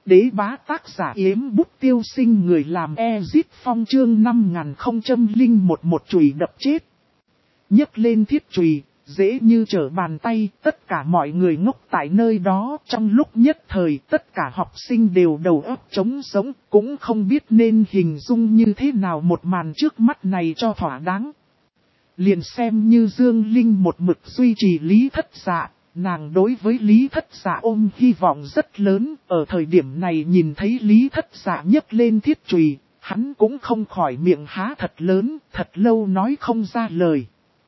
Đế bá tác giả Yếm Bút Tiêu Sinh, người làm Ezit Phong, chương 5001, một chùy đập chết. Nhấc lên thiết chùy, dễ như trở bàn tay, tất cả mọi người ngốc tại nơi đó. Trong lúc nhất thời, tất cả học sinh đều đầu óc trống sống, cũng không biết nên hình dung như thế nào một màn trước mắt này cho thỏa đáng. Liền xem như Dương Linh một mực duy trì Lý Thất Dạ, nàng đối với Lý Thất Dạ ôm hy vọng rất lớn. Ở thời điểm này nhìn thấy Lý Thất Dạ nhấc lên thiết chùy, hắn cũng không khỏi miệng há thật lớn, thật lâu nói không ra lời.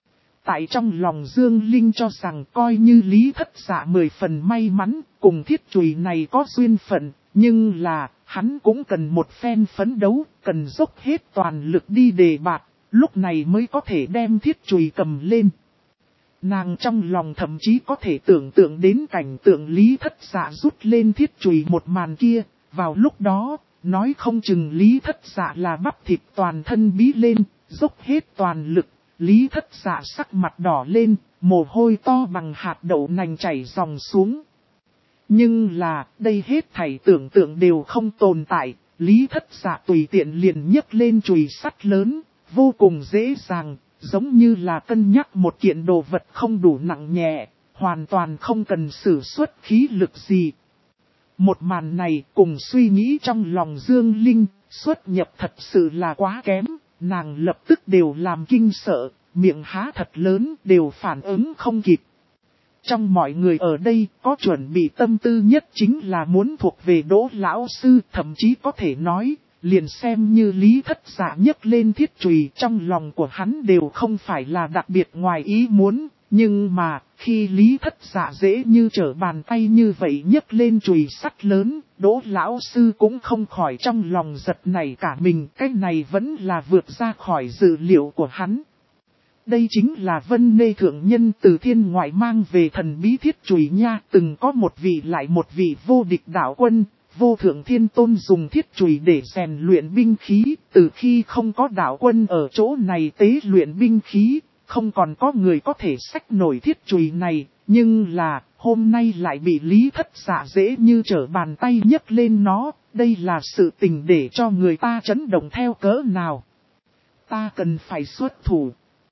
Tại trong lòng Dương Linh cho rằng coi như Lý Thất Dạ 10 phần may mắn, cùng thiết chùy này có duyên phận, nhưng là, hắn cũng cần một phen phấn đấu, cần dốc hết toàn lực đi đề bạt, lúc này mới có thể đem thiết chùy cầm lên. Nàng trong lòng thậm chí có thể tưởng tượng đến cảnh tượng Lý Thất Dạ rút lên thiết chùy một màn kia, vào lúc đó, nói không chừng Lý Thất Dạ là bắp thịt toàn thân bí lên, dốc hết toàn lực. Lý Thất Dạ sắc mặt đỏ lên, mồ hôi to bằng hạt đậu nành chảy ròng xuống. Nhưng là, đây hết thảy tưởng tượng đều không tồn tại. Lý Thất Dạ tùy tiện liền nhấc lên chùy sắt lớn, vô cùng dễ dàng, giống như là cân nhắc một kiện đồ vật không đủ nặng nhẹ, hoàn toàn không cần sử xuất khí lực gì. Một màn này cùng suy nghĩ trong lòng Dương Linh, xuất nhập thật sự là quá kém. Nàng lập tức đều làm kinh sợ, miệng há thật lớn đều phản ứng không kịp. Trong mọi người ở đây có chuẩn bị tâm tư nhất chính là muốn thuộc về Đỗ lão sư, thậm chí có thể nói, liền xem như Lý Thất Dạ nhấc lên thiết chùy trong lòng của hắn đều không phải là đặc biệt ngoài ý muốn. Nhưng mà, khi Lý Thất Dạ dễ như trở bàn tay như vậy nhấc lên chùy sắt lớn, Đỗ lão sư cũng không khỏi trong lòng giật nảy cả mình, cái này vẫn là vượt ra khỏi dự liệu của hắn. Đây chính là Vân Nê thượng nhân từ thiên ngoại mang về thần bí thiết chùy nha, từng có một vị vô địch đạo quân. Vô thượng thiên tôn dùng thiết chùy để rèn luyện binh khí, từ khi không có đạo quân ở chỗ này tế luyện binh khí, không còn có người có thể xách nổi thiết chùy này, nhưng là, hôm nay lại bị Lý Thất Dạ dễ như trở bàn tay nhấc lên nó, đây là sự tình để cho người ta chấn động theo cỡ nào. Ta cần phải xuất thủ.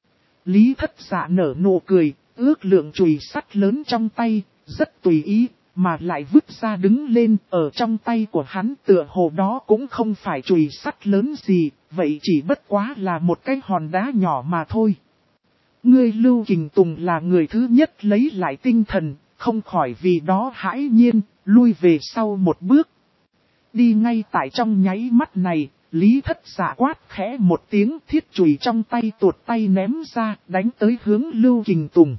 Lý Thất Dạ nở nụ cười, ước lượng chùy sắt lớn trong tay, rất tùy ý. Mà lại vứt ra đứng lên, ở trong tay của hắn tựa hồ đó cũng không phải chùy sắt lớn gì, vậy chỉ bất quá là một cái hòn đá nhỏ mà thôi. Ngươi Lưu Kình Tùng là người thứ nhất lấy lại tinh thần, không khỏi vì đó hãi nhiên, lui về sau một bước. Đi ngay tại trong nháy mắt này, Lý Thất Dạ quát khẽ một tiếng, thiết chùy trong tay tuột tay ném ra, đánh tới hướng Lưu Kình Tùng.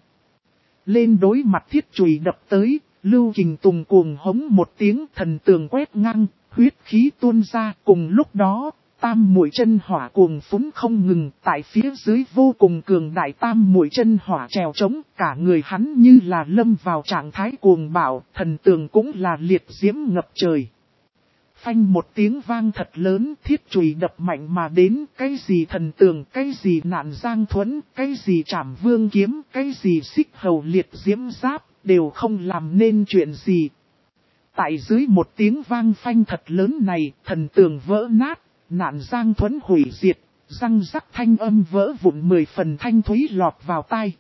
Lên đối mặt thiết chùy đập tới. Lưu Kình Tùng cuồng hống một tiếng, thần tường quét ngang, huyết khí tuôn ra. Cùng lúc đó, tam muội chân hỏa cuồng phúng không ngừng, tại phía dưới vô cùng cường đại tam muội chân hỏa trèo trống, cả người hắn như là lâm vào trạng thái cuồng bạo, thần tường cũng là liệt diễm ngập trời. Phanh một tiếng vang thật lớn, thiết chùy đập mạnh mà đến, cái gì thần tường, cái gì nạn giang thuẫn, cái gì trảm vương kiếm, cái gì xích hầu liệt diễm giáp, đều không làm nên chuyện gì. Tại dưới một tiếng vang phanh thật lớn này, thần tường vỡ nát, nạn giang thuẫn hủy diệt, răng rắc thanh âm vỡ vụn 10 phần thanh thúy lọt vào tai.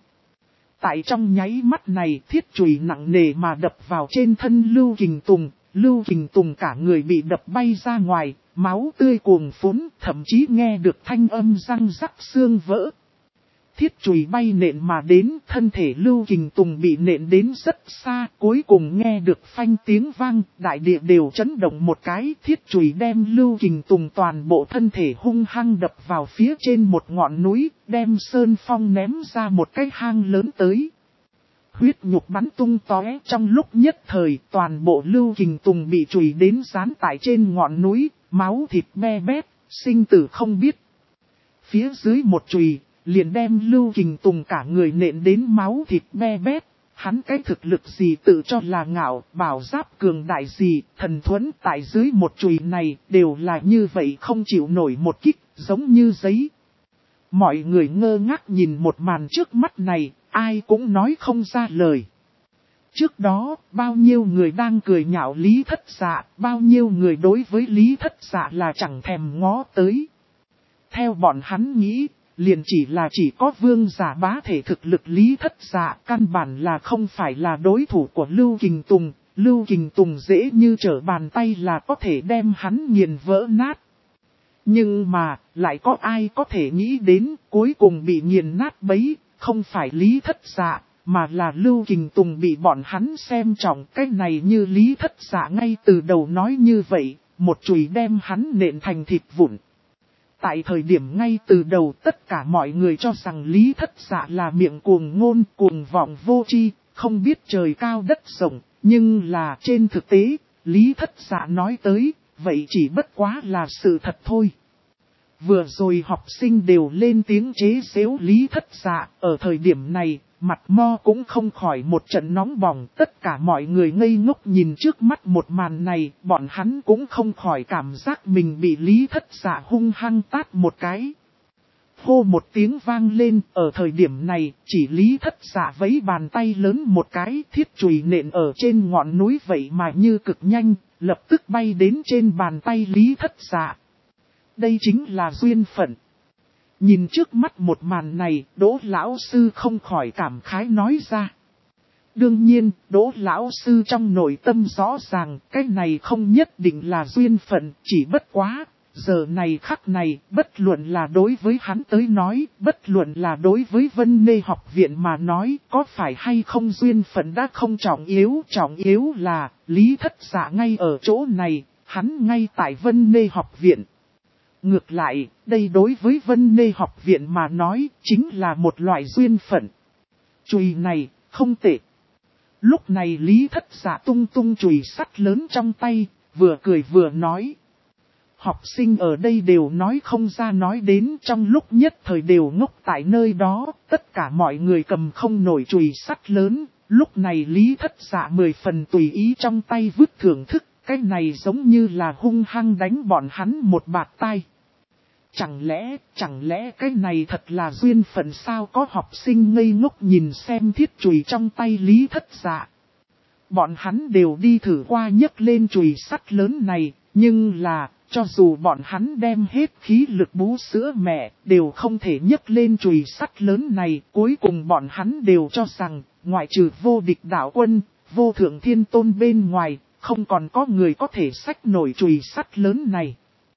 Tại trong nháy mắt này, thiết chùy nặng nề mà đập vào trên thân Lưu Kình Tùng. Lưu Kình Tùng cả người bị đập bay ra ngoài, máu tươi cuồn phún, thậm chí nghe được thanh âm răng rắc xương vỡ. Thiết chùy bay nện mà đến, thân thể Lưu Kình Tùng bị nện đến rất xa, cuối cùng nghe được phanh tiếng vang, đại địa đều chấn động một cái, thiết chùy đem Lưu Kình Tùng toàn bộ thân thể hung hăng đập vào phía trên một ngọn núi, đem sơn phong ném ra một cái hang lớn tới. Huyết nhục bắn tung tóe, trong lúc nhất thời, toàn bộ Lưu Kình Tùng bị chùy đến dán tại trên ngọn núi, máu thịt me bét, sinh tử không biết. Phía dưới một chùy, liền đem Lưu Kình Tùng cả người nện đến máu thịt me bét. Hắn cái thực lực gì tự cho là ngạo, bảo giáp cường đại gì, thần thuẫn tại dưới một chùy này, đều là như vậy không chịu nổi một kích, giống như giấy. Mọi người ngơ ngác nhìn một màn trước mắt này, ai cũng nói không ra lời. Trước đó, bao nhiêu người đang cười nhạo Lý Thất Dạ, bao nhiêu người đối với Lý Thất Dạ là chẳng thèm ngó tới. Theo bọn hắn nghĩ, liền chỉ có vương giả bá thể thực lực Lý Thất Dạ, căn bản là không phải là đối thủ của Lưu Kình Tùng. Lưu Kình Tùng dễ như trở bàn tay là có thể đem hắn nghiền vỡ nát. Nhưng mà, lại có ai có thể nghĩ đến cuối cùng bị nghiền nát bấy, không phải Lý Thất Dạ, mà là Lưu Kình Tùng bị bọn hắn xem trọng. Cái này như Lý Thất Dạ ngay từ đầu nói như vậy, một chùy đem hắn nện thành thịt vụn. Tại thời điểm ngay từ đầu tất cả mọi người cho rằng Lý Thất Dạ là miệng cuồng ngôn, cuồng vọng vô tri, không biết trời cao đất rộng, nhưng là trên thực tế, Lý Thất Dạ nói tới, vậy chỉ bất quá là sự thật thôi. Vừa rồi học sinh đều lên tiếng chế giễu Lý Thất Dạ, ở thời điểm này, mặt mo cũng không khỏi một trận nóng bỏng. Tất cả mọi người ngây ngốc nhìn trước mắt một màn này, bọn hắn cũng không khỏi cảm giác mình bị Lý Thất Dạ hung hăng tát một cái. Hô một tiếng vang lên, ở thời điểm này, chỉ Lý Thất Dạ vẫy bàn tay lớn một cái, thiết chùy nện ở trên ngọn núi vậy mà như cực nhanh, lập tức bay đến trên bàn tay Lý Thất Dạ. Đây chính là duyên phận. Nhìn trước mắt một màn này, Đỗ lão sư không khỏi cảm khái nói ra. Đương nhiên, Đỗ lão sư trong nội tâm rõ ràng, cái này không nhất định là duyên phận, chỉ bất quá. Giờ này khắc này, bất luận là đối với hắn tới nói, bất luận là đối với Vân Nê học viện mà nói, có phải hay không duyên phận đã không trọng yếu là, Lý Thất Dạ ngay ở chỗ này, hắn ngay tại Vân Nê học viện. Ngược lại, đây đối với Vân Nê học viện mà nói, chính là một loại duyên phận. Chùy này, không tệ. Lúc này Lý Thất Dạ tung tung chùy sắt lớn trong tay, vừa cười vừa nói. Học sinh ở đây đều nói không ra nói đến, trong lúc nhất thời đều ngốc tại nơi đó, tất cả mọi người cầm không nổi chùy sắt lớn. Lúc này Lý Thất Dạ 10 phần tùy ý trong tay vứt thưởng thức, cái này giống như là hung hăng đánh bọn hắn một bạt tai. Chẳng lẽ cái này thật là duyên phận sao? Có học sinh ngây ngốc nhìn xem thiết chùy trong tay Lý Thất Dạ. Bọn hắn đều đi thử qua nhấc lên chùy sắt lớn này, nhưng là, cho dù bọn hắn đem hết khí lực bú sữa mẹ, đều không thể nhấc lên chùy sắt lớn này. Cuối cùng bọn hắn đều cho rằng, ngoại trừ vô địch đạo quân, vô thượng thiên tôn bên ngoài, không còn có người có thể xách nổi chùy sắt lớn này.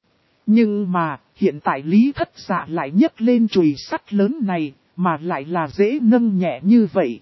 Nhưng mà, hiện tại Lý Thất Dạ lại nhấc lên chùy sắt lớn này, mà lại là dễ nâng nhẹ như vậy.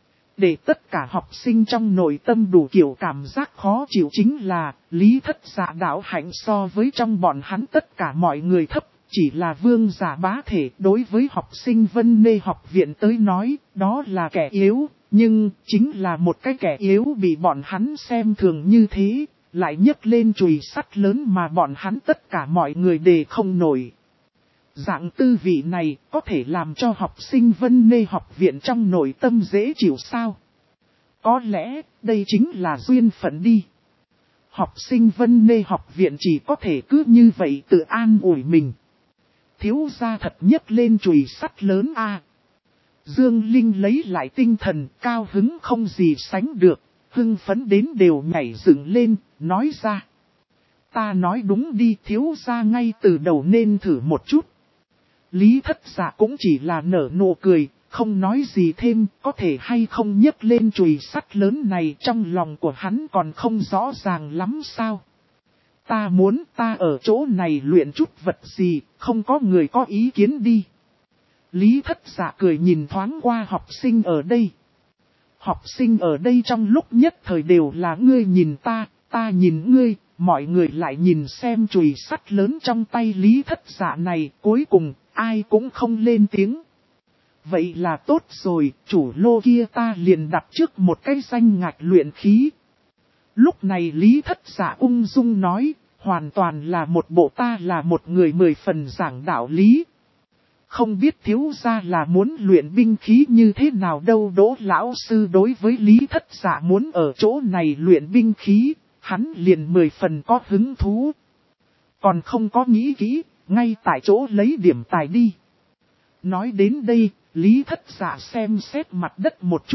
Để tất cả học sinh trong nội tâm đủ kiểu cảm giác khó chịu chính là, Lý Thất Dạ đạo hạnh so với trong bọn hắn tất cả mọi người thấp, chỉ là vương giả bá thể. Đối với học sinh Vân Nê học viện tới nói, đó là kẻ yếu, nhưng chính là một cái kẻ yếu bị bọn hắn xem thường như thế. Lại nhấc lên chùy sắt lớn mà bọn hắn tất cả mọi người đều không nổi. Dạng tư vị này có thể làm cho học sinh Vân Nê học viện trong nội tâm dễ chịu sao? Có lẽ đây chính là duyên phận đi. Học sinh Vân Nê học viện chỉ có thể cứ như vậy tự an ủi mình. Thiếu gia thật nhấc lên chùy sắt lớn a. Dương Linh lấy lại tinh thần, cao hứng không gì sánh được. Hưng phấn đến đều nhảy dựng lên, nói ra. Ta nói đúng đi, thiếu gia ngay từ đầu nên thử một chút. Lý Thất Dạ cũng chỉ là nở nụ cười, không nói gì thêm, có thể hay không nhấc lên chùy sắt lớn này trong lòng của hắn còn không rõ ràng lắm sao. Ta muốn ta ở chỗ này luyện chút vật gì, không có người có ý kiến đi. Lý Thất Dạ cười nhìn thoáng qua học sinh ở đây. Học sinh ở đây trong lúc nhất thời đều là ngươi nhìn ta nhìn ngươi, mọi người lại nhìn xem chùy sắt lớn trong tay Lý Thất Dạ này, cuối cùng, ai cũng không lên tiếng. Vậy là tốt rồi, chủ lô kia ta liền đặt trước một cái danh ngạch luyện khí. Lúc này Lý Thất Dạ ung dung nói, hoàn toàn là một bộ ta là một người 10 phần giảng đạo lý. Không biết thiếu gia là muốn luyện binh khí như thế nào đâu. Đỗ lão sư đối với Lý Thất Dạ muốn ở chỗ này luyện binh khí, hắn liền 10 phần có hứng thú. Còn không có nghĩ kỹ, ngay tại chỗ lấy điểm tài đi. Nói đến đây, Lý Thất Dạ xem xét mặt đất một chút,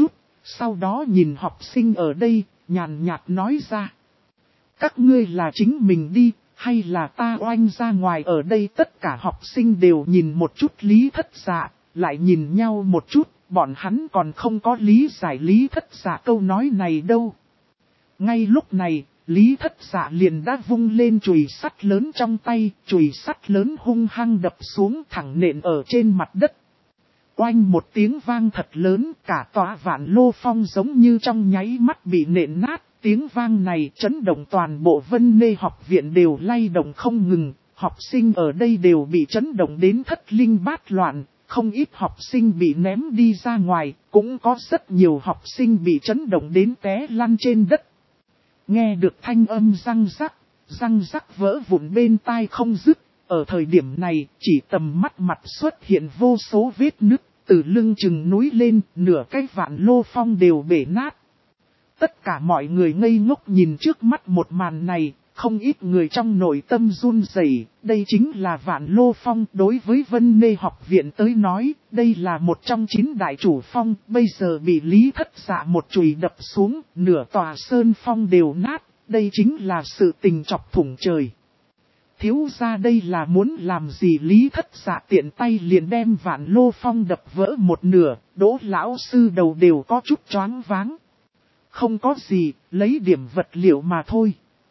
Sau đó nhìn học sinh ở đây, nhàn nhạt nói ra. Các ngươi là chính mình đi, hay là ta oanh ra ngoài? Ở đây tất cả học sinh đều nhìn một chút Lý Thất Dạ, lại nhìn nhau một chút, bọn hắn còn không có lý giải Lý Thất Dạ câu nói này đâu. Ngay lúc này, Lý Thất Dạ liền đã vung lên chùy sắt lớn trong tay, chùy sắt lớn hung hăng đập xuống thẳng nện ở trên mặt đất. Oanh một tiếng vang thật lớn, cả tòa Vạn Lô Phong giống như trong nháy mắt bị nện nát. Tiếng vang này chấn động toàn bộ Vân Nê học viện đều lay động không ngừng, học sinh ở đây đều bị chấn động đến thất linh bát loạn, không ít học sinh bị ném đi ra ngoài, cũng có rất nhiều học sinh bị chấn động đến té lăn trên đất. Nghe được thanh âm răng rắc vỡ vụn bên tai không dứt, ở thời điểm này chỉ tầm mắt mặt xuất hiện vô số vết nứt, từ lưng chừng núi lên, nửa cái Vạn Lô Phong đều bể nát. Tất cả mọi người ngây ngốc nhìn trước mắt một màn này, không ít người trong nội tâm run rẩy. Đây chính là Vạn Lô Phong. Đối với Vân Nê học viện tới nói, đây là một trong 9 đại chủ phong, bây giờ bị Lý Thất Dạ một chùy đập xuống, nửa tòa sơn phong đều nát, đây chính là sự tình chọc thủng trời. Thiếu ra đây là muốn làm gì? Lý Thất Dạ tiện tay liền đem Vạn Lô Phong đập vỡ một nửa, Đỗ lão sư đầu đều có chút choáng váng. Không có gì, lấy điểm vật liệu mà thôi.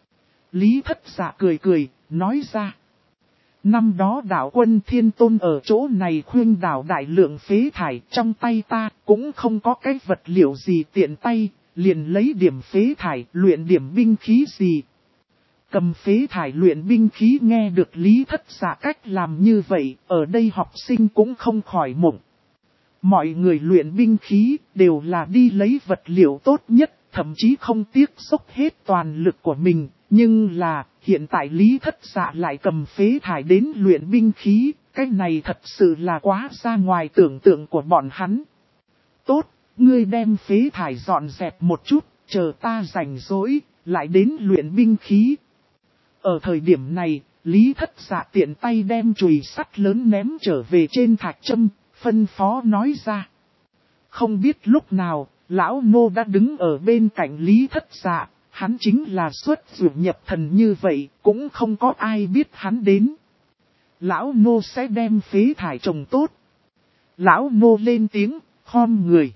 Lý Thất Dạ cười, nói ra. Năm đó đạo quân Thiên Tôn ở chỗ này khuyên đảo đại lượng phế thải, trong tay ta cũng không có cái vật liệu gì tiện tay, liền lấy điểm phế thải luyện điểm binh khí gì. Cầm phế thải luyện binh khí. Nghe được Lý Thất Dạ cách làm như vậy, ở đây học sinh cũng không khỏi mộng. Mọi người luyện binh khí đều là đi lấy vật liệu tốt nhất, thậm chí không tiếc dốc hết toàn lực của mình. Nhưng là, hiện tại Lý Thất Dạ lại cầm phế thải đến luyện binh khí, cái này thật sự là quá ra ngoài tưởng tượng của bọn hắn. Tốt, ngươi đem phế thải dọn dẹp một chút, chờ ta rảnh rỗi, lại đến luyện binh khí. Ở thời điểm này, Lý Thất Dạ tiện tay đem chùy sắt lớn ném trở về trên thạch châm, phân phó nói ra. Không biết lúc nào, lão nô đã đứng ở bên cạnh Lý Thất Dạ, hắn chính là xuất dụ nhập thần như vậy, cũng không có ai biết hắn đến. Lão nô sẽ đem phế thải trồng tốt. Lão nô lên tiếng, khom người.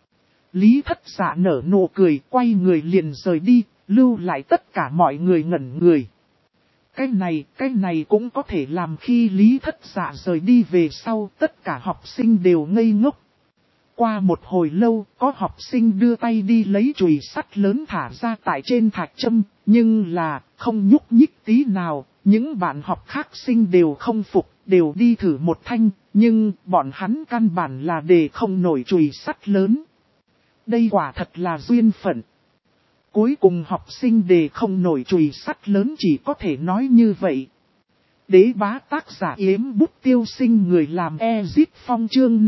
Lý Thất Dạ nở nụ cười, quay người liền rời đi, lưu lại tất cả mọi người ngẩn người. Cái này cũng có thể làm. Khi Lý Thất Dạ rời đi về sau, tất cả học sinh đều ngây ngốc. Qua một hồi lâu, có học sinh đưa tay đi lấy chùy sắt lớn thả ra tại trên thạch châm, nhưng là không nhúc nhích tí nào. Những bạn học khác sinh đều không phục, đều đi thử một thanh, nhưng bọn hắn căn bản là đề không nổi chùy sắt lớn. Đây quả thật là duyên phận. Cuối cùng học sinh đề không nổi chùy sắt lớn, chỉ có thể nói như vậy. Đế bá tác giả Yếm Bút Tiêu Sinh, người làm Ezit Phong chương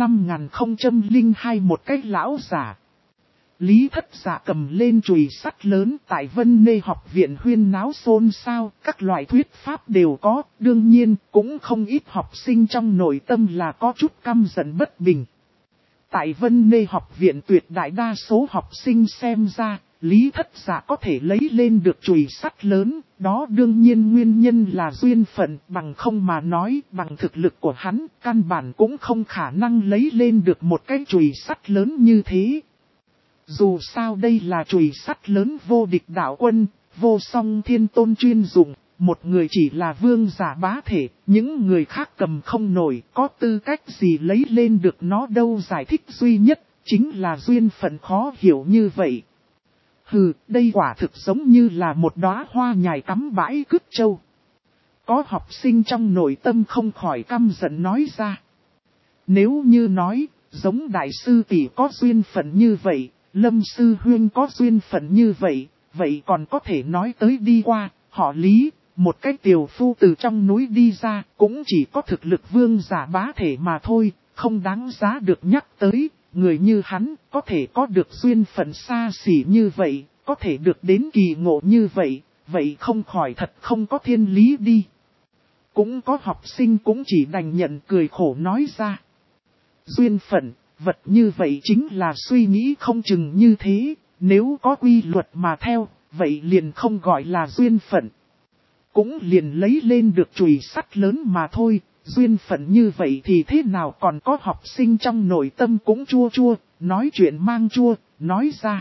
5002. Một cái lão giả. Lý Thất Dạ cầm lên chùy sắt lớn, tại Vân Nê học viện huyên náo xôn xao, các loại thuyết pháp đều có, đương nhiên cũng không ít học sinh trong nội tâm là có chút căm giận bất bình. Tại Vân Nê học viện tuyệt đại đa số học sinh xem ra, Lý Thất Dạ có thể lấy lên được chùy sắt lớn, đó đương nhiên nguyên nhân là duyên phận, bằng không mà nói, bằng thực lực của hắn, căn bản cũng không khả năng lấy lên được một cái chùy sắt lớn như thế. Dù sao đây là chùy sắt lớn vô địch đạo quân, vô song thiên tôn chuyên dụng, một người chỉ là vương giả bá thể, những người khác cầm không nổi, có tư cách gì lấy lên được nó đâu. Giải thích duy nhất, chính là duyên phận khó hiểu như vậy. Hừ, đây quả thực giống như là một đóa hoa nhài cắm bãi cứt châu. Có học sinh trong nội tâm không khỏi căm giận nói ra. Nếu như nói, giống đại sư tỷ có duyên phận như vậy, Lâm sư huyên có duyên phận như vậy, vậy còn có thể nói tới đi qua, họ Lý, một cái tiểu phu từ trong núi đi ra, cũng chỉ có thực lực vương giả bá thể mà thôi, không đáng giá được nhắc tới. Người như hắn, có thể có được duyên phận xa xỉ như vậy, có thể được đến kỳ ngộ như vậy, vậy không khỏi thật không có thiên lý đi. Cũng có học sinh cũng chỉ đành nhận cười khổ nói ra. Duyên phận, vật như vậy chính là suy nghĩ không chừng như thế, nếu có quy luật mà theo, vậy liền không gọi là duyên phận. Cũng liền lấy lên được chùy sắt lớn mà thôi, duyên phận như vậy thì thế nào còn có học sinh trong nội tâm cũng chua chua, nói chuyện mang chua, nói ra.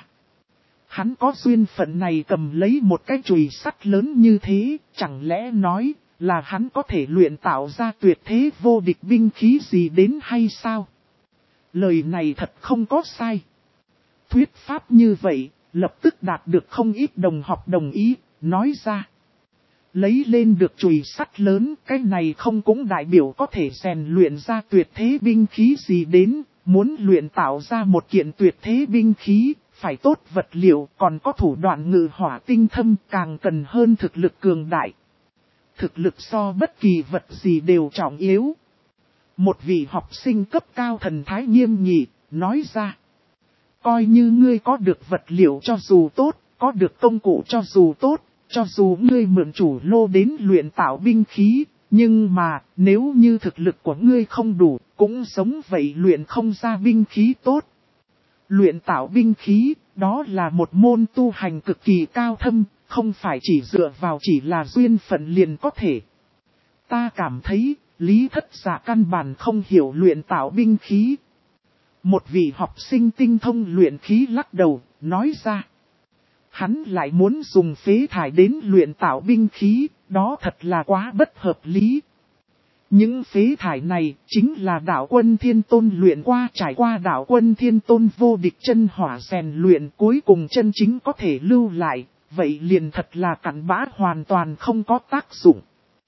Hắn có duyên phận này cầm lấy một cái chùy sắt lớn như thế, chẳng lẽ nói là hắn có thể luyện tạo ra tuyệt thế vô địch binh khí gì đến hay sao? Lời này thật không có sai. Thuyết pháp như vậy, lập tức đạt được không ít đồng học đồng ý, nói ra. Lấy lên được chùy sắt lớn, cái này không cũng đại biểu có thể rèn luyện ra tuyệt thế binh khí gì đến, muốn luyện tạo ra một kiện tuyệt thế binh khí, phải tốt vật liệu, còn có thủ đoạn ngự hỏa tinh thâm, càng cần hơn thực lực cường đại. Thực lực so bất kỳ vật gì đều trọng yếu. Một vị học sinh cấp cao thần thái nghiêm nghị, nói ra. Coi như ngươi có được vật liệu cho dù tốt, có được công cụ cho dù tốt, cho dù ngươi mượn chủ lô đến luyện tạo binh khí, nhưng mà nếu như thực lực của ngươi không đủ, cũng giống vậy luyện không ra binh khí tốt. Luyện tạo binh khí, đó là một môn tu hành cực kỳ cao thâm, không phải chỉ dựa vào chỉ là duyên phận liền có thể. Ta cảm thấy, Lý Thất Dạ căn bản không hiểu luyện tạo binh khí. Một vị học sinh tinh thông luyện khí lắc đầu, nói ra. Hắn lại muốn dùng phế thải đến luyện tạo binh khí, đó thật là quá bất hợp lý. Những phế thải này chính là đạo quân thiên tôn luyện qua, trải qua đạo quân thiên tôn vô địch chân hỏa rèn luyện, cuối cùng chân chính có thể lưu lại, vậy liền thật là cặn bã, hoàn toàn không có tác dụng.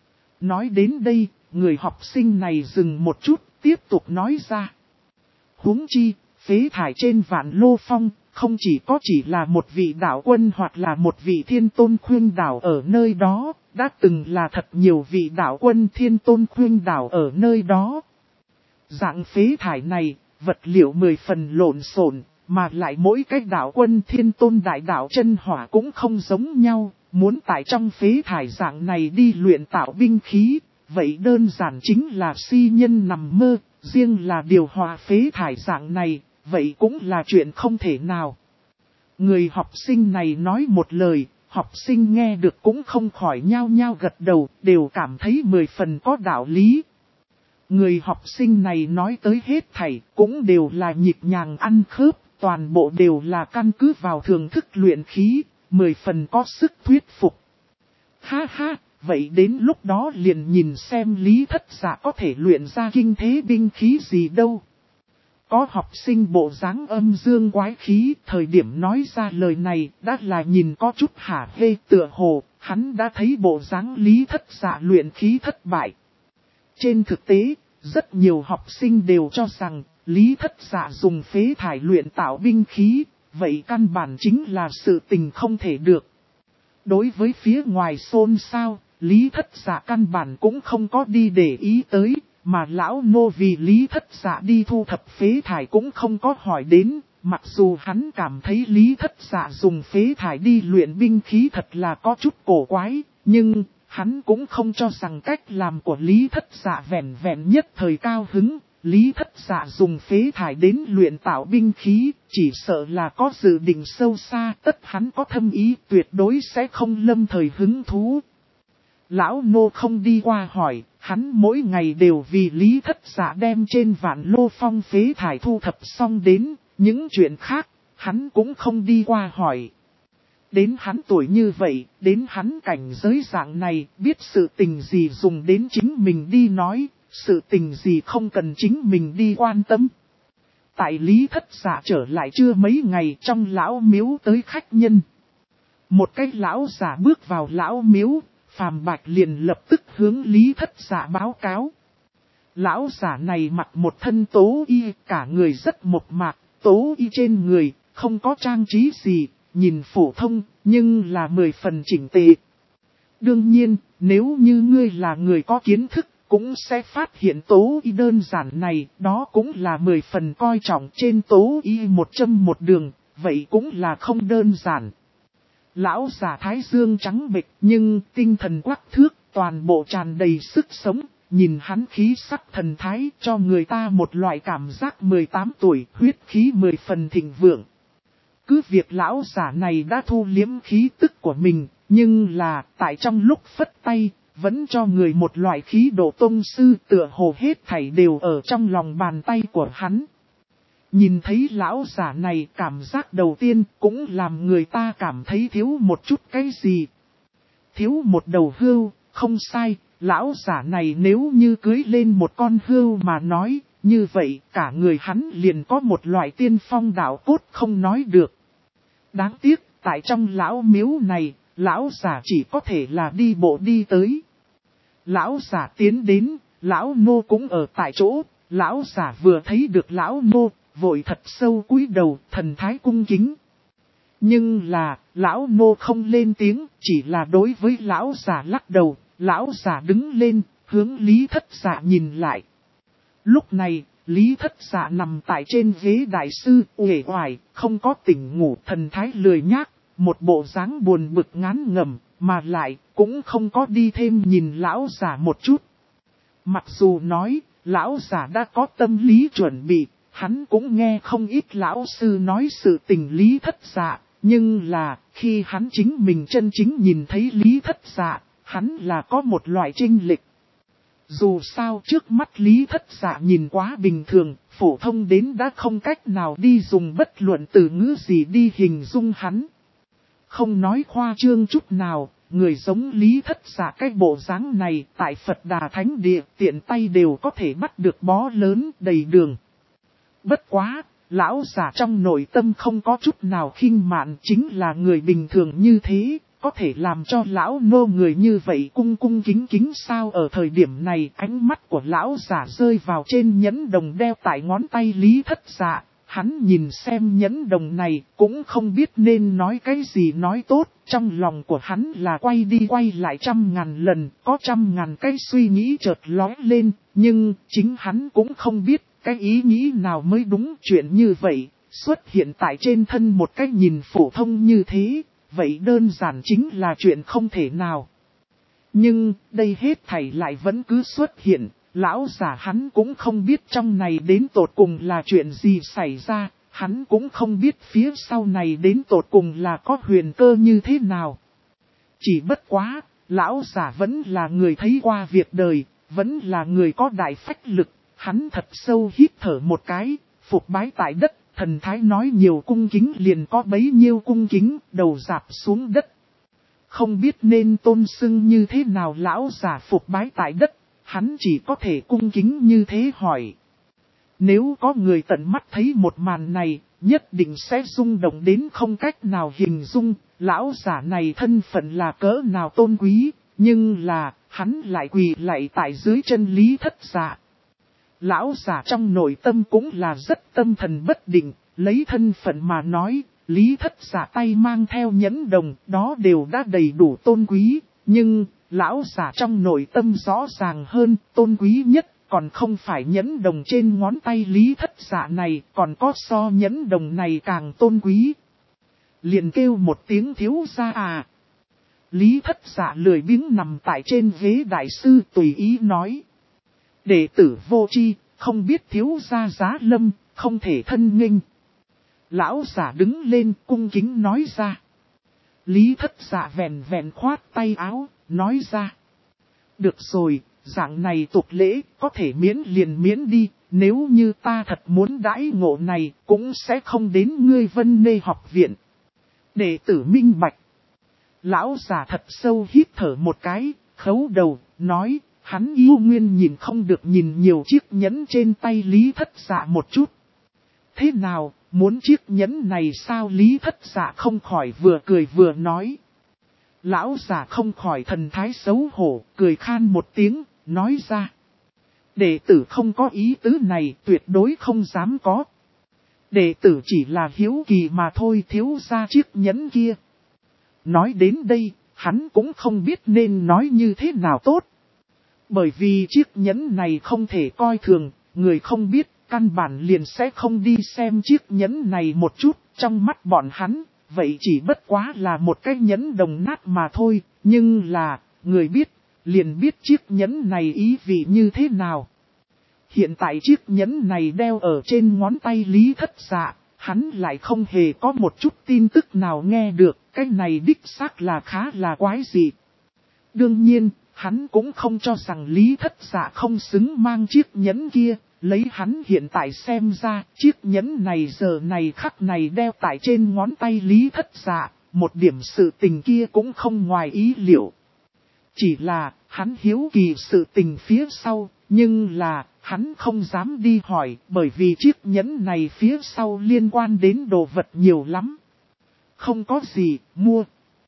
Nói đến đây, người học sinh này dừng một chút, tiếp tục nói ra. Huống chi, phế thải trên Vạn Lô Phong, không chỉ là một vị đạo quân hoặc là một vị thiên tôn khuyên đảo ở nơi đó, đã từng là thật nhiều vị đạo quân thiên tôn khuyên đảo ở nơi đó. Dạng phế thải này, vật liệu 10 phần lộn xộn, mà lại mỗi cái đạo quân thiên tôn đại đạo chân hỏa cũng không giống nhau, muốn tại trong phế thải dạng này đi luyện tạo binh khí, vậy đơn giản chính là si nhân nằm mơ, riêng là điều hòa phế thải dạng này, vậy cũng là chuyện không thể nào. Người học sinh này nói một lời, học sinh nghe được cũng không khỏi nhao nhao gật đầu, đều cảm thấy 10 phần có đạo lý. Người học sinh này nói tới hết thảy, cũng đều là nhịp nhàng ăn khớp, toàn bộ đều là căn cứ vào thưởng thức luyện khí, 10 phần có sức thuyết phục. Ha ha, vậy đến lúc đó liền nhìn xem Lý Thất Dạ có thể luyện ra kinh thế binh khí gì đâu. Có học sinh bộ dáng âm dương quái khí, thời điểm nói ra lời này đã là nhìn có chút hả hê, tựa hồ, hắn đã thấy bộ dáng Lý Thất Dạ luyện khí thất bại. Trên thực tế, rất nhiều học sinh đều cho rằng, Lý Thất Dạ dùng phế thải luyện tạo binh khí, vậy căn bản chính là sự tình không thể được. Đối với phía ngoài xôn xao, Lý Thất Dạ căn bản cũng không có đi để ý tới, mà lão nô vì Lý Thất Dạ đi thu thập phế thải cũng không có hỏi đến, mặc dù hắn cảm thấy Lý Thất Dạ dùng phế thải đi luyện binh khí thật là có chút cổ quái, nhưng hắn cũng không cho rằng cách làm của Lý Thất Dạ vẹn vẹn nhất thời cao hứng. Lý Thất Dạ dùng phế thải đến luyện tạo binh khí, chỉ sợ là có dự định sâu xa, tất hắn có thâm ý tuyệt đối sẽ không lâm thời hứng thú. Lão nô không đi qua hỏi, hắn mỗi ngày đều vì Lý Thất Dạ đem trên Vạn Lô Phong phế thải thu thập xong đến, những chuyện khác, hắn cũng không đi qua hỏi. Đến hắn tuổi như vậy, đến hắn cảnh giới dạng này, biết sự tình gì dùng đến chính mình đi nói, sự tình gì không cần chính mình đi quan tâm. Tại Lý Thất Dạ trở lại chưa mấy ngày trong lão miếu tới khách nhân. Một cái lão giả bước vào lão miếu, Phàm Bạch liền lập tức hướng Lý Thất Dạ báo cáo. Lão giả này mặc một thân tố y, cả người rất mộc mạc, tố y trên người, không có trang trí gì, nhìn phổ thông, nhưng là 10 phần chỉnh tề. Đương nhiên, nếu như ngươi là người có kiến thức, cũng sẽ phát hiện tố y đơn giản này, đó cũng là 10 phần coi trọng trên tố y một châm một đường, vậy cũng là không đơn giản. Lão giả thái dương trắng bệch nhưng tinh thần quắc thước, toàn bộ tràn đầy sức sống, nhìn hắn khí sắc thần thái cho người ta một loại cảm giác 18 tuổi, huyết khí 10 phần thịnh vượng. Cứ việc lão giả này đã thu liếm khí tức của mình, nhưng là tại trong lúc phất tay, vẫn cho người một loại khí độ tông sư tựa hồ hết thảy đều ở trong lòng bàn tay của hắn. Nhìn thấy lão giả này cảm giác đầu tiên cũng làm người ta cảm thấy thiếu một chút cái gì. Thiếu một đầu hươu, không sai, lão giả này nếu như cưới lên một con hươu mà nói, như vậy cả người hắn liền có một loại tiên phong đạo cốt không nói được. Đáng tiếc, tại trong lão miếu này, lão giả chỉ có thể là đi bộ đi tới. Lão giả tiến đến, lão nô cũng ở tại chỗ, lão giả vừa thấy được lão nô, vội thật sâu cúi đầu, thần thái cung kính. Nhưng là, lão nô không lên tiếng, chỉ là đối với lão giả lắc đầu, lão giả đứng lên, hướng Lý Thất Dạ nhìn lại. Lúc này, Lý Thất Dạ nằm tại trên ghế đại sư, uể oải, không có tỉnh ngủ, thần thái lười nhác, một bộ dáng buồn bực ngán ngẩm, mà lại cũng không có đi thêm nhìn lão giả một chút. Mặc dù nói, lão giả đã có tâm lý chuẩn bị, hắn cũng nghe không ít lão sư nói sự tình Lý Thất Dạ, nhưng là khi hắn chính mình chân chính nhìn thấy Lý Thất Dạ, hắn là có một loại chênh lệch. Dù sao trước mắt Lý Thất Dạ nhìn quá bình thường, phổ thông đến đã không cách nào đi dùng bất luận từ ngữ gì đi hình dung hắn. Không nói khoa trương chút nào, người giống Lý Thất Dạ cái bộ dáng này tại Phật Đà Thánh Địa tiện tay đều có thể bắt được bó lớn đầy đường. Bất quá, lão giả trong nội tâm không có chút nào khinh mạn, chính là người bình thường như thế, có thể làm cho lão nô người như vậy cung cung kính kính sao. Ở thời điểm này ánh mắt của lão giả rơi vào trên nhẫn đồng đeo tại ngón tay Lý Thất Dạ, hắn nhìn xem nhẫn đồng này cũng không biết nên nói cái gì nói tốt, trong lòng của hắn là quay đi quay lại 100.000 lần, có 100.000 cái suy nghĩ chợt lóe lên, nhưng chính hắn cũng không biết cái ý nghĩ nào mới đúng. Chuyện như vậy, xuất hiện tại trên thân một cái nhìn phổ thông như thế, vậy đơn giản chính là chuyện không thể nào. Nhưng, đây hết thảy lại vẫn cứ xuất hiện, lão giả hắn cũng không biết trong này đến tột cùng là chuyện gì xảy ra, hắn cũng không biết phía sau này đến tột cùng là có huyền cơ như thế nào. Chỉ bất quá, lão giả vẫn là người thấy qua việc đời, vẫn là người có đại phách lực, hắn thật sâu hít thở một cái, phục bái tại đất. Thần thái nói nhiều cung kính liền có bấy nhiêu cung kính, đầu rạp xuống đất. Không biết nên tôn xưng như thế nào lão giả phục bái tại đất, hắn chỉ có thể cung kính như thế hỏi. Nếu có người tận mắt thấy một màn này, nhất định sẽ rung động đến không cách nào hình dung, lão giả này thân phận là cỡ nào tôn quý, nhưng là, hắn lại quỳ lạy tại dưới chân Lý Thất Dạ. Lão giả trong nội tâm cũng là rất tâm thần bất định, lấy thân phận mà nói, Lý Thất Dạ tay mang theo nhẫn đồng, đó đều đã đầy đủ tôn quý, nhưng, lão giả trong nội tâm rõ ràng hơn, tôn quý nhất, còn không phải nhẫn đồng trên ngón tay Lý Thất Dạ này, còn có so nhẫn đồng này càng tôn quý. Liền kêu một tiếng thiếu gia à. Lý Thất Dạ lười biếng nằm tại trên ghế đại sư tùy ý nói. Đệ tử vô tri, không biết thiếu gia giá lâm, không thể thân nghênh. Lão giả đứng lên cung kính nói ra. Lý Thất Dạ vẹn vẹn khoát tay áo, nói ra. Được rồi, dạng này tục lễ, có thể miễn liền miễn đi, nếu như ta thật muốn đãi ngộ này, cũng sẽ không đến ngươi Vân Nê học viện. Đệ tử minh bạch. Lão giả thật sâu hít thở một cái, khấu đầu, nói. Hắn yêu nguyên nhìn không được nhìn nhiều chiếc nhẫn trên tay Lý Thất Dạ một chút. Thế nào, muốn chiếc nhẫn này sao? Lý Thất Dạ không khỏi vừa cười vừa nói. Lão giả không khỏi thần thái xấu hổ, cười khan một tiếng, nói ra. Đệ tử không có ý tứ này, tuyệt đối không dám có. Đệ tử chỉ là hiếu kỳ mà thôi, thiếu ra chiếc nhẫn kia. Nói đến đây, hắn cũng không biết nên nói như thế nào tốt. Bởi vì chiếc nhẫn này không thể coi thường, người không biết, căn bản liền sẽ không đi xem chiếc nhẫn này một chút, trong mắt bọn hắn, vậy chỉ bất quá là một cái nhẫn đồng nát mà thôi, nhưng là, người biết, liền biết chiếc nhẫn này ý vị như thế nào. Hiện tại chiếc nhẫn này đeo ở trên ngón tay Lý Thất Dạ, hắn lại không hề có một chút tin tức nào nghe được, cái này đích xác là khá là quái dị. Đương nhiên, hắn cũng không cho rằng Lý Thất Dạ không xứng mang chiếc nhẫn kia, lấy hắn hiện tại xem ra, chiếc nhẫn này giờ này khắc này đeo tại trên ngón tay Lý Thất Dạ, một điểm sự tình kia cũng không ngoài ý liệu. Chỉ là, hắn hiếu kỳ sự tình phía sau, nhưng là, hắn không dám đi hỏi, bởi vì chiếc nhẫn này phía sau liên quan đến đồ vật nhiều lắm. Không có gì, mua.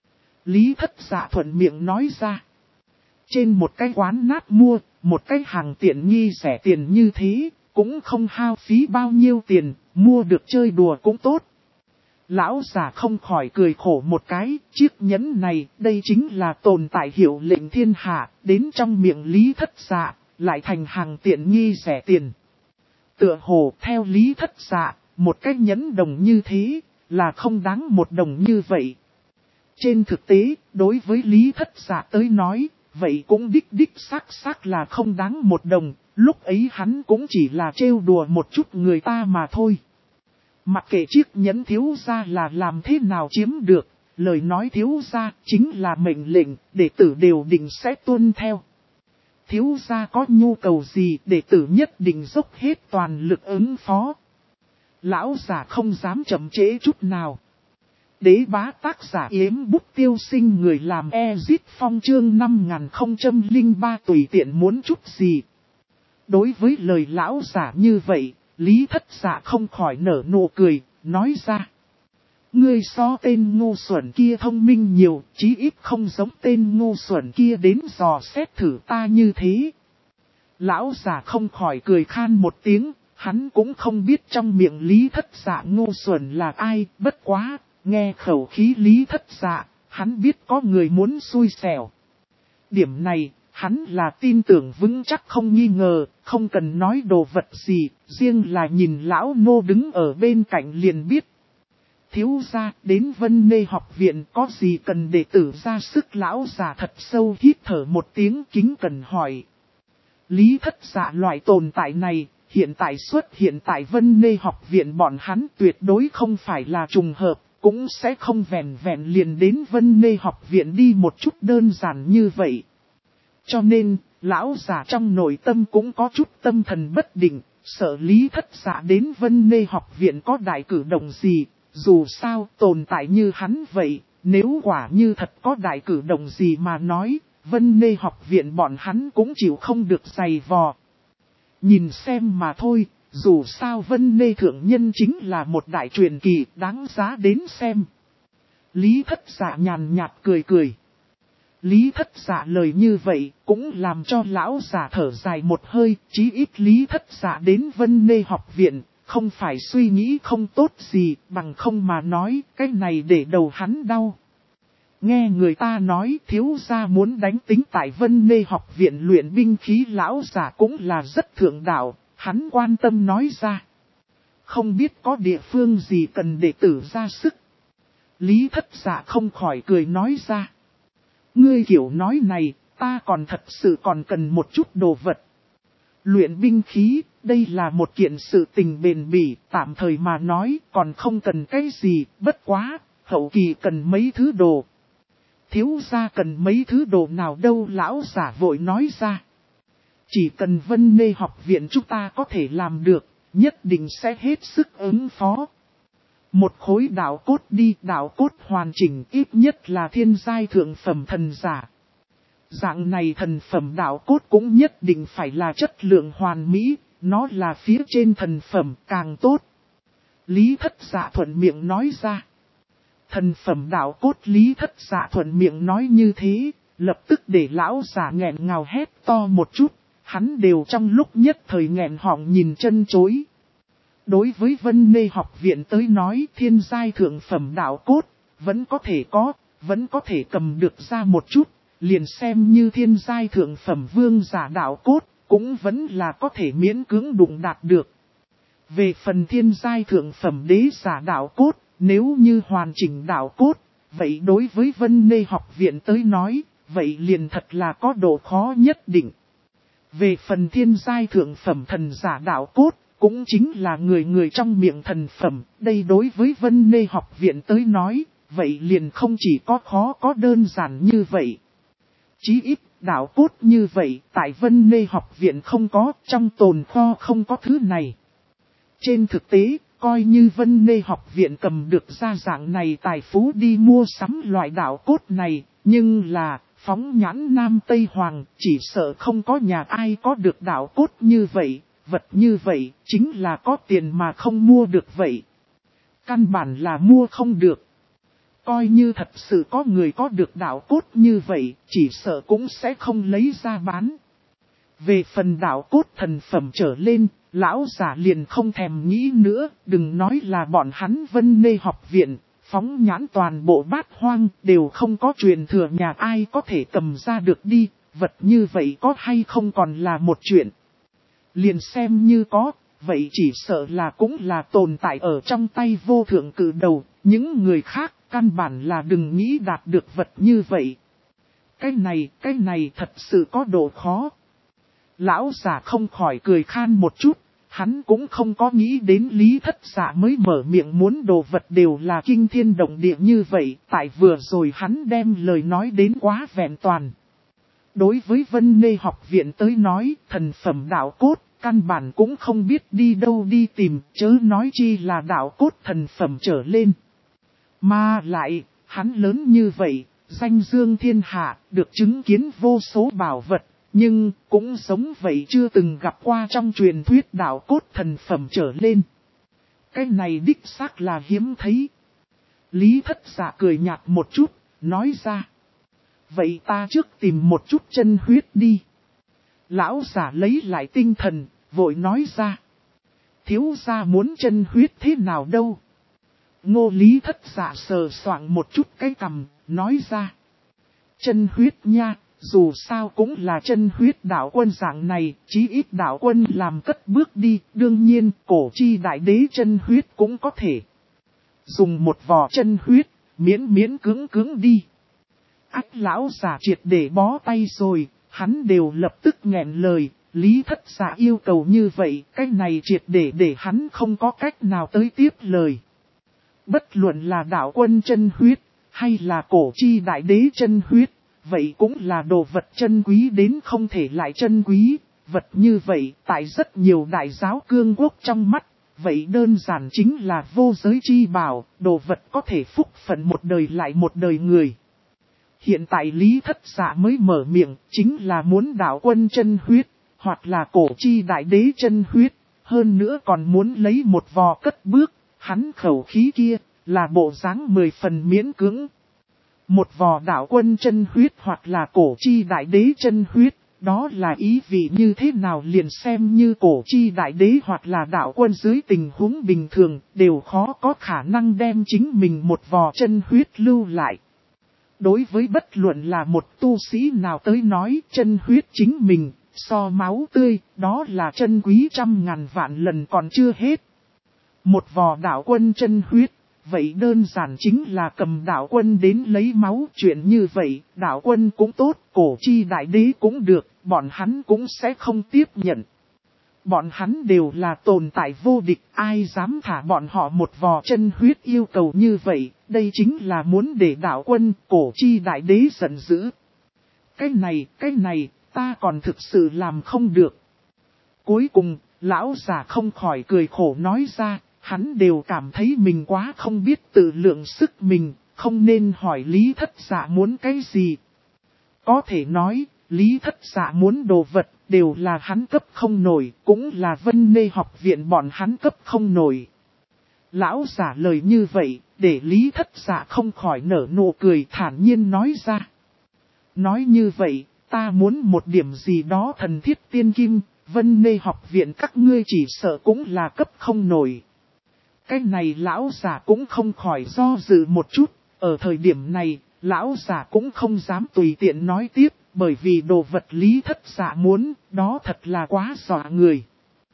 Lý Thất Dạ thuận miệng nói ra. Trên một cái quán nát mua, một cái hàng tiện nghi rẻ tiền như thế, cũng không hao phí bao nhiêu tiền, mua được chơi đùa cũng tốt. Lão già không khỏi cười khổ một cái, chiếc nhẫn này, đây chính là tồn tại hiệu lệnh thiên hạ, đến trong miệng Lý Thất Dạ, lại thành hàng tiện nghi rẻ tiền. Tựa hồ theo Lý Thất Dạ, một cái nhẫn đồng như thế, là không đáng một đồng như vậy. Trên thực tế, đối với Lý Thất Dạ tới nói, vậy cũng đích xác là không đáng một đồng, lúc ấy hắn cũng chỉ là trêu đùa một chút người ta mà thôi. Mặc kệ chiếc nhẫn thiếu gia là làm thế nào chiếm được, lời nói thiếu gia chính là mệnh lệnh, đệ tử đều định sẽ tuân theo. Thiếu gia có nhu cầu gì, đệ tử nhất định dốc hết toàn lực ứng phó. Lão già không dám chậm trễ chút nào. Đế bá tác giả Yếm Bút Tiêu Sinh, người làm Ezit Phong chương 5003 tùy tiện muốn chút gì. Đối với lời lão giả như vậy, Lý Thất Dạ không khỏi nở nụ cười, nói ra. Ngươi so tên ngu xuẩn kia thông minh nhiều, chí ít không giống tên ngu xuẩn kia đến dò xét thử ta như thế. Lão giả không khỏi cười khan một tiếng, hắn cũng không biết trong miệng Lý Thất Dạ ngu xuẩn là ai, bất quá, nghe khẩu khí Lý Thất Dạ, hắn biết có người muốn xui xẻo. Điểm này, hắn là tin tưởng vững chắc không nghi ngờ, không cần nói đồ vật gì, riêng là nhìn lão nô đứng ở bên cạnh liền biết. Thiếu gia đến Vân Nê học viện có gì cần đệ tử ra sức, lão già thật sâu hít thở một tiếng kính cần hỏi. Lý Thất Dạ loại tồn tại này, hiện tại xuất hiện tại Vân Nê học viện bọn hắn tuyệt đối không phải là trùng hợp, cũng sẽ không vẹn vẹn liền đến Vân Nê học viện đi một chút đơn giản như vậy. Cho nên, lão già trong nội tâm cũng có chút tâm thần bất định, sợ Lý Thất Dạ đến Vân Nê học viện có đại cử động gì, dù sao tồn tại như hắn vậy, nếu quả như thật có đại cử động gì mà nói, Vân Nê học viện bọn hắn cũng chịu không được giày vò. Nhìn xem mà thôi, dù sao Vân Nê thượng nhân chính là một đại truyền kỳ đáng giá đến xem. Lý Thất Dạ nhàn nhạt cười cười. Lý Thất Dạ lời như vậy cũng làm cho lão già thở dài một hơi, chí ít Lý Thất Dạ đến Vân Nê học viện, không phải suy nghĩ không tốt gì, bằng không mà nói, cái này để đầu hắn đau. Nghe người ta nói thiếu gia muốn đánh tính tại Vân Nê học viện luyện binh khí, lão già cũng là rất thượng đạo, hắn quan tâm nói ra. Không biết có địa phương gì cần đệ tử ra sức. Lý Thất Dạ không khỏi cười nói ra. Ngươi kiểu nói này, ta còn thật sự còn cần một chút đồ vật. Luyện binh khí, đây là một kiện sự tình bền bỉ, tạm thời mà nói còn không cần cái gì, bất quá, hậu kỳ cần mấy thứ đồ. Thiếu gia cần mấy thứ đồ nào đâu, lão giả vội nói ra. Chỉ cần Vân Nê học viện chúng ta có thể làm được, nhất định sẽ hết sức ứng phó. Một khối đạo cốt đi, đạo cốt hoàn chỉnh ít nhất là thiên giai thượng phẩm thần giả. Dạng này thần phẩm đạo cốt cũng nhất định phải là chất lượng hoàn mỹ, nó là phía trên thần phẩm càng tốt. Lý Thất Dạ thuận miệng nói ra. Thần phẩm đạo cốt, Lý Thất Dạ thuận miệng nói như thế, lập tức để lão giả nghẹn ngào hét to một chút, hắn đều trong lúc nhất thời nghẹn họng nhìn chân chối. Đối với Vân Nê học viện tới nói thiên giai thượng phẩm đạo cốt, vẫn có thể có, vẫn có thể cầm được ra một chút, liền xem như thiên giai thượng phẩm vương giả đạo cốt, cũng vẫn là có thể miễn cưỡng đụng đạt được. Về phần thiên giai thượng phẩm đế giả đạo cốt, nếu như hoàn chỉnh đạo cốt, vậy đối với Vân Nê học viện tới nói, vậy liền thật là có độ khó nhất định. Về phần thiên giai thượng phẩm thần giả đạo cốt, cũng chính là người người trong miệng thần phẩm, đây đối với Vân Nê học viện tới nói, vậy liền không chỉ có khó có đơn giản như vậy. Chí ít, đạo cốt như vậy, tại Vân Nê học viện không có, trong tồn kho không có thứ này. Trên thực tế, coi như Vân Nê học viện cầm được ra dạng này tài phú đi mua sắm loại đạo cốt này, nhưng là, phóng nhãn Nam Tây Hoàng, chỉ sợ không có nhà ai có được đạo cốt như vậy, vật như vậy, chính là có tiền mà không mua được vậy. Căn bản là mua không được. Coi như thật sự có người có được đạo cốt như vậy, chỉ sợ cũng sẽ không lấy ra bán. Về phần đạo cốt thần phẩm trở lên, lão giả liền không thèm nghĩ nữa, đừng nói là bọn hắn Vân Nê học viện, phóng nhãn toàn bộ bát hoang đều không có truyền thừa nhà ai có thể cầm ra được đi, vật như vậy có hay không còn là một chuyện. Liền xem như có, vậy chỉ sợ là cũng là tồn tại ở trong tay vô thượng cử đầu, những người khác căn bản là đừng nghĩ đạt được vật như vậy. Cái này thật sự có độ khó. Lão giả không khỏi cười khan một chút, hắn cũng không có nghĩ đến Lý Thất Dạ mới mở miệng muốn đồ vật đều là kinh thiên động địa như vậy, tại vừa rồi hắn đem lời nói đến quá vẹn toàn. Đối với Vân Nê học viện tới nói, thần phẩm đạo cốt, căn bản cũng không biết đi đâu đi tìm, chớ nói chi là đạo cốt thần phẩm trở lên. Mà lại, hắn lớn như vậy, danh dương thiên hạ, được chứng kiến vô số bảo vật, nhưng cũng giống vậy chưa từng gặp qua trong truyền thuyết đạo cốt thần phẩm trở lên. Cái này đích xác là hiếm thấy. Lý Thất Dạ cười nhạt một chút, nói ra. Vậy ta trước tìm một chút chân huyết đi. Lão giả lấy lại tinh thần, vội nói ra. Thiếu gia muốn chân huyết thế nào đâu? Ngô Lý Thất Dạ sờ soạng một chút cái cằm, nói ra. Chân huyết nha, dù sao cũng là chân huyết đạo quân dạng này, chí ít đạo quân làm cất bước đi, đương nhiên cổ chi đại đế chân huyết cũng có thể. Dùng một vò chân huyết, miễn cưỡng đi. Ách lão giả triệt để bó tay rồi, hắn đều lập tức nghẹn lời, Lý Thất Dạ yêu cầu như vậy, cái này triệt để hắn không có cách nào tới tiếp lời. Bất luận là đạo quân chân huyết, hay là cổ chi đại đế chân huyết, vậy cũng là đồ vật chân quý đến không thể lại chân quý, vật như vậy tại rất nhiều đại giáo cương quốc trong mắt, vậy đơn giản chính là vô giới chi bảo, đồ vật có thể phúc phận một đời lại một đời người. Hiện tại Lý Thất Dạ mới mở miệng, chính là muốn đạo quân chân huyết, hoặc là cổ chi đại đế chân huyết, hơn nữa còn muốn lấy một vò cất bước, hắn khẩu khí kia, là bộ dáng 10 phần miễn cưỡng. Một vò đạo quân chân huyết hoặc là cổ chi đại đế chân huyết, đó là ý vị như thế nào liền xem như cổ chi đại đế hoặc là đạo quân dưới tình huống bình thường, đều khó có khả năng đem chính mình một vò chân huyết lưu lại. Đối với bất luận là một tu sĩ nào tới nói chân huyết chính mình, so máu tươi, đó là chân quý trăm ngàn vạn lần còn chưa hết. Một vò đạo quân chân huyết, vậy đơn giản chính là cầm đạo quân đến lấy máu, chuyện như vậy, đạo quân cũng tốt, cổ chi đại đế cũng được, bọn hắn cũng sẽ không tiếp nhận. Bọn hắn đều là tồn tại vô địch, ai dám thả bọn họ một vò chân huyết yêu cầu như vậy, đây chính là muốn để đạo quân, cổ chi đại đế giận dữ. Cái này, ta còn thực sự làm không được. Cuối cùng, lão già không khỏi cười khổ nói ra, hắn đều cảm thấy mình quá không biết tự lượng sức mình, không nên hỏi Lý Thất Dạ muốn cái gì. Có thể nói, Lý Thất Dạ muốn đồ vật, đều là hắn cấp không nổi, cũng là Vân Nê học viện bọn hắn cấp không nổi. Lão giả lời như vậy, để Lý Thất Dạ không khỏi nở nụ cười thản nhiên nói ra. Nói như vậy, ta muốn một điểm gì đó thần thiết tiên kim, Vân Nê học viện các ngươi chỉ sợ cũng là cấp không nổi. Cái này lão giả cũng không khỏi do dự một chút, ở thời điểm này, lão giả cũng không dám tùy tiện nói tiếp, bởi vì đồ vật Lý Thất Dạ muốn, đó thật là quá dọa người.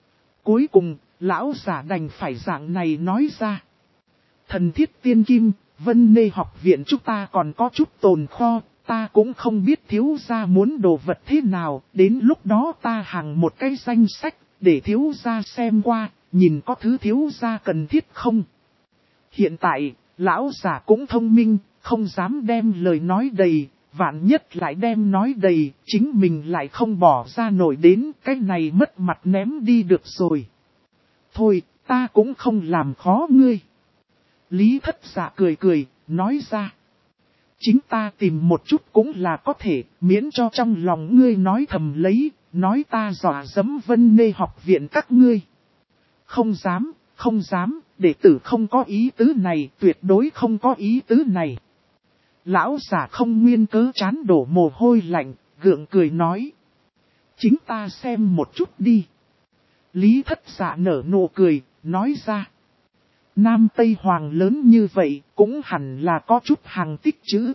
Cuối cùng, lão giả đành phải dạng này nói ra. Thần thiết tiên kim, Vân Nê học viện chúng ta còn có chút tồn kho, ta cũng không biết thiếu gia muốn đồ vật thế nào, đến lúc đó ta hằng một cái danh sách, để thiếu gia xem qua, nhìn có thứ thiếu gia cần thiết không. Hiện tại, lão già cũng thông minh, không dám đem lời nói đầy, vạn nhất lại đem nói đầy, chính mình lại không bỏ ra nổi đến, cái này mất mặt ném đi được rồi. Thôi, ta cũng không làm khó ngươi. Lý Thất Dạ cười cười, nói ra. Chính ta tìm một chút cũng là có thể, miễn cho trong lòng ngươi nói thầm lấy, nói ta dọa dẫm Vân Nê học viện các ngươi. Không dám, không dám, đệ tử không có ý tứ này, tuyệt đối không có ý tứ này. Lão giả không nguyên cớ chán đổ mồ hôi lạnh, gượng cười nói. Chính ta xem một chút đi. Lý Thất Dạ nở nụ cười, nói ra. Nam Tây Hoàng lớn như vậy, cũng hẳn là có chút hàng tích chữ.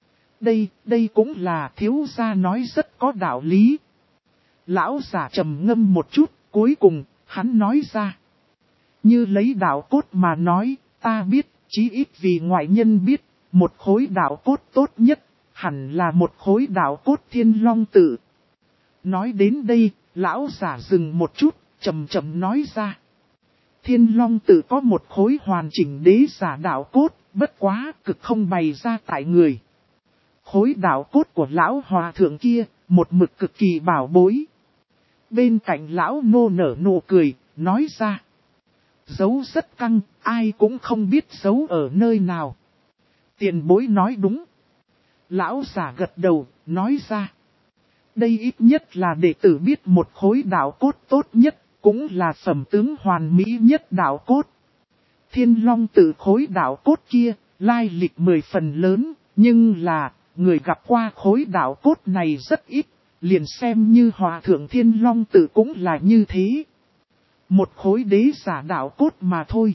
Đây cũng là thiếu gia nói rất có đạo lý. Lão giả trầm ngâm một chút, cuối cùng, hắn nói ra. Như lấy đạo cốt mà nói, ta biết, chí ít vì ngoại nhân biết, một khối đạo cốt tốt nhất, hẳn là một khối đạo cốt Thiên Long Tự. Nói đến đây, lão giả dừng một chút, chậm chậm nói ra. Thiên Long Tự có một khối hoàn chỉnh đế giả đạo cốt, bất quá cực không bày ra tại người. Khối đạo cốt của lão hòa thượng kia, một mực cực kỳ bảo bối. Bên cạnh lão nô nở nụ cười, nói ra. Giấu rất căng, ai cũng không biết giấu ở nơi nào. Tiền bối nói đúng. Lão giả gật đầu, nói ra. Đây ít nhất là đệ tử biết một khối đạo cốt tốt nhất, cũng là phẩm tướng hoàn mỹ nhất đạo cốt. Thiên Long Tự khối đạo cốt kia, lai lịch 10 phần lớn, nhưng là, người gặp qua khối đạo cốt này rất ít, liền xem như Hòa Thượng Thiên Long Tự cũng là như thế. Một khối đế giả đạo cốt mà thôi.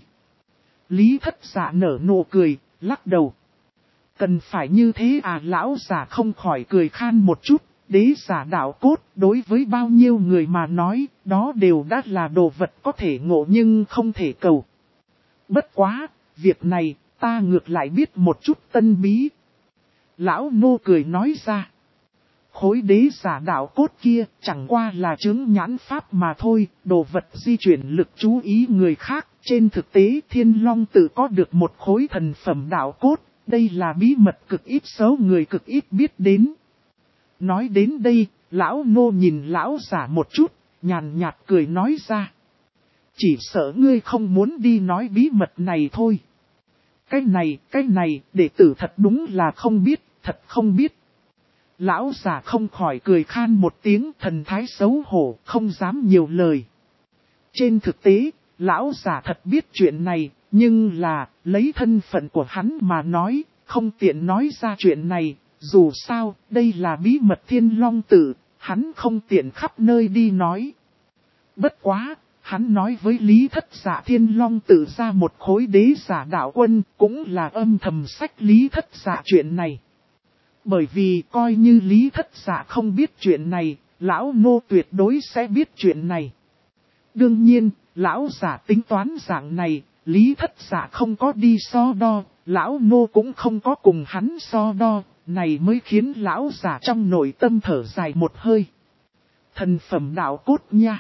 Lý Thất Dạ nở nụ cười, lắc đầu. Cần phải như thế à, lão giả không khỏi cười khan một chút. Đế giả đạo cốt đối với bao nhiêu người mà nói, đó đều đã là đồ vật có thể ngộ nhưng không thể cầu. Bất quá, việc này, ta ngược lại biết một chút tân bí. Lão nô cười nói ra. Khối đế giả đạo cốt kia chẳng qua là chứng nhãn pháp mà thôi, đồ vật di chuyển lực chú ý người khác. Trên thực tế Thiên Long Tự có được một khối thần phẩm đạo cốt, đây là bí mật cực ít số người cực ít biết đến. Nói đến đây, lão nô nhìn lão giả một chút, nhàn nhạt cười nói ra. Chỉ sợ ngươi không muốn đi nói bí mật này thôi. Cái này, đệ tử thật đúng là không biết, thật không biết. Lão giả không khỏi cười khan một tiếng, thần thái xấu hổ, không dám nhiều lời. Trên thực tế, lão giả thật biết chuyện này, nhưng là, lấy thân phận của hắn mà nói, không tiện nói ra chuyện này. Dù sao, đây là bí mật Thiên Long Tự, hắn không tiện khắp nơi đi nói. Bất quá, hắn nói với Lý Thất Dạ Thiên Long Tự ra một khối đế giả đạo quân, cũng là âm thầm sách Lý Thất Dạ chuyện này. Bởi vì coi như Lý Thất Dạ không biết chuyện này, lão nô tuyệt đối sẽ biết chuyện này. Đương nhiên, lão giả tính toán dạng này, Lý Thất Dạ không có đi so đo, lão nô cũng không có cùng hắn so đo. Này mới khiến lão giả trong nội tâm thở dài một hơi. Thần phẩm đạo cốt nha.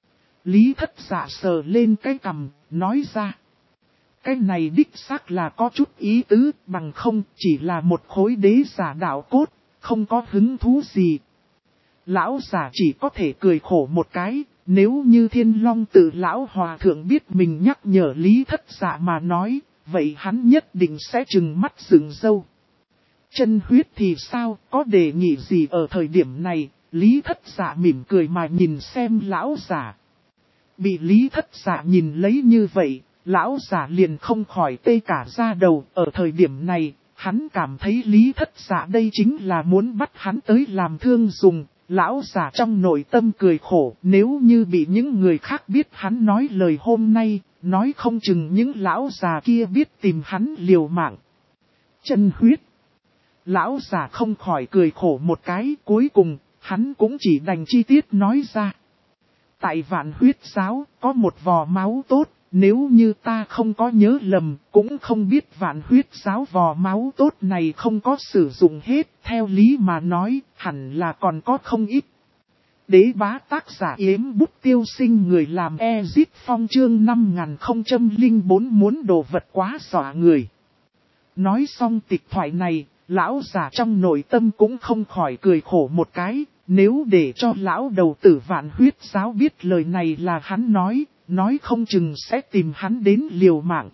Lý Thất Dạ sờ lên cái cằm, nói ra. Cái này đích xác là có chút ý tứ, bằng không chỉ là một khối đế giả đạo cốt, không có hứng thú gì. Lão giả chỉ có thể cười khổ một cái, nếu như Thiên Long Tự lão hòa thượng biết mình nhắc nhở Lý Thất Dạ mà nói, vậy hắn nhất định sẽ trừng mắt sừng râu. Chân huyết thì sao, có đề nghị gì ở thời điểm này, Lý Thất Dạ mỉm cười mà nhìn xem lão giả. Bị Lý Thất Dạ nhìn lấy như vậy, lão giả liền không khỏi tê cả da đầu, ở thời điểm này, hắn cảm thấy Lý Thất Dạ đây chính là muốn bắt hắn tới làm thương dùng, lão giả trong nội tâm cười khổ, nếu như bị những người khác biết hắn nói lời hôm nay, nói không chừng những lão già kia biết tìm hắn liều mạng. Chân huyết. Lão già không khỏi cười khổ một cái, cuối cùng, hắn cũng chỉ đành chi tiết nói ra. Tại Vạn Huyết Giáo, có một vò máu tốt, Nếu như ta không có nhớ lầm, cũng không biết Vạn Huyết giáo vò máu tốt này không có sử dụng hết, theo lý mà nói, hẳn là còn có không ít. Đế bá tác giả Yếm Bút Tiêu Sinh người làm Ezit Phong chương 5004 muốn đồ vật quá dọa người. Nói xong tịch thoại này, lão giả trong nội tâm cũng không khỏi cười khổ một cái, nếu để cho lão đầu tử Vạn Huyết giáo biết lời này là hắn nói không chừng sẽ tìm hắn đến liều mạng.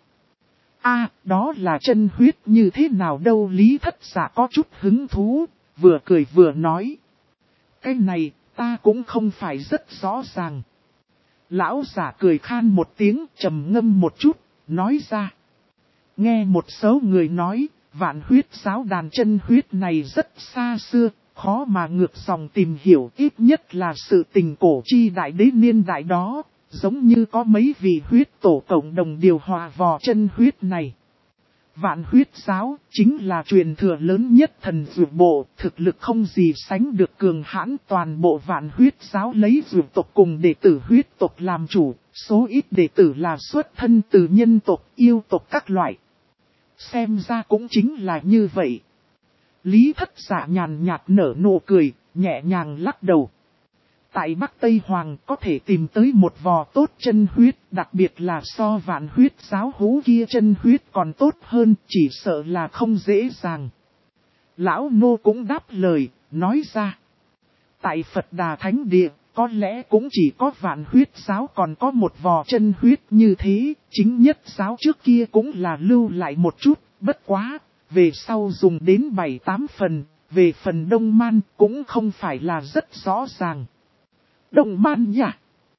Đó là chân huyết như thế nào đâu, Lý Thất Giả có chút hứng thú, vừa cười vừa nói. Cái này, ta cũng không phải rất rõ ràng. Lão giả cười khan một tiếng, trầm ngâm một chút, nói ra. Nghe một số người nói, Vạn Huyết giáo đàn chân huyết này rất xa xưa, khó mà ngược dòng tìm hiểu, ít nhất là sự tình cổ chi đại đế niên đại đó, giống như có mấy vị huyết tổ cộng đồng điều hòa vò chân huyết này. Vạn Huyết giáo chính là truyền thừa lớn nhất thần dược bộ, thực lực không gì sánh được cường hãn, toàn bộ Vạn Huyết giáo lấy dược tộc cùng đệ tử huyết tộc làm chủ, số ít đệ tử là xuất thân từ nhân tộc, yêu tộc các loại. Xem ra cũng chính là như vậy. Lý Thất Giả nhàn nhạt nở nụ cười, nhẹ nhàng lắc đầu. Tại Bắc Tây Hoàng có thể tìm tới một vò tốt chân huyết, đặc biệt là so Vạn Huyết giáo hú kia chân huyết còn tốt hơn, chỉ sợ là không dễ dàng. Lão Nô cũng đáp lời, nói ra. Tại Phật Đà Thánh Địa, có lẽ cũng chỉ có Vạn Huyết giáo còn có một vò chân huyết như thế, chính nhất giáo trước kia cũng là lưu lại một chút, bất quá, về sau dùng đến 7-8 phần, về phần Đông Man cũng không phải là rất rõ ràng. Đông Man nhỉ?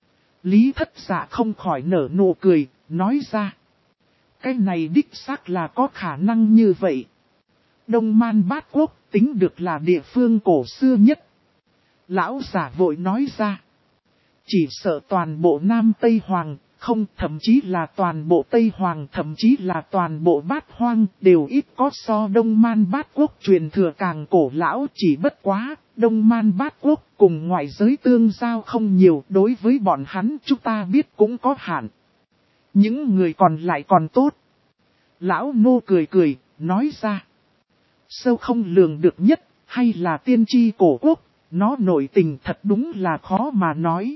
Lý Thất Giả không khỏi nở nụ cười, nói ra. Cái này đích xác là có khả năng như vậy. Đông Man Bát Quốc tính được là địa phương cổ xưa nhất. Lão giả vội nói ra. Chỉ sợ toàn bộ Nam Tây Hoàng, không thậm chí là toàn bộ Tây Hoàng, thậm chí là toàn bộ Bát Hoang, đều ít có so Đông Man Bát Quốc truyền thừa càng cổ lão, chỉ bất quá. Đông Man Bát Quốc cùng ngoại giới tương giao không nhiều, đối với bọn hắn chúng ta biết cũng có hạn. Những người còn lại còn tốt. Lão Nô cười cười, nói ra. Sâu không lường được nhất, hay là tiên tri cổ quốc, nó nội tình thật đúng là khó mà nói.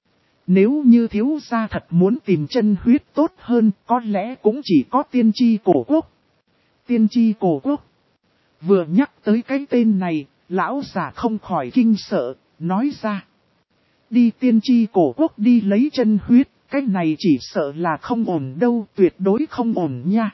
Nếu như thiếu gia thật muốn tìm chân huyết tốt hơn, có lẽ cũng chỉ có tiên tri cổ quốc. Tiên tri cổ quốc. Vừa nhắc tới cái tên này, lão giả không khỏi kinh sợ, nói ra. Đi tiên tri cổ quốc đi lấy chân huyết, cái này chỉ sợ là không ổn đâu, tuyệt đối không ổn nha.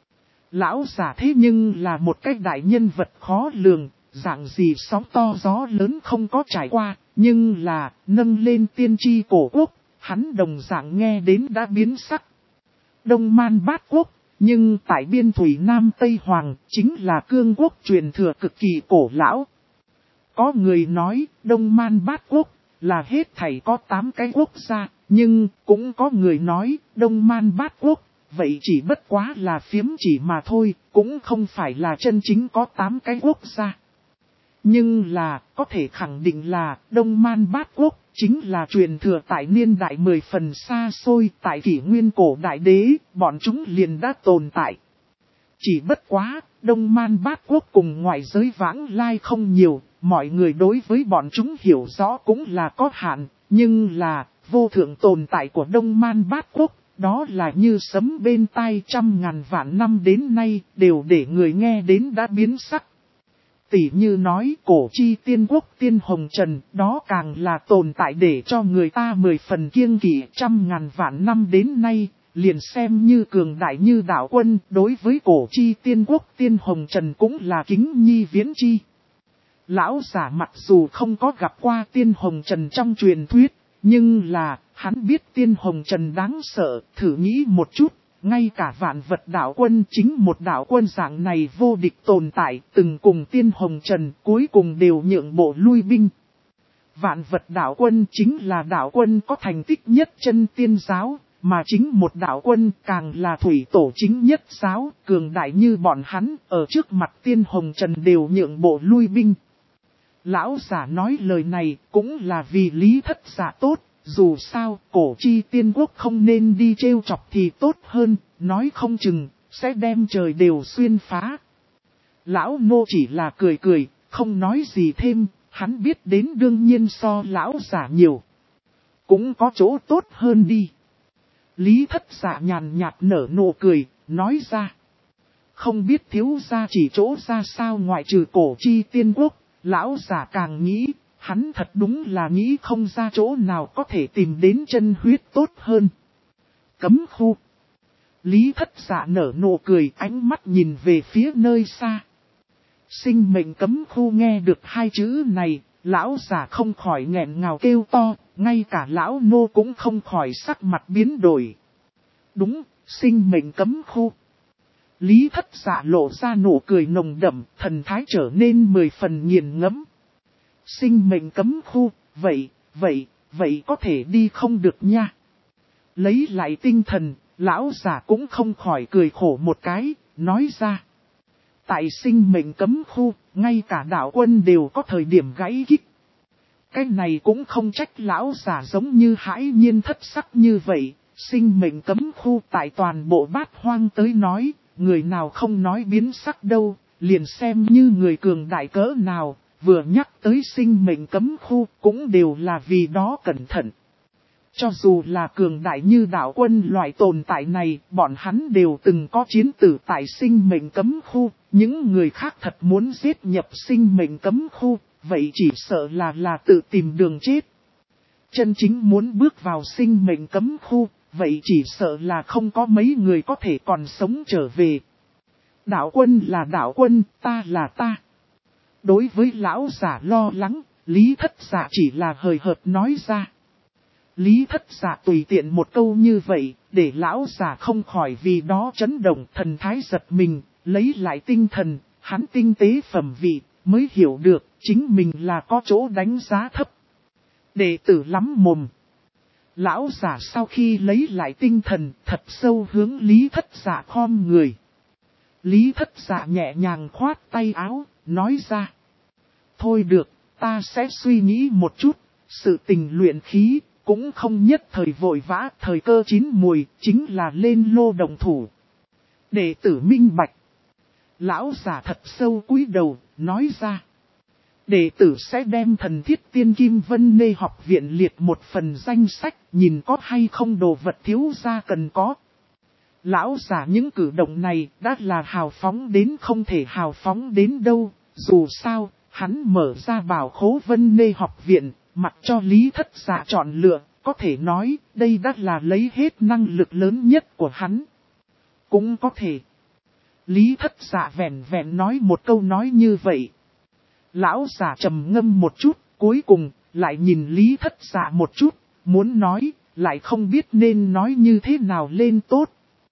Lão giả thế nhưng là một cái đại nhân vật khó lường, dạng gì sóng to gió lớn không có trải qua, nhưng là nâng lên tiên tri cổ quốc, hắn đồng dạng nghe đến đã biến sắc. Đông Man Bát Quốc, nhưng tại biên thủy Nam Tây Hoàng chính là cương quốc truyền thừa cực kỳ cổ lão. Có người nói Đông Man Bát Quốc là hết thảy có 8 cái quốc gia, nhưng cũng có người nói Đông Man Bát Quốc, vậy chỉ bất quá là phiếm chỉ mà thôi, cũng không phải là chân chính có 8 cái quốc gia. Nhưng là, có thể khẳng định là Đông Man Bát Quốc chính là truyền thừa tại niên đại 10 phần xa xôi, tại kỷ nguyên cổ đại đế, bọn chúng liền đã tồn tại. Chỉ bất quá, Đông Man Bát Quốc cùng ngoại giới vãng lai không nhiều, mọi người đối với bọn chúng hiểu rõ cũng là có hạn, nhưng là, vô thượng tồn tại của Đông Man Bát Quốc, đó là như sấm bên tai, 100.000 vạn năm đến nay, đều để người nghe đến đã biến sắc. Tỷ như nói cổ chi tiên quốc Tiên Hồng Trần, đó càng là tồn tại để cho người ta 10 phần kiêng kỵ, 100.000 vạn năm đến nay, liền xem như cường đại như đạo quân, đối với cổ chi tiên quốc Tiên Hồng Trần cũng là kính nhi viễn chi. Lão giả mặc dù không có gặp qua Tiên Hồng Trần trong truyền thuyết, nhưng là, hắn biết Tiên Hồng Trần đáng sợ, thử nghĩ một chút. Ngay cả vạn vật đạo quân chính một đạo quân dạng này vô địch tồn tại, từng cùng Tiên Hồng Trần cuối cùng đều nhượng bộ lui binh. Vạn vật đạo quân chính là đạo quân có thành tích nhất chân tiên giáo, mà chính một đạo quân càng là thủy tổ chính nhất giáo, cường đại như bọn hắn, ở trước mặt Tiên Hồng Trần đều nhượng bộ lui binh. Lão giả nói lời này cũng là vì Lý Thất Giả tốt, dù sao cổ chi tiên quốc không nên đi trêu chọc thì tốt hơn, nói không chừng, sẽ đem trời đều xuyên phá. Lão nô chỉ là cười cười, không nói gì thêm, hắn biết đến đương nhiên so lão giả nhiều. Cũng có chỗ tốt hơn đi. Lý Thất Dạ nhàn nhạt nở nụ cười, nói ra. Không biết thiếu gia chỉ chỗ ra sao ngoại trừ cổ chi tiên quốc, lão giả càng nghĩ, hắn thật đúng là nghĩ không ra chỗ nào có thể tìm đến chân huyết tốt hơn. Cấm khu. Lý Thất Dạ nở nụ cười, ánh mắt nhìn về phía nơi xa. Sinh mệnh cấm khu nghe được hai chữ này, lão giả không khỏi nghẹn ngào kêu to, ngay cả lão nô cũng không khỏi sắc mặt biến đổi. Đúng, sinh mệnh cấm khu. Lý Thất Dạ lộ ra nụ cười nồng đậm, thần thái trở nên 10 phần nghiền ngẫm. Sinh mệnh cấm khu, vậy có thể đi không được nha. Lấy lại tinh thần, lão giả cũng không khỏi cười khổ một cái, nói ra. Tại sinh mệnh cấm khu, ngay cả đạo quân đều có thời điểm gãy kích. Cái này cũng không trách lão giả giống như hãi nhiên thất sắc như vậy. Sinh mệnh cấm khu tại toàn bộ bát hoang tới nói, người nào không nói biến sắc đâu, liền xem như người cường đại cỡ nào, vừa nhắc tới sinh mệnh cấm khu cũng đều là vì đó cẩn thận. Cho dù là cường đại như đạo quân loại tồn tại này, bọn hắn đều từng có chiến tử tại sinh mệnh cấm khu, những người khác thật muốn giết nhập sinh mệnh cấm khu, vậy chỉ sợ là tự tìm đường chết. Chân chính muốn bước vào sinh mệnh cấm khu, vậy chỉ sợ là không có mấy người có thể còn sống trở về. Đạo quân là đạo quân, ta là ta. Đối với lão giả lo lắng, Lý Thất Dạ chỉ là hời hợt nói ra. Lý Thất Dạ tùy tiện một câu như vậy, để lão giả không khỏi vì đó chấn động, thần thái giật mình, lấy lại tinh thần, hắn tinh tế phẩm vị, mới hiểu được chính mình là có chỗ đánh giá thấp. Đệ tử lắm mồm. Lão giả sau khi lấy lại tinh thần, thật sâu hướng Lý Thất Dạ khom người. Lý Thất Dạ nhẹ nhàng khoát tay áo, nói ra. Thôi được, ta sẽ suy nghĩ một chút, sự tình luyện khí, cũng không nhất thời vội vã, thời cơ chín mùi, chính là lên lô đồng thủ. Đệ tử minh bạch. Lão giả thật sâu cúi đầu, nói ra. Đệ tử sẽ đem Thần Thiết Tiên Kim Vân Nê học viện liệt một phần danh sách, nhìn có hay không đồ vật thiếu gia cần có. Lão giả những cử động này đã là hào phóng đến không thể hào phóng đến đâu, dù sao, hắn mở ra bảo khố Vân Nê học viện, mặc cho Lý Thất Dạ chọn lựa, có thể nói đây đã là lấy hết năng lực lớn nhất của hắn. Cũng có thể. Lý Thất Dạ vẹn nói một câu nói như vậy. Lão giả trầm ngâm một chút, cuối cùng lại nhìn Lý Thất Dạ một chút, muốn nói, lại không biết nên nói như thế nào lên tốt.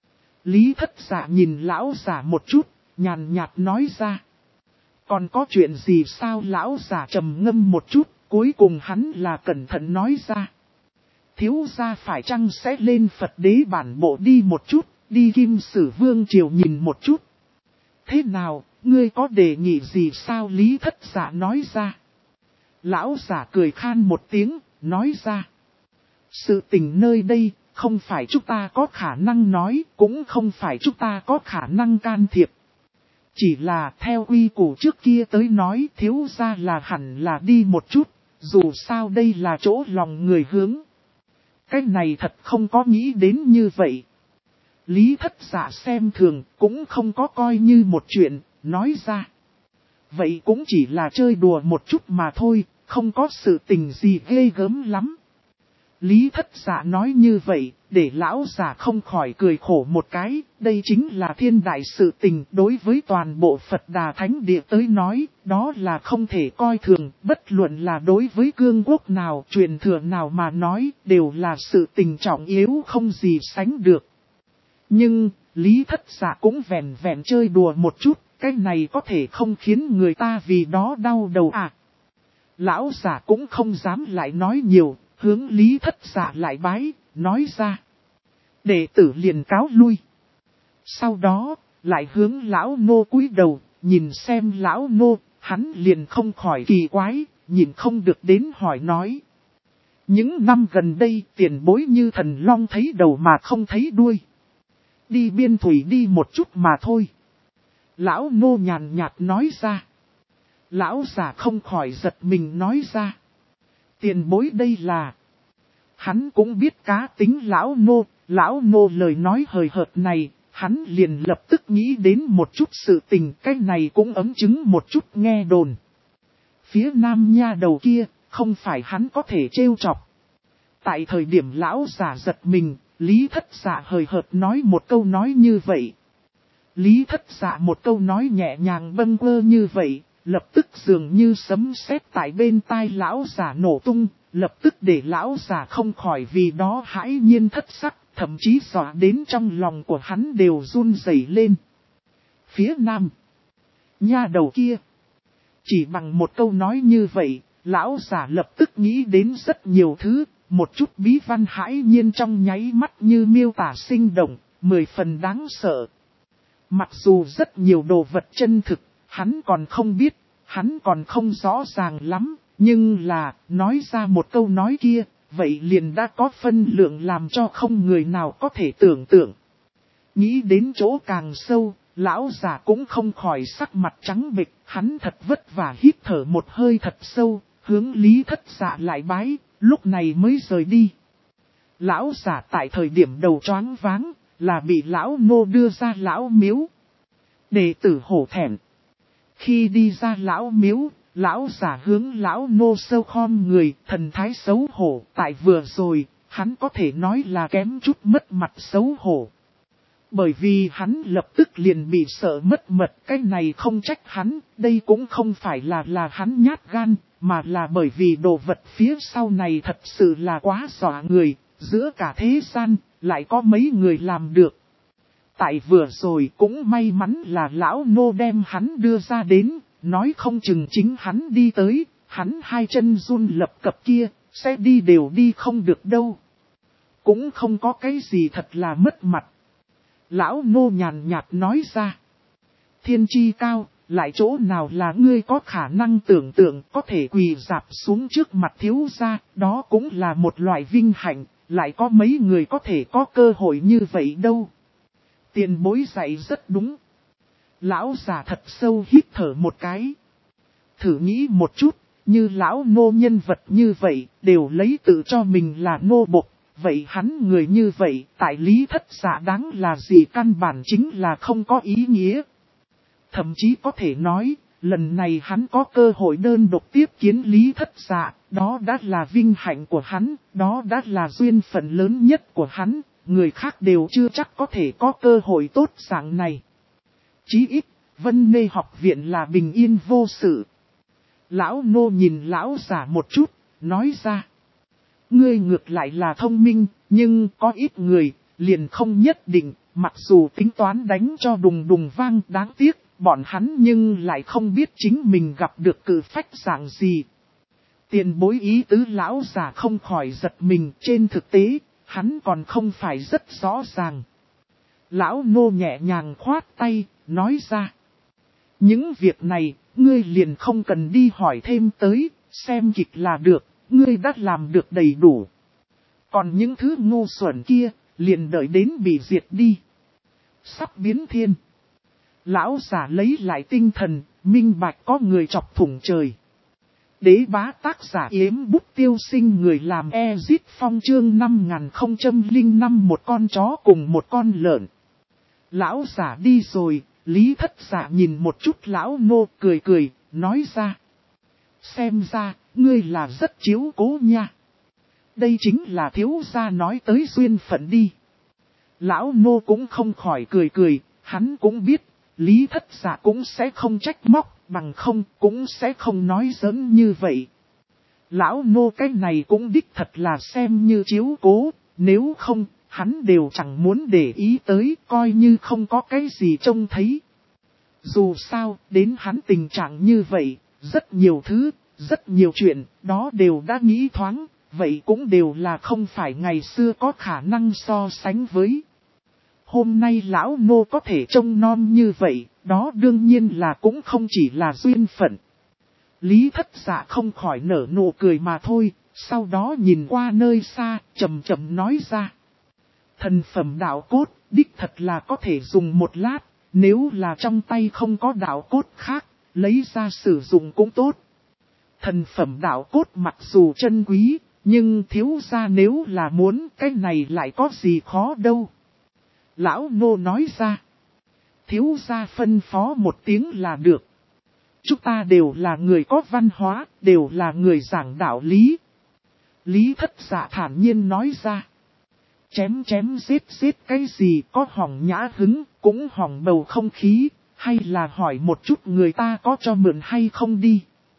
Lý Thất Dạ nhìn lão giả một chút, nhàn nhạt nói ra. Còn có chuyện gì sao? Lão giả trầm ngâm một chút, cuối cùng hắn là cẩn thận nói ra. Thiếu gia phải chăng sẽ lên Phật đế bản bộ đi một chút, đi Kim Sử Vương triều nhìn một chút. Thế nào, ngươi có đề nghị gì sao? Lý Thất Dạ nói ra. Lão giả cười khan một tiếng, nói ra. Sự tình nơi đây, không phải chúng ta có khả năng nói, cũng không phải chúng ta có khả năng can thiệp. Chỉ là theo quy củ trước kia tới nói, thiếu gia là hẳn là đi một chút, dù sao đây là chỗ lòng người hướng. Cái này thật không có nghĩ đến như vậy. Lý Thất Dạ xem thường, cũng không có coi như một chuyện, nói ra. Vậy cũng chỉ là chơi đùa một chút mà thôi, không có sự tình gì ghê gớm lắm. Lý Thất Dạ nói như vậy, để lão giả không khỏi cười khổ một cái, đây chính là thiên đại sự tình đối với toàn bộ Phật Đà Thánh Địa tới nói, đó là không thể coi thường, bất luận là đối với cương quốc nào, truyền thừa nào mà nói, đều là sự tình trọng yếu không gì sánh được. Nhưng, Lý Thất Dạ cũng vẹn chơi đùa một chút, cái này có thể không khiến người ta vì đó đau đầu à. Lão giả cũng không dám lại nói nhiều, hướng Lý Thất Dạ lại bái, nói ra. Đệ tử liền cáo lui. Sau đó, lại hướng lão nô cúi đầu, nhìn xem lão nô, hắn liền không khỏi kỳ quái, nhìn không được đến hỏi nói. Những năm gần đây tiền bối như thần long thấy đầu mà không thấy đuôi. Đi biên thủy đi một chút mà thôi. Lão nô nhàn nhạt nói ra. Lão giả không khỏi giật mình nói ra. Tiền bối đây là. Hắn cũng biết cá tính lão nô lời nói hời hợt này, hắn liền lập tức nghĩ đến một chút sự tình, cái này cũng ấm chứng một chút nghe đồn. Phía nam nha đầu kia, không phải hắn có thể trêu chọc. Tại thời điểm lão giả giật mình, Lý Thất Dạ hời hợt nói một câu nói như vậy. Lý Thất Dạ một câu nói nhẹ nhàng bâng quơ như vậy, lập tức dường như sấm sét tại bên tai lão giả nổ tung, lập tức để lão giả không khỏi vì đó hãi nhiên thất sắc, thậm chí dọa đến trong lòng của hắn đều run rẩy lên. Phía nam, nha đầu kia, chỉ bằng một câu nói như vậy, lão giả lập tức nghĩ đến rất nhiều thứ, một chút bí văn hãi nhiên trong nháy mắt như miêu tả sinh động, 10 phần đáng sợ. Mặc dù rất nhiều đồ vật chân thực, hắn còn không biết, hắn còn không rõ ràng lắm, nhưng là, nói ra một câu nói kia, vậy liền đã có phân lượng làm cho không người nào có thể tưởng tượng. Nghĩ đến chỗ càng sâu, lão già cũng không khỏi sắc mặt trắng bệch, hắn thật vất vả hít thở một hơi thật sâu, hướng Lý Thất Dạ lại bái, lúc này mới rời đi. Lão giả tại thời điểm đầu choáng váng, là bị lão nô đưa ra lão miếu. Đệ tử hổ thẹn. Khi đi ra lão miếu, lão giả hướng lão nô sâu khom người, thần thái xấu hổ. Tại vừa rồi, hắn có thể nói là kém chút mất mặt xấu hổ. Bởi vì hắn lập tức liền bị sợ mất mật, cái này không trách hắn, đây cũng không phải là hắn nhát gan, mà là bởi vì đồ vật phía sau này thật sự là quá dọa người, giữa cả thế gian, lại có mấy người làm được. Tại vừa rồi cũng may mắn là lão nô đem hắn đưa ra đến, nói không chừng chính hắn đi tới, hắn hai chân run lập cập kia, sẽ đi đều đi không được đâu. Cũng không có cái gì thật là mất mặt. Lão nô nhàn nhạt nói ra. Thiên chi cao, lại chỗ nào là ngươi có khả năng tưởng tượng có thể quỳ dạp xuống trước mặt thiếu gia, đó cũng là một loại vinh hạnh, lại có mấy người có thể có cơ hội như vậy đâu. Tiền bối dạy rất đúng. Lão già thật sâu hít thở một cái. Thử nghĩ một chút, như lão nô nhân vật như vậy, đều lấy tự cho mình là nô bộc. Vậy hắn người như vậy, tại Lý Thất Dạ đáng là gì căn bản chính là không có ý nghĩa. Thậm chí có thể nói, lần này hắn có cơ hội đơn độc tiếp kiến Lý Thất Dạ, đó đã là vinh hạnh của hắn, đó đã là duyên phận lớn nhất của hắn, người khác đều chưa chắc có thể có cơ hội tốt dạng này. Chí ít, Vân Nê học viện là bình yên vô sự. Lão nô nhìn lão giả một chút, nói ra. Ngươi ngược lại là thông minh, nhưng có ít người, liền không nhất định, mặc dù tính toán đánh cho đùng đùng vang đáng tiếc, bọn hắn nhưng lại không biết chính mình gặp được cử phách dạng gì. Tiền bối ý tứ lão giả không khỏi giật mình, trên thực tế, hắn còn không phải rất rõ ràng. Lão nô nhẹ nhàng khoát tay, nói ra. Những việc này, ngươi liền không cần đi hỏi thêm tới, xem kịch là được. Ngươi đã làm được đầy đủ. Còn những thứ ngu xuẩn kia, liền đợi đến bị diệt đi. Sắp biến thiên. Lão giả lấy lại tinh thần, minh bạch có người chọc thủng trời. Đế bá tác giả yếm bút tiêu sinh người làm Ezit Phong chương 5005 một con chó cùng một con lợn. Lão giả đi rồi, Lý Thất Dạ nhìn một chút lão nô cười cười, nói ra. Xem ra, ngươi là rất chiếu cố nha. Đây chính là thiếu gia nói tới duyên phận đi. Lão nô cũng không khỏi cười cười, hắn cũng biết, Lý Thất Dạ cũng sẽ không trách móc, bằng không cũng sẽ không nói giỡn như vậy. Lão nô cái này cũng đích thật là xem như chiếu cố, nếu không, hắn đều chẳng muốn để ý tới, coi như không có cái gì trông thấy. Dù sao, đến hắn tình trạng như vậy, rất nhiều thứ, rất nhiều chuyện, đó đều đã nghĩ thoáng, vậy cũng đều là không phải ngày xưa có khả năng so sánh với. Hôm nay lão nô có thể trông non như vậy, đó đương nhiên là cũng không chỉ là duyên phận. Lý Thất Dạ không khỏi nở nụ cười mà thôi, sau đó nhìn qua nơi xa, chậm chậm nói ra. Thần phẩm đạo cốt, đích thật là có thể dùng một lát, nếu là trong tay không có đạo cốt khác, lấy ra sử dụng cũng tốt. Thần phẩm đạo cốt mặc dù chân quý, nhưng thiếu gia nếu là muốn cái này lại có gì khó đâu. Lão nô nói ra. Thiếu gia phân phó một tiếng là được. Chúng ta đều là người có văn hóa, đều là người giảng đạo lý. Lý Thất Dạ thản nhiên nói ra. Chém chém giết giết cái gì có hỏng nhã hứng, cũng hỏng bầu không khí, hay là hỏi một chút người ta có cho mượn hay không đi.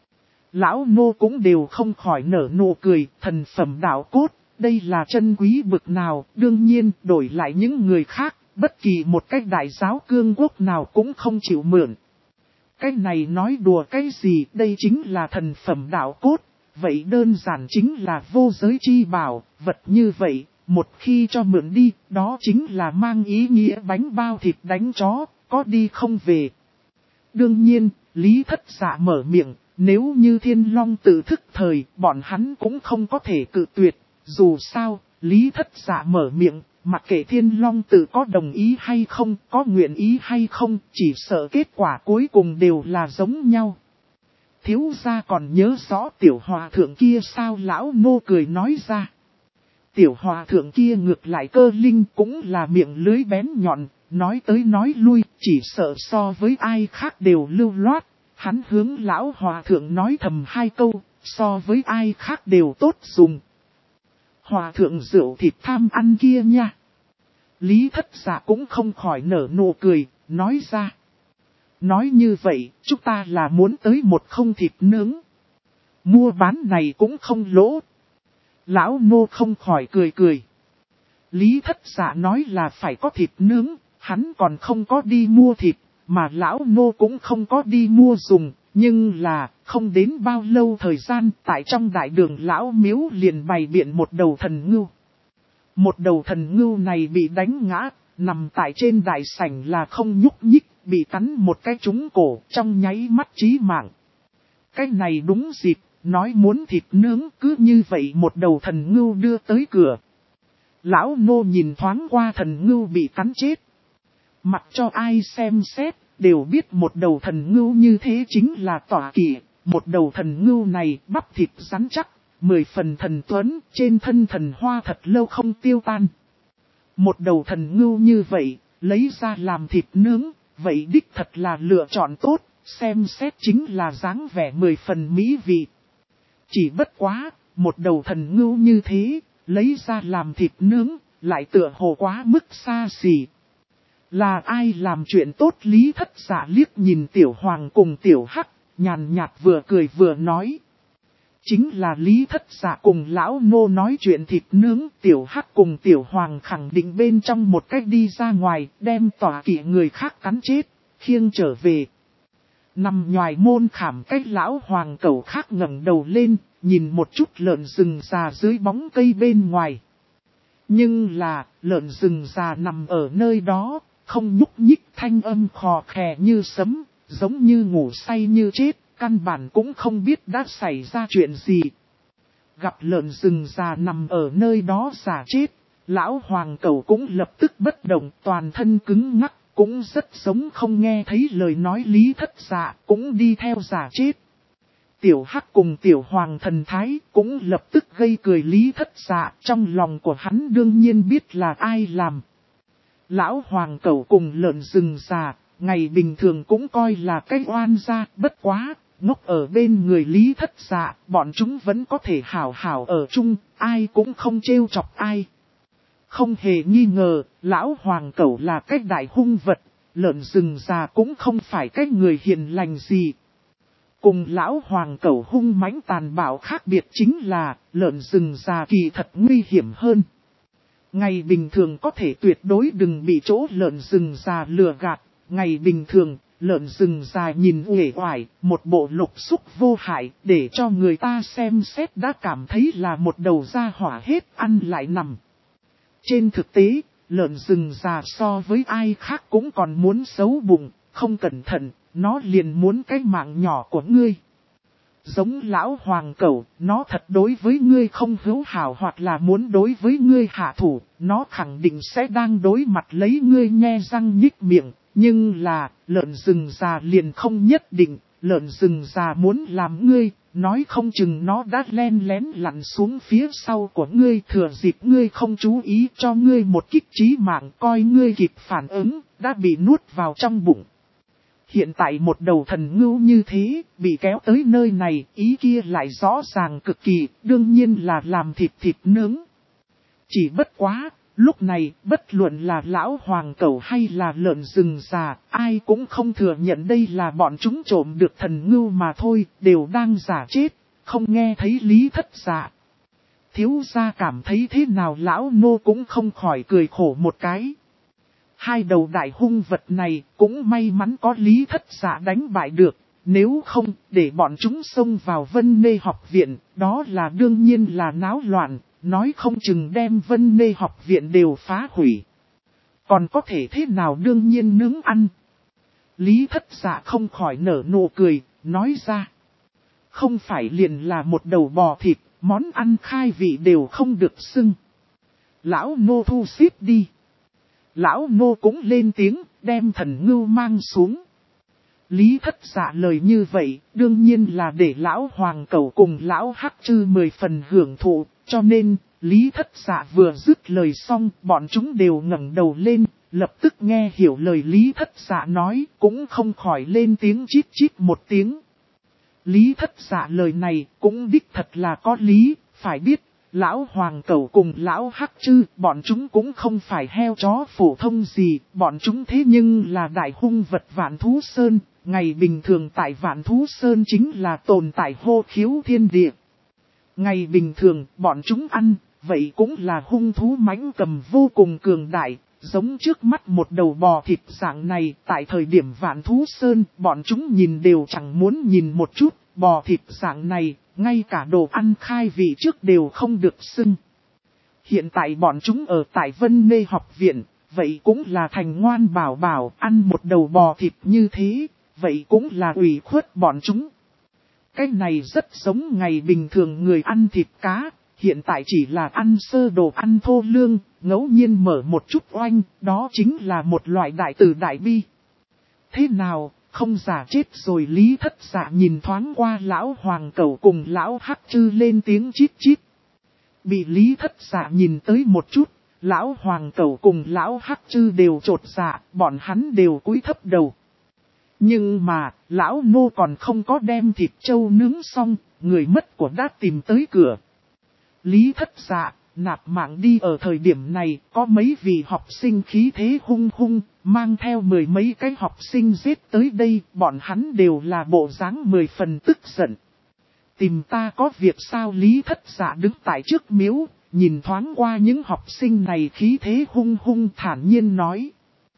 Lão nô cũng đều không khỏi nở nụ cười, thần phẩm đạo cốt, đây là chân quý bực nào, đương nhiên đổi lại những người khác, bất kỳ một cách đại giáo cương quốc nào cũng không chịu mượn. Cái này nói đùa cái gì, đây chính là thần phẩm đạo cốt, vậy đơn giản chính là vô giới chi bảo, vật như vậy, một khi cho mượn đi, đó chính là mang ý nghĩa bánh bao thịt đánh chó, có đi không về. Đương nhiên, Lý Thất Dạ mở miệng, nếu như Thiên Long tự thức thời, bọn hắn cũng không có thể cự tuyệt, dù sao, Lý Thất Dạ mở miệng, mặc kệ Thiên Long tự có đồng ý hay không, có nguyện ý hay không, chỉ sợ kết quả cuối cùng đều là giống nhau. Thiếu gia còn nhớ rõ tiểu hòa thượng kia sao, lão nô cười nói ra. Tiểu hòa thượng kia ngược lại cơ linh cũng là miệng lưới bén nhọn, nói tới nói lui, chỉ sợ so với ai khác đều lưu loát. Hắn hướng lão hòa thượng nói thầm hai câu, so với ai khác đều tốt dùng. Hòa thượng rượu thịt tham ăn kia nha. Lý Thất Dạ cũng không khỏi nở nụ cười, nói ra. Nói như vậy, chúng ta là muốn tới một không thịt nướng. Mua bán này cũng không lỗ. Lão nô không khỏi cười cười. Lý Thất Dạ nói là phải có thịt nướng, hắn còn không có đi mua thịt, mà lão nô cũng không có đi mua dùng, nhưng là không đến bao lâu thời gian tại trong đại đường lão miếu liền bày biện một đầu thần ngưu. Một đầu thần ngưu này bị đánh ngã, nằm tại trên đại sảnh là không nhúc nhích, bị cắn một cái trúng cổ trong nháy mắt chí mạng. Cái này đúng dịp, nói muốn thịt nướng cứ như vậy một đầu thần ngưu đưa tới cửa. Lão nô nhìn thoáng qua thần ngưu bị cắn chết. Mặc cho ai xem xét, đều biết một đầu thần ngưu như thế chính là tỏa kỵ. Một đầu thần ngưu này bắp thịt rắn chắc, 10 phần thần tuấn, trên thân thần hoa thật lâu không tiêu tan. Một đầu thần ngưu như vậy, lấy ra làm thịt nướng, vậy đích thật là lựa chọn tốt, xem xét chính là dáng vẻ 10 phần mỹ vị. Chỉ bất quá, một đầu thần ngưu như thế, lấy ra làm thịt nướng, lại tựa hồ quá mức xa xỉ. Là ai làm chuyện tốt? Lý Thất Dạ liếc nhìn Tiểu Hoàng cùng Tiểu Hắc, nhàn nhạt vừa cười vừa nói. Chính là Lý Thất Dạ cùng lão nô nói chuyện thịt nướng, Tiểu Hắc cùng Tiểu Hoàng khẳng định bên trong một cách đi ra ngoài, đem tỏa kỵ người khác cắn chết, khiêng trở về. Nằm ngoài môn khảm cách lão hoàng cẩu khác ngẩng đầu lên, nhìn một chút lợn rừng già dưới bóng cây bên ngoài. Nhưng là, lợn rừng già nằm ở nơi đó, không nhúc nhích, thanh âm khò khè như sấm, giống như ngủ say như chết, căn bản cũng không biết đã xảy ra chuyện gì. Gặp lợn rừng già nằm ở nơi đó giả chết, lão hoàng cẩu cũng lập tức bất động, toàn thân cứng ngắc, cũng rất giống không nghe thấy lời nói Lý Thất Dạ, cũng đi theo giả chết. Tiểu Hắc cùng Tiểu Hoàng thần thái cũng lập tức gây cười Lý Thất Dạ, trong lòng của hắn đương nhiên biết là ai làm. Lão hoàng cẩu cùng lợn rừng già, ngày bình thường cũng coi là cái oan gia, bất quá, ngốc ở bên người Lý Thất Dạ, bọn chúng vẫn có thể hảo hảo ở chung, ai cũng không trêu chọc ai. Không hề nghi ngờ, lão hoàng cẩu là cái đại hung vật, lợn rừng già cũng không phải cái người hiền lành gì. Cùng lão hoàng cẩu hung mãnh tàn bạo khác biệt chính là, lợn rừng già kỳ thật nguy hiểm hơn. Ngày bình thường có thể tuyệt đối đừng bị chỗ lợn rừng già lừa gạt, ngày bình thường, lợn rừng già nhìn uể oải, một bộ lục xúc vô hại, để cho người ta xem xét đã cảm thấy là một đầu da hỏa hết ăn lại nằm. Trên thực tế, lợn rừng già so với ai khác cũng còn muốn xấu bụng, không cẩn thận, nó liền muốn cái mạng nhỏ của ngươi. Giống lão hoàng cẩu, nó thật đối với ngươi không hữu hảo hoặc là muốn đối với ngươi hạ thủ, nó khẳng định sẽ đang đối mặt lấy ngươi nhe răng nhích miệng. Nhưng là, lợn rừng già liền không nhất định, lợn rừng già muốn làm ngươi, nói không chừng nó đã len lén lặn xuống phía sau của ngươi, thừa dịp ngươi không chú ý cho ngươi một kích chí mạng, coi ngươi kịp phản ứng, đã bị nuốt vào trong bụng. Hiện tại một đầu thần ngưu như thế, bị kéo tới nơi này, ý kia lại rõ ràng cực kỳ, đương nhiên là làm thịt nướng. Chỉ bất quá, lúc này, bất luận là lão hoàng cẩu hay là lợn rừng già, ai cũng không thừa nhận đây là bọn chúng trộm được thần ngưu mà thôi, đều đang giả chết, không nghe thấy lý thất dạ. Thiếu gia cảm thấy thế nào lão nô cũng không khỏi cười khổ một cái. Hai đầu đại hung vật này cũng may mắn có lý thất dạ đánh bại được, nếu không để bọn chúng xông vào Vân Nê học viện, đó là đương nhiên là náo loạn, nói không chừng đem Vân Nê học viện đều phá hủy. Còn có thể thế nào đương nhiên nướng ăn. Lý thất dạ không khỏi nở nụ cười, nói ra. Không phải liền là một đầu bò thịt, món ăn khai vị đều không được xưng. Lão nô thu xếp đi. Lão nô cũng lên tiếng, đem thần ngưu mang xuống. Lý thất dạ lời như vậy, đương nhiên là để lão hoàng cẩu cùng lão hắc trư 10 phần hưởng thụ, cho nên, lý thất dạ vừa dứt lời xong, bọn chúng đều ngẩng đầu lên, lập tức nghe hiểu lời lý thất dạ nói, cũng không khỏi lên tiếng chít chít một tiếng. Lý thất dạ lời này, cũng đích thật là có lý, phải biết. Lão hoàng cẩu cùng lão hắc trư, bọn chúng cũng không phải heo chó phổ thông gì, bọn chúng thế nhưng là đại hung vật Vạn Thú Sơn, ngày bình thường tại Vạn Thú Sơn chính là tồn tại hô khiếu thiên địa. Ngày bình thường, bọn chúng ăn, vậy cũng là hung thú mãnh cầm vô cùng cường đại, giống trước mắt một đầu bò thịt dạng này, tại thời điểm Vạn Thú Sơn, bọn chúng nhìn đều chẳng muốn nhìn một chút, bò thịt dạng này. Ngay cả đồ ăn khai vị trước đều không được xưng. Hiện tại bọn chúng ở tại Vân Nê học viện, vậy cũng là thành ngoan bảo bảo ăn một đầu bò thịt như thế, vậy cũng là ủy khuất bọn chúng. Cái này rất giống ngày bình thường người ăn thịt cá, hiện tại chỉ là ăn sơ đồ ăn thô lương, ngẫu nhiên mở một chút oanh, đó chính là một loại đại từ đại bi. Thế nào? Không giả chết rồi lý thất dạ nhìn thoáng qua lão hoàng cẩu cùng lão hắc trư lên tiếng chít chít. Bị lý thất dạ nhìn tới một chút, lão hoàng cẩu cùng lão hắc trư đều trột dạ, bọn hắn đều cúi thấp đầu. Nhưng mà, lão nô còn không có đem thịt trâu nướng xong, người mất của đã tìm tới cửa. Lý thất dạ, nạp mạng đi ở thời điểm này, có mấy vị học sinh khí thế hung hung, mang theo 10 mấy cái học sinh giết tới đây, bọn hắn đều là bộ dáng 10 phần tức giận. Tìm ta có việc sao lý thất dạ đứng tại trước miếu, nhìn thoáng qua những học sinh này khí thế hung hung thản nhiên nói.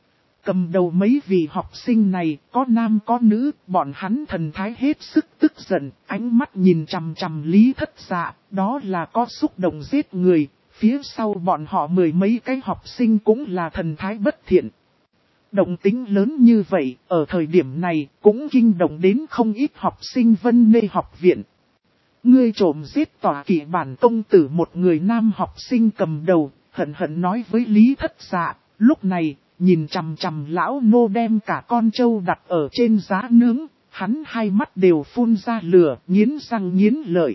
Cầm đầu mấy vị học sinh này, có nam có nữ, bọn hắn thần thái hết sức tức giận, ánh mắt nhìn chằm chằm lý thất dạ, đó là có xúc động giết người, phía sau bọn họ 10 mấy cái học sinh cũng là thần thái bất thiện. Động tính lớn như vậy, ở thời điểm này, cũng kinh động đến không ít học sinh Vân Nê học viện. Ngươi trộm giết tòa kỵ bản công tử một người nam học sinh cầm đầu, hận hận nói với lý thất dạ, lúc này, nhìn chằm chằm lão nô đem cả con trâu đặt ở trên giá nướng, hắn hai mắt đều phun ra lửa, nghiến răng nghiến lợi.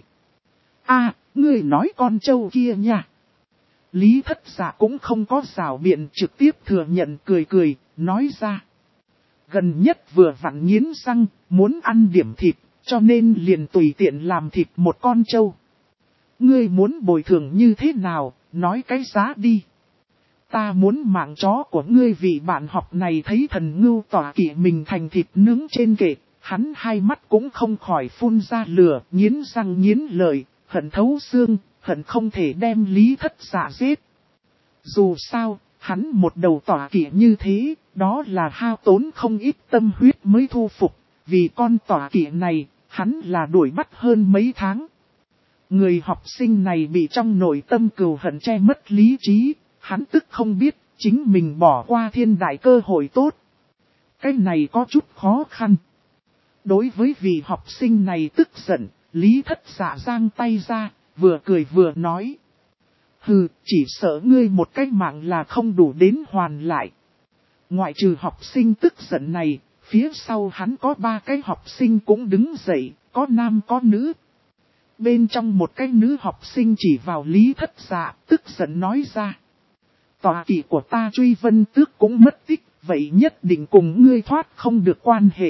A, ngươi nói con trâu kia nha. Lý thất dạ cũng không có rào biện trực tiếp thừa nhận cười cười, nói ra. Gần nhất vừa vặn nghiến răng, muốn ăn điểm thịt, cho nên liền tùy tiện làm thịt một con trâu. Ngươi muốn bồi thường như thế nào, nói cái giá đi. Ta muốn mạng chó của ngươi vì bạn học này thấy thần ngưu tỏa kỵ mình thành thịt nướng trên kệ, hắn hai mắt cũng không khỏi phun ra lửa, nghiến răng nghiến lợi, hận thấu xương, hận không thể đem lý thất dạ giết. Dù sao, hắn một đầu tỏa kỵ như thế, đó là hao tốn không ít tâm huyết mới thu phục, vì con tỏa kỵ này, hắn là đuổi bắt hơn mấy tháng. Người học sinh này bị trong nội tâm cừu hận che mất lý trí. Hắn tức không biết, chính mình bỏ qua thiên đại cơ hội tốt. Cái này có chút khó khăn. Đối với vị học sinh này tức giận, Lý Thất Dạ giang tay ra, vừa cười vừa nói. Hừ, chỉ sợ ngươi một cái mạng là không đủ đến hoàn lại. Ngoại trừ học sinh tức giận này, phía sau hắn có 3 cái học sinh cũng đứng dậy, có nam có nữ. Bên trong một cái nữ học sinh chỉ vào Lý Thất Dạ, tức giận nói ra. Tọa kỵ của ta Truy Vân Tước cũng mất tích, vậy nhất định cùng ngươi thoát không được quan hệ.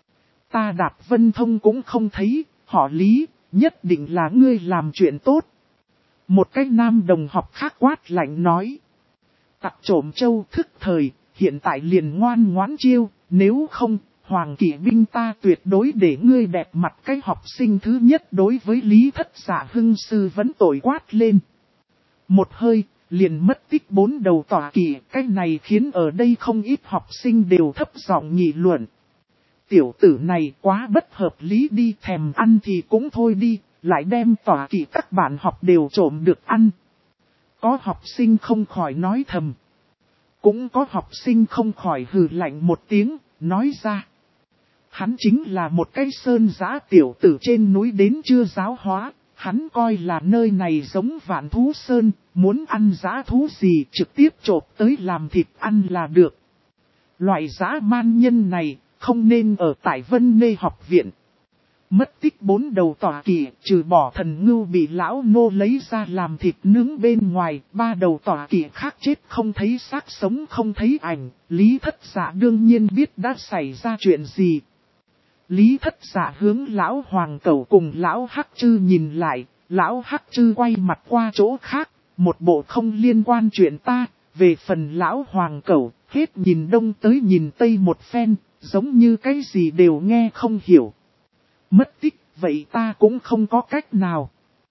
Ta Đạp Vân Thông cũng không thấy, họ Lý, nhất định là ngươi làm chuyện tốt. Một cái nam đồng học khác quát lạnh nói. Tặc trộm châu thức thời, hiện tại liền ngoan ngoãn chiêu, nếu không, Hoàng kỵ binh ta tuyệt đối để ngươi đẹp mặt. Cái học sinh thứ nhất đối với Lý Thất Dạ hưng sư vẫn tội quát lên. Một hơi, liền mất tích 4 đầu tọa kỵ, cái này khiến ở đây không ít học sinh đều thấp giọng nghị luận. Tiểu tử này quá bất hợp lý đi, thèm ăn thì cũng thôi đi, lại đem tọa kỵ các bạn học đều trộm được ăn. Có học sinh không khỏi nói thầm. Cũng có học sinh không khỏi hừ lạnh một tiếng, nói ra. Hắn chính là một cái sơn giã tiểu tử trên núi đến chưa giáo hóa, hắn coi là nơi này giống Vạn Thú Sơn, muốn ăn giã thú gì trực tiếp chộp tới làm thịt ăn là được. Loại dã man nhân này, không nên ở tại Vân Nê học viện. Mất tích 4 đầu tọa kỵ, trừ bỏ thần ngưu bị lão nô lấy ra làm thịt nướng bên ngoài, 3 đầu tọa kỵ khác chết không thấy xác sống không thấy ảnh. Lý Thất Dạ đương nhiên biết đã xảy ra chuyện gì. Lý Thất Dạ hướng lão Hoàng Cẩu cùng lão Hắc Trư nhìn lại, lão Hắc Trư quay mặt qua chỗ khác, một bộ không liên quan chuyện ta. Về phần lão Hoàng Cẩu, hết nhìn đông tới nhìn tây một phen, giống như cái gì đều nghe không hiểu. Mất tích, vậy ta cũng không có cách nào.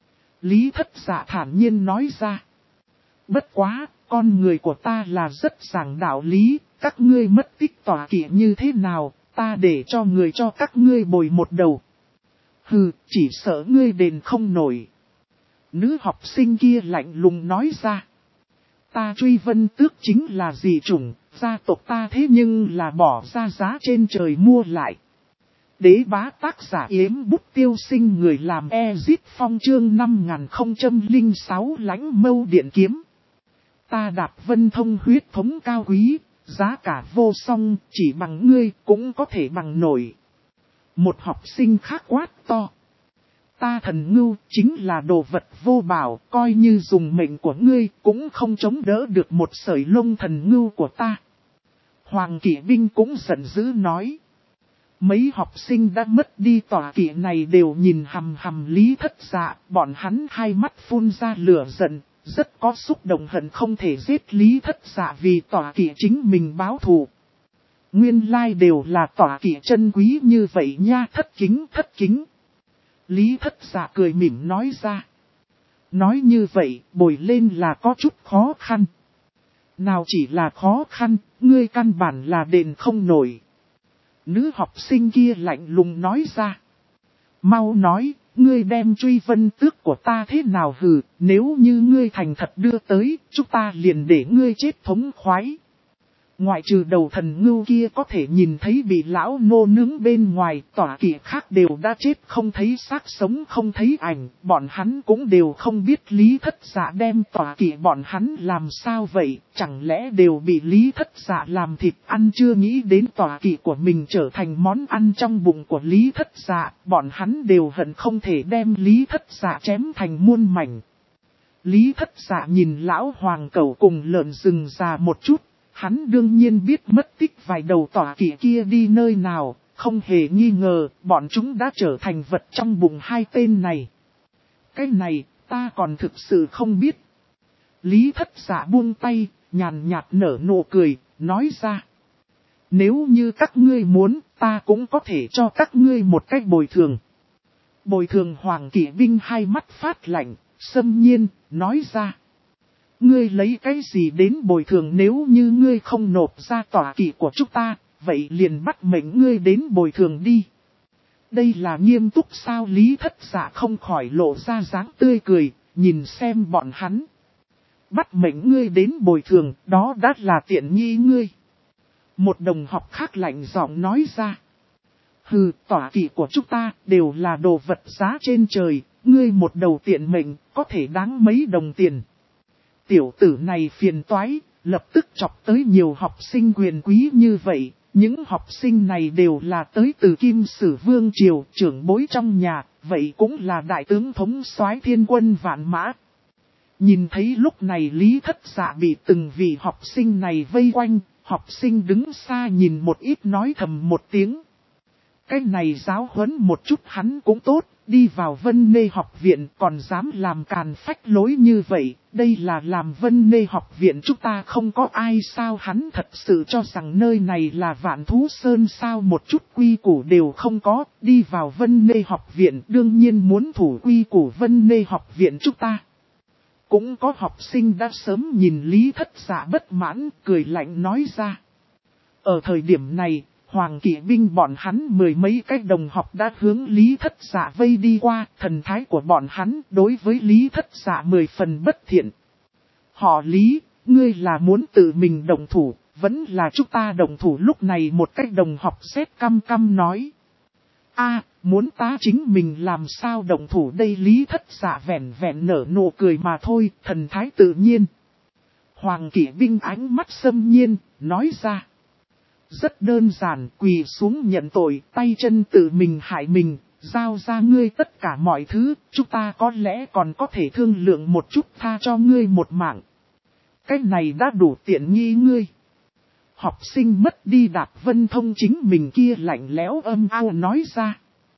Lý Thất Dạ thản nhiên nói ra. Bất quá, con người của ta là rất giảng đạo lý, các ngươi mất tích tọa kỵ như thế nào, ta để cho người cho các ngươi bồi một đầu. Hừ, chỉ sợ ngươi đền không nổi. Nữ học sinh kia lạnh lùng nói ra. Ta Truy Vân Tước chính là dị chủng, gia tộc ta thế nhưng là bỏ ra giá trên trời mua lại. Đế bá tác giả Yếm Bút Tiêu Sinh, người làm Ezit Phong chương 5006 Lãnh Mâu Điện Kiếm. Ta Đạp Vân Thông huyết thống cao quý, giá cả vô song, chỉ bằng ngươi cũng có thể bằng nổi. Một học sinh khác quát to. Ta Thần Ngưu chính là đồ vật vô bảo, coi như dùng mệnh của ngươi cũng không chống đỡ được một sợi lông Thần Ngưu của ta. Hoàng kỵ binh cũng giận dữ nói. Mấy học sinh đã mất đi tọa kỵ này đều nhìn hằm hằm Lý Thất Dạ, bọn hắn hai mắt phun ra lửa giận, rất có xúc động hận không thể giết Lý Thất Dạ vì tọa kỵ chính mình báo thù. Nguyên lai đều là tọa kỵ chân quý như vậy nha, thất kính. Lý Thất Dạ cười mỉm nói ra. Nói như vậy, bồi lên là có chút khó khăn. Nào chỉ là khó khăn, ngươi căn bản là đền không nổi. Nữ học sinh kia lạnh lùng nói ra. Mau nói, ngươi đem Truy Vân Tước của ta thế nào hừ, nếu như ngươi thành thật đưa tới, chúng ta liền để ngươi chết thống khoái. Ngoại trừ đầu thần ngưu kia có thể nhìn thấy bị lão nô nướng bên ngoài, tọa kỵ khác đều đã chết không thấy xác sống không thấy ảnh, bọn hắn cũng đều không biết Lý Thất Dạ đem tọa kỵ bọn hắn làm sao vậy, chẳng lẽ đều bị Lý Thất Dạ làm thịt ăn, chưa nghĩ đến tọa kỵ của mình trở thành món ăn trong bụng của Lý Thất Dạ, bọn hắn đều hận không thể đem Lý Thất Dạ chém thành muôn mảnh. Lý Thất Dạ nhìn lão Hoàng Cẩu cùng lợn rừng già một chút. Hắn đương nhiên biết mất tích vài đầu tọa kỵ kia đi nơi nào, không hề nghi ngờ, bọn chúng đã trở thành vật trong bụng hai tên này. Cái này, ta còn thực sự không biết. Lý Thất Dạ buông tay, nhàn nhạt nở nụ cười, nói ra. Nếu như các ngươi muốn, ta cũng có thể cho các ngươi một cách bồi thường. Bồi thường Hoàng kỵ binh hai mắt phát lạnh, xâm nhiên, nói ra. Ngươi lấy cái gì đến bồi thường, nếu như ngươi không nộp ra tọa kỵ của chúng ta, vậy liền bắt mệnh ngươi đến bồi thường đi. Đây là nghiêm túc sao? Lý Thất Dạ không khỏi lộ ra dáng tươi cười, nhìn xem bọn hắn. Bắt mệnh ngươi đến bồi thường, đó đã là tiện nghi ngươi. Một đồng học khác lạnh giọng nói ra. Hừ, tỏa kỵ của chúng ta đều là đồ vật giá trên trời, ngươi một đầu tiện mệnh, có thể đáng mấy đồng tiền. Tiểu tử này phiền toái, lập tức chọc tới nhiều học sinh quyền quý như vậy. Những học sinh này đều là tới từ Kim Sử Vương Triều, trưởng bối trong nhà, vậy cũng là đại tướng thống soái thiên quân vạn mã. Nhìn thấy lúc này Lý Thất Dạ bị từng vị học sinh này vây quanh, học sinh đứng xa nhìn một ít nói thầm một tiếng. Cái này giáo huấn một chút hắn cũng tốt, đi vào Vân Nê học viện còn dám làm càn phách lối như vậy, đây là làm Vân Nê học viện chúng ta không có ai sao, hắn thật sự cho rằng nơi này là Vạn Thú Sơn sao, một chút quy củ đều không có, đi vào Vân Nê học viện đương nhiên muốn thủ quy củ Vân Nê học viện chúng ta. Cũng có học sinh đã sớm nhìn Lý Thất Dạ bất mãn, cười lạnh nói ra. Ở thời điểm này, Hoàng kỵ binh bọn hắn mười mấy cái đồng học đã hướng Lý Thất Dạ vây đi qua, thần thái của bọn hắn đối với Lý Thất Dạ 10 phần bất thiện. Họ Lý, ngươi là muốn tự mình động thủ, vẫn là chúng ta động thủ, lúc này một cái đồng học xét căm căm nói. Muốn ta chính mình làm sao động thủ đây, Lý Thất Dạ vẻn vẹn nở nụ cười mà thôi, thần thái tự nhiên. Hoàng kỵ binh ánh mắt xâm nhiên, nói ra. Rất đơn giản, quỳ xuống nhận tội, tay chân tự mình hại mình, giao ra ngươi tất cả mọi thứ, chúng ta có lẽ còn có thể thương lượng một chút, tha cho ngươi một mạng. Cái này đã đủ tiện nghi ngươi. Học sinh mất đi Đạp Vân Thông chính mình kia lạnh lẽo âm ao nói ra.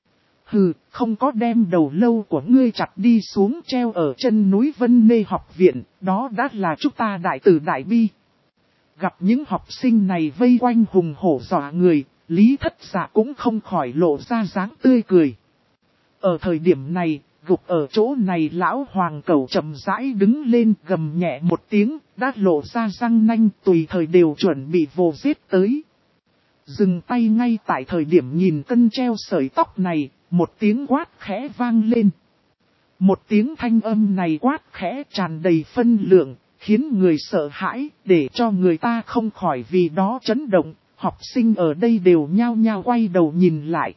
Hừ, không có đem đầu lâu của ngươi chặt đi xuống treo ở chân núi Vân Nê học viện, đó đã là chúng ta đại tử đại bi. Gặp những học sinh này vây quanh hùng hổ dọa người, Lý Thất Dạ cũng không khỏi lộ ra dáng tươi cười. Ở thời điểm này, gục ở chỗ này lão hoàng cẩu chậm rãi đứng lên gầm nhẹ một tiếng, đã lộ ra răng nanh tùy thời đều chuẩn bị vồ giết tới. Dừng tay ngay tại thời điểm nhìn cân treo sợi tóc này, một tiếng quát khẽ vang lên. Một tiếng thanh âm này quát khẽ tràn đầy phân lượng, khiến người sợ hãi, để cho người ta không khỏi vì đó chấn động, học sinh ở đây đều nhao nhao quay đầu nhìn lại.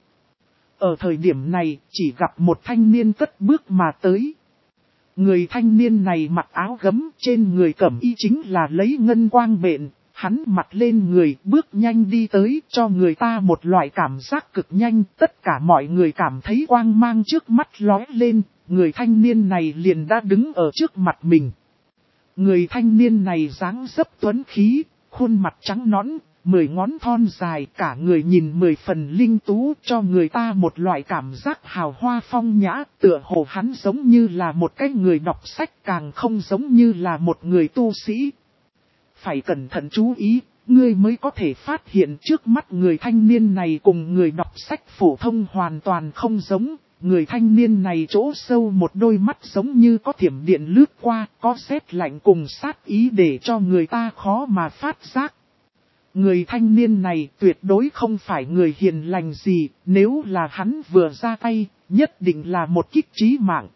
Ở thời điểm này, chỉ gặp một thanh niên cất bước mà tới. Người thanh niên này mặc áo gấm, trên người cẩm y chính là lấy ngân quang bện, hắn mặc lên người, bước nhanh đi tới, cho người ta một loại cảm giác cực nhanh, tất cả mọi người cảm thấy quang mang trước mắt lóe lên, người thanh niên này liền đã đứng ở trước mặt mình. Người thanh niên này dáng dấp tuấn khí, khuôn mặt trắng nõn, 10 ngón thon dài, cả người nhìn 10 phần linh tú, cho người ta một loại cảm giác hào hoa phong nhã, tựa hồ hắn giống như là một cái người đọc sách, càng không giống như là một người tu sĩ. Phải cẩn thận chú ý, ngươi mới có thể phát hiện trước mắt người thanh niên này cùng người đọc sách phổ thông hoàn toàn không giống. Người thanh niên này chỗ sâu một đôi mắt giống như có thiểm điện lướt qua, có sét lạnh cùng sát ý để cho người ta khó mà phát giác. Người thanh niên này tuyệt đối không phải người hiền lành gì, nếu là hắn vừa ra tay, nhất định là một kích chí mạng.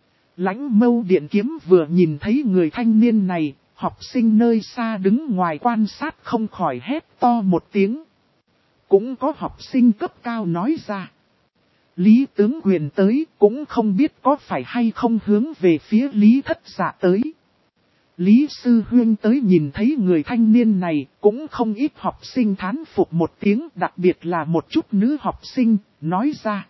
Lãnh Mâu Điện Kiếm vừa nhìn thấy người thanh niên này, học sinh nơi xa đứng ngoài quan sát không khỏi hét to một tiếng. Cũng có học sinh cấp cao nói ra. Lý tướng quyền tới cũng không biết có phải hay không hướng về phía Lý Thất Dạ tới. Lý sư huynh tới nhìn thấy người thanh niên này cũng không ít học sinh thán phục một tiếng, đặc biệt là một chút nữ học sinh, nói ra.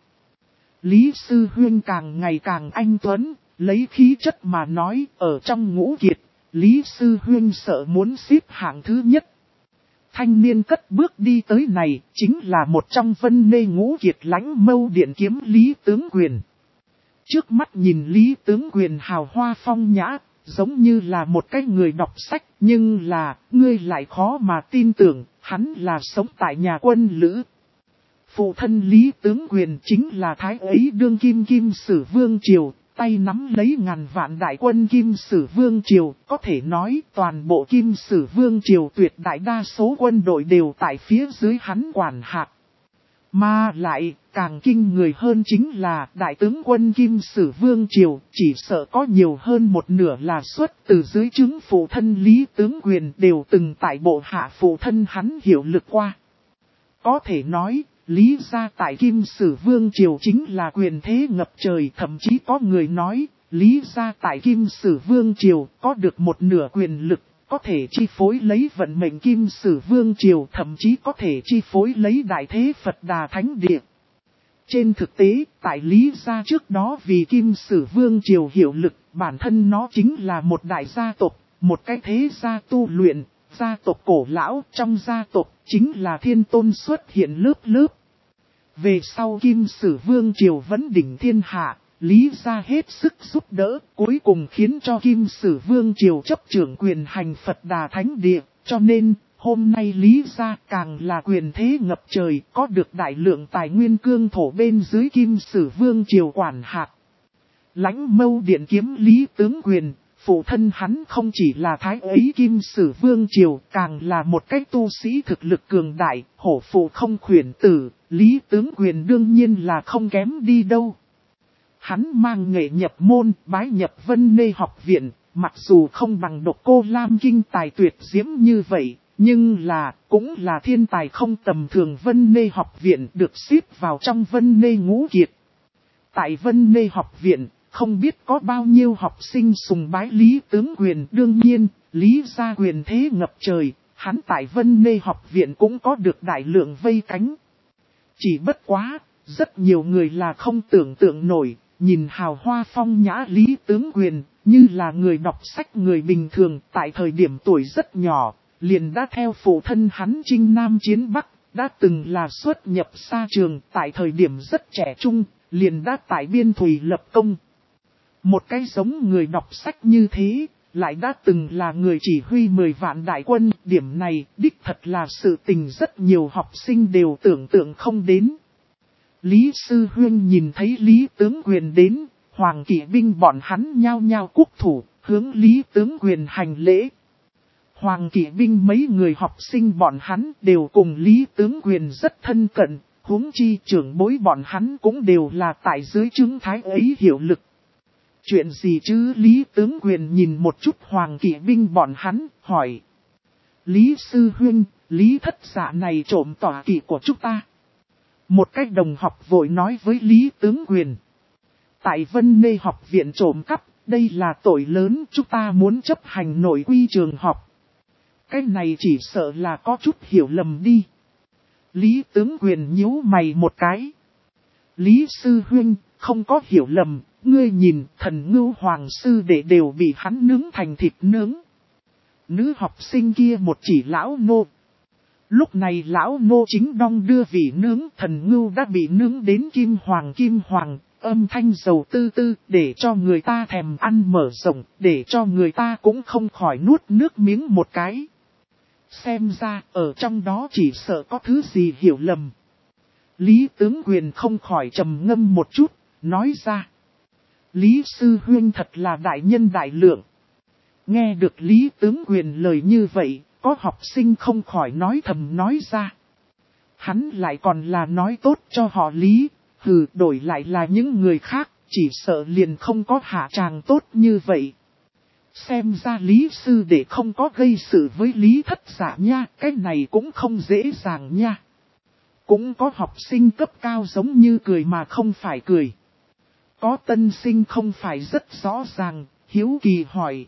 Lý sư huynh càng ngày càng anh tuấn, lấy khí chất mà nói ở trong ngũ kiệt, Lý sư huynh sợ muốn xếp hạng thứ nhất. Thanh niên cất bước đi tới này, chính là một trong Vân Nê ngũ kiệt Lãnh Mâu Điện Kiếm Lý tướng quyền. Trước mắt nhìn Lý tướng quyền hào hoa phong nhã, giống như là một cái người đọc sách, nhưng là, ngươi lại khó mà tin tưởng, hắn là sống tại nhà quân lữ. Phụ thân Lý tướng quyền chính là thái ấy đương Kim Sử Vương Triều, tay nắm lấy ngàn vạn đại quân Kim Sử Vương Triều, có thể nói toàn bộ Kim Sử Vương Triều tuyệt đại đa số quân đội đều tại phía dưới hắn quản hạt. Mà lại, càng kinh người hơn chính là đại tướng quân Kim Sử Vương Triều, chỉ sợ có nhiều hơn một nửa là xuất từ dưới trướng phụ thân Lý tướng quyền đều từng tại bộ hạ phụ thân hắn hiệu lực qua. Có thể nói, Lý gia tại Kim Sử Vương Triều chính là quyền thế ngập trời, thậm chí có người nói, Lý gia tại Kim Sử Vương Triều có được một nửa quyền lực, có thể chi phối lấy vận mệnh Kim Sử Vương Triều, thậm chí có thể chi phối lấy đại thế Phật Đà Thánh Địa. Trên thực tế, tại Lý gia trước đó vì Kim Sử Vương Triều hiệu lực, bản thân nó chính là một đại gia tộc, một cái thế gia tu luyện, gia tộc cổ lão. Trong gia tộc chính là thiên tôn xuất hiện lớp lớp. Về sau Kim Sử Vương Triều vấn đỉnh thiên hạ, Lý gia hết sức giúp đỡ, cuối cùng khiến cho Kim Sử Vương Triều chấp trưởng quyền hành Phật Đà Thánh Địa, cho nên hôm nay Lý gia càng là quyền thế ngập trời, có được đại lượng tài nguyên cương thổ bên dưới Kim Sử Vương Triều quản hạt. Lãnh Mâu Điện Kiếm Lý Tướng Quyền, phụ thân hắn không chỉ là thái ấy Kim Sử Vương Triều, càng là một cách tu sĩ thực lực cường đại, hổ phụ không khuyển tử, Lý Tướng Quyền đương nhiên là không kém đi đâu. Hắn mang nghệ nhập môn, bái nhập Vân Nê học viện, mặc dù không bằng Độc Cô Lam kinh tài tuyệt diễm như vậy, nhưng cũng là thiên tài không tầm thường. Vân Nê học viện được xếp vào trong Vân Nê ngũ kiệt. Tại Vân Nê học viện, không biết có bao nhiêu học sinh sùng bái Lý Tướng Quyền. Đương nhiên, Lý gia quyền thế ngập trời, hắn tại Vân Nê học viện cũng có được đại lượng vây cánh. Chỉ bất quá, rất nhiều người là không tưởng tượng nổi, nhìn hào hoa phong nhã Lý Tướng Quyền, như là người đọc sách người bình thường. Tại thời điểm tuổi rất nhỏ, liền đã theo phụ thân hắn chinh Nam chiến Bắc, đã từng là xuất nhập xa trường. Tại thời điểm rất trẻ trung, liền đã tại biên thùy lập công. Một cái giống người đọc sách như thế, lại đã từng là người chỉ huy 10 vạn đại quân. Điểm này đích thật là sự tình rất nhiều học sinh đều tưởng tượng không đến. Lý Sư Huyên nhìn thấy Lý Tướng Quyền đến, Hoàng kỵ binh bọn hắn nhao nhao cúc thủ, hướng Lý Tướng Quyền hành lễ. Hoàng kỵ binh mấy người học sinh bọn hắn đều cùng Lý Tướng Quyền rất thân cận, huống chi trưởng bối bọn hắn cũng đều là tại dưới chứng thái ấy hiệu lực. Chuyện gì chứ? Lý Tướng Quyền nhìn một chút Hoàng kỵ binh bọn hắn, hỏi. Lý Sư Huyên, Lý thất dạ này trộm tọa kỵ của chúng ta. Một cách đồng học vội nói với Lý Tướng Quyền. Tại Vân Nê học viện trộm cắp, đây là tội lớn, chúng ta muốn chấp hành nội quy trường học. Cái này chỉ sợ là có chút hiểu lầm đi. Lý Tướng Quyền nhíu mày một cái. Lý Sư Huyên, không có hiểu lầm, ngươi nhìn Thần Ngưu Hoàng sư đệ đều bị hắn nướng thành thịt nướng. Nữ học sinh kia một chỉ lão nô. Lúc này lão nô chính đong đưa vị nướng, Thần Ngưu đã bị nướng đến kim hoàng, âm thanh dầu tư tư, để cho người ta thèm ăn mở rộng, để cho người ta cũng không khỏi nuốt nước miếng một cái. Xem ra, ở trong đó chỉ sợ có thứ gì hiểu lầm. Lý Tướng Quyền không khỏi trầm ngâm một chút, nói ra. Lý Sư Huyên thật là đại nhân đại lượng. Nghe được Lý Tướng Quyền lời như vậy, có học sinh không khỏi nói thầm nói ra. Hắn lại còn là nói tốt cho họ Lý, đổi lại là những người khác, chỉ sợ liền không có hạ tràng tốt như vậy. Xem ra Lý Sư để không có gây sự với Lý thất dạ nha, cái này cũng không dễ dàng nha. Cũng có học sinh cấp cao giống như cười mà không phải cười. Có tân sinh không phải rất rõ ràng, hiếu kỳ hỏi.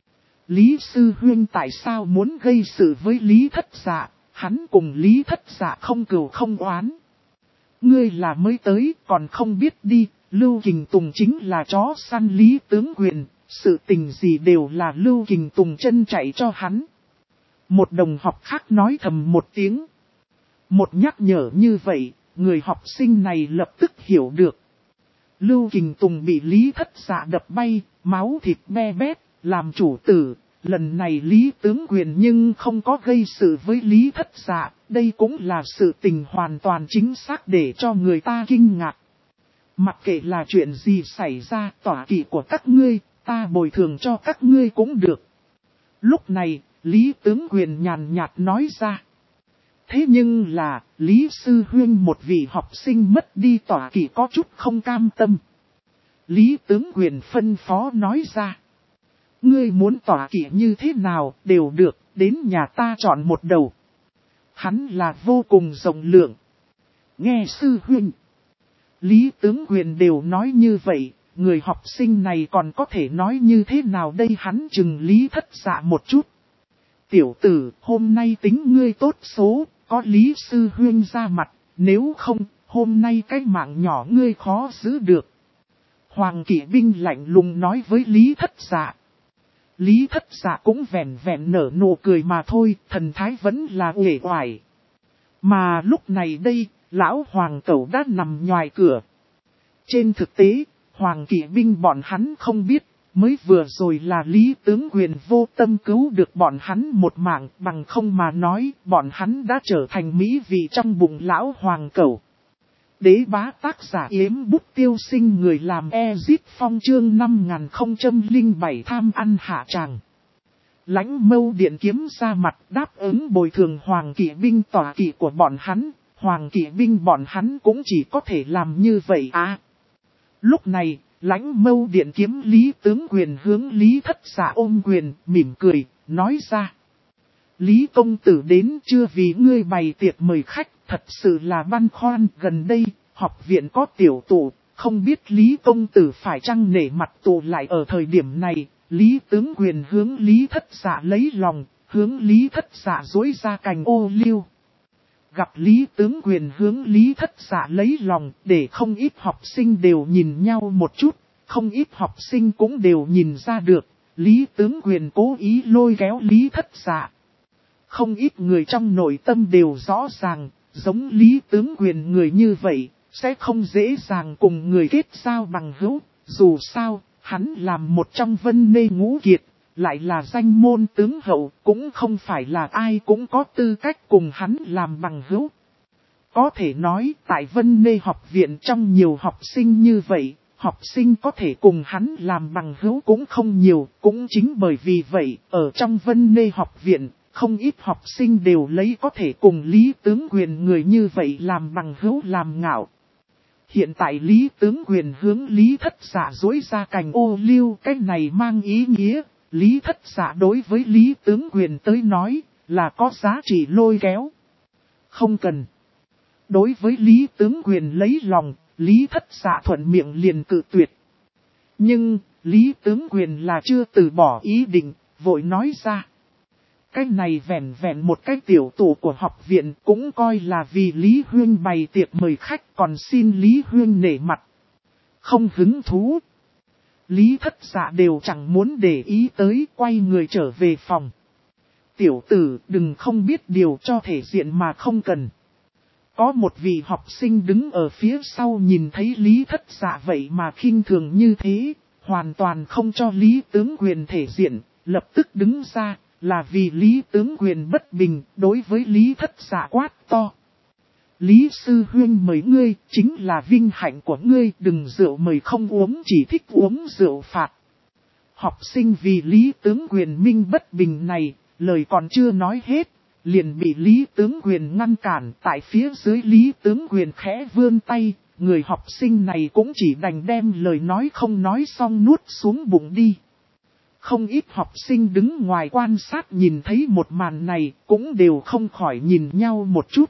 Lý Sư Huyên tại sao muốn gây sự với Lý thất dạ, hắn cùng Lý thất dạ không cừu không oán. Ngươi là mới tới còn không biết đi, Lưu Kình Tùng chính là chó săn Lý Tướng Quyền, sự tình gì đều là Lưu Kình Tùng chân chạy cho hắn. Một đồng học khác nói thầm một tiếng. Một nhắc nhở như vậy, người học sinh này lập tức hiểu được. Lưu Kình Tùng bị Lý thất dạ đập bay, máu thịt be bét, làm chủ tử. Lần này Lý Tướng Quyền nhưng không có gây sự với Lý thất dạ, đây cũng là sự tình hoàn toàn chính xác để cho người ta kinh ngạc. Mặc kệ là chuyện gì xảy ra, tọa kỵ của các ngươi, ta bồi thường cho các ngươi cũng được. Lúc này, Lý Tướng Quyền nhàn nhạt nói ra. Thế nhưng là, Lý Sư Huyên một vị học sinh mất đi tọa kỵ có chút không cam tâm. Lý Tướng Quyền phân phó nói ra. Ngươi muốn tọa kỵ như thế nào đều được, đến nhà ta chọn một đầu. Hắn là vô cùng rộng lượng. Nghe sư huynh. Lý tướng quyền đều nói như vậy, người học sinh này còn có thể nói như thế nào đây? Hắn chừng Lý Thất Dạ một chút. Tiểu tử, hôm nay tính ngươi tốt số, có Lý sư huynh ra mặt, nếu không, hôm nay cái mạng nhỏ ngươi khó giữ được. Hoàng Kỵ binh lạnh lùng nói với Lý Thất Dạ. Lý Thất Dạ cũng vẹn vẹn nở nụ cười mà thôi, thần thái vẫn là uể oải. Mà lúc này đây, lão Hoàng Cẩu đã nằm ngoài cửa. Trên thực tế, Hoàng Kỵ binh bọn hắn không biết, mới vừa rồi là Lý tướng quyền vô tâm cứu được bọn hắn một mạng, bằng không mà nói, bọn hắn đã trở thành mỹ vị trong bụng lão Hoàng Cẩu. Đế bá tác giả Yếm Bút Tiêu Sinh, người làm Ezip Phong chương 5007 tham ăn hạ tràng. Lãnh Mâu Điện kiếm ra mặt đáp ứng bồi thường Hoàng Kỵ binh tỏa kỵ của bọn hắn, Hoàng Kỵ binh bọn hắn cũng chỉ có thể làm như vậy à. Lúc này, Lãnh Mâu Điện kiếm Lý tướng quyền hướng Lý Thất Dạ ôm quyền, mỉm cười, nói ra. Lý công tử đến chưa vì ngươi bày tiệc mời khách, thật sự là băn khoăn. Gần đây, học viện có tiểu tụ, không biết Lý công tử phải chăng nể mặt tụ lại ở thời điểm này. Lý tướng quyền hướng Lý Thất Dạ lấy lòng, hướng Lý Thất Dạ dối ra cành ô liu. Gặp Lý tướng quyền hướng Lý Thất Dạ lấy lòng, để không ít học sinh đều nhìn nhau một chút, không ít học sinh cũng đều nhìn ra được, Lý tướng quyền cố ý lôi kéo Lý Thất Dạ. Không ít người trong nội tâm đều rõ ràng, giống Lý tướng quyền người như vậy, sẽ không dễ dàng cùng người kết giao bằng hữu, dù sao, hắn làm một trong Vân Nê ngũ kiệt, lại là danh môn tướng hậu, cũng không phải là ai cũng có tư cách cùng hắn làm bằng hữu. Có thể nói, tại Vân Nê học viện trong nhiều học sinh như vậy, học sinh có thể cùng hắn làm bằng hữu cũng không nhiều, cũng chính bởi vì vậy, ở trong Vân Nê học viện, không ít học sinh đều lấy có thể cùng Lý tướng quyền người như vậy làm bằng hữu làm ngạo. Hiện tại Lý tướng quyền hướng Lý Thất Dạ dối ra cành ô liu, cái này mang ý nghĩa, Lý Thất Dạ đối với Lý tướng quyền tới nói, là có giá trị lôi kéo. Không cần. Đối với Lý tướng quyền lấy lòng, Lý Thất Dạ thuận miệng liền cự tuyệt. Nhưng, Lý tướng quyền là chưa từ bỏ ý định, vội nói ra. Cái này vẹn vẹn một cái tiểu tụ của học viện cũng coi là vì Lý Huyên bày tiệc mời khách, còn xin Lý Huyên nể mặt. Không hứng thú. Lý Thất Dạ đều chẳng muốn để ý tới, quay người trở về phòng. Tiểu tử đừng không biết điều cho thể diện mà không cần. Có một vị học sinh đứng ở phía sau nhìn thấy Lý Thất Dạ vậy mà khinh thường như thế, hoàn toàn không cho Lý tướng quyền thể diện, lập tức đứng ra. Là vì Lý tướng quyền bất bình, đối với Lý Thất Dạ quát to. Lý sư huynh mời ngươi, chính là vinh hạnh của ngươi, đừng rượu mời không uống, chỉ thích uống rượu phạt. Học sinh vì Lý tướng quyền minh bất bình này, lời còn chưa nói hết, liền bị Lý tướng quyền ngăn cản. Tại phía dưới Lý tướng quyền khẽ vươn tay, người học sinh này cũng chỉ đành đem lời nói không nói xong nuốt xuống bụng đi. Không ít học sinh đứng ngoài quan sát nhìn thấy một màn này, cũng đều không khỏi nhìn nhau một chút.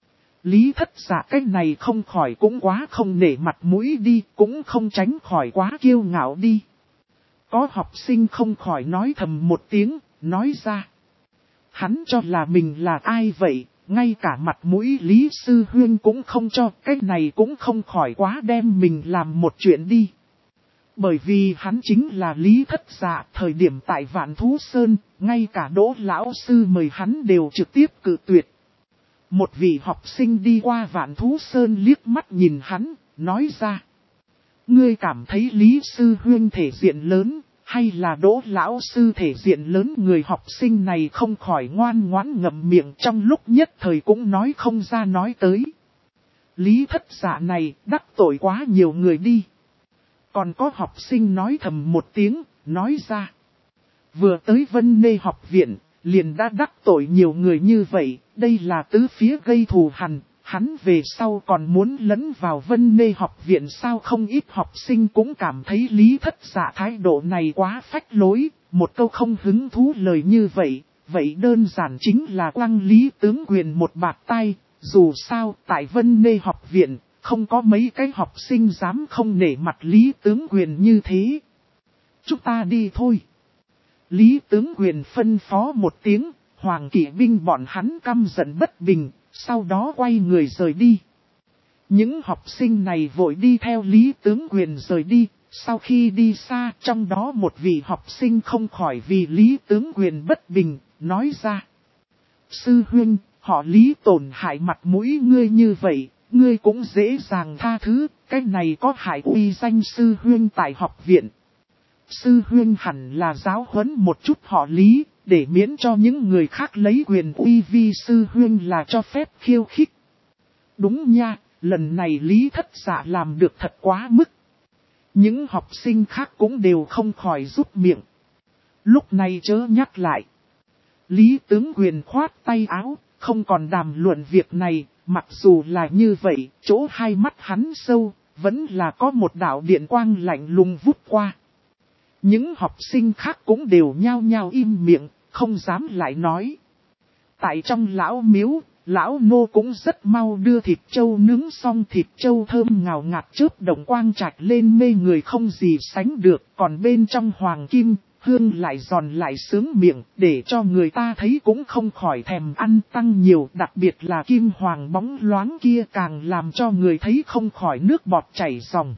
Lý Thất Dạ cái này không khỏi cũng quá không nể mặt mũi đi, cũng không tránh khỏi quá kiêu ngạo đi. Có học sinh không khỏi nói thầm một tiếng, nói ra. Hắn cho là mình là ai vậy, ngay cả mặt mũi Lý sư huynh cũng không cho, cái này cũng không khỏi quá đem mình làm một chuyện đi. Bởi vì hắn chính là Lý Thất Dạ, thời điểm tại Vạn Thú Sơn, ngay cả Đỗ lão sư mời hắn đều trực tiếp cự tuyệt. Một vị học sinh đi qua Vạn Thú Sơn liếc mắt nhìn hắn, nói ra. Ngươi cảm thấy Lý sư huynh thể diện lớn, hay là Đỗ lão sư thể diện lớn? Người học sinh này không khỏi ngoan ngoãn ngậm miệng, trong lúc nhất thời cũng nói không ra nói tới. Lý Thất Dạ này đắc tội quá nhiều người đi. Còn có học sinh nói thầm một tiếng, nói ra. Vừa tới Vân Nê học viện, liền đã đắc tội nhiều người như vậy, đây là tứ phía gây thù hằn, hắn về sau còn muốn lẫn vào Vân Nê học viện sao? Không ít học sinh cũng cảm thấy Lý Thất Dạ thái độ này quá phách lối, một câu không hứng thú lời như vậy, vậy đơn giản chính là quăng Lý tướng quyền một bạt tay, Dù sao, tại Vân Nê học viện, không có mấy cái học sinh dám không nể mặt Lý Tướng Quyền như thế. Chúng ta đi thôi. Lý Tướng Quyền phân phó một tiếng, Hoàng kỵ binh bọn hắn căm giận bất bình, sau đó quay người rời đi. Những học sinh này vội đi theo Lý Tướng Quyền rời đi, sau khi đi xa trong đó một vị học sinh không khỏi vì Lý Tướng Quyền bất bình, nói ra. Sư huynh, họ Lý tổn hại mặt mũi ngươi như vậy, ngươi cũng dễ dàng tha thứ, cái này có hại uy danh sư huynh tại học viện. Sư huynh hẳn là giáo huấn một chút họ Lý, để miễn cho những người khác lấy quyền uy vi sư huynh là cho phép khiêu khích. Đúng nha, lần này Lý Thất Dạ làm được thật quá mức. Những học sinh khác cũng đều không khỏi rút miệng. Lúc này chớ nhắc lại. Lý Tướng Quyền khoát tay áo, không còn đàm luận việc này, mặc dù là như vậy, chỗ hai mắt hắn sâu, vẫn là có một đạo điện quang lạnh lùng vút qua. Những học sinh khác cũng đều nhao nhao im miệng, không dám lại nói. Tại trong lão miếu, lão nô cũng rất mau đưa thịt trâu nướng xong, thịt trâu thơm ngào ngạt chớp động quang trạch lên mê người không gì sánh được, còn bên trong hoàng kim, hương lại giòn lại sướng miệng, để cho người ta thấy cũng không khỏi thèm ăn tăng nhiều, đặc biệt là kim hoàng bóng loáng kia càng làm cho người thấy không khỏi nước bọt chảy ròng.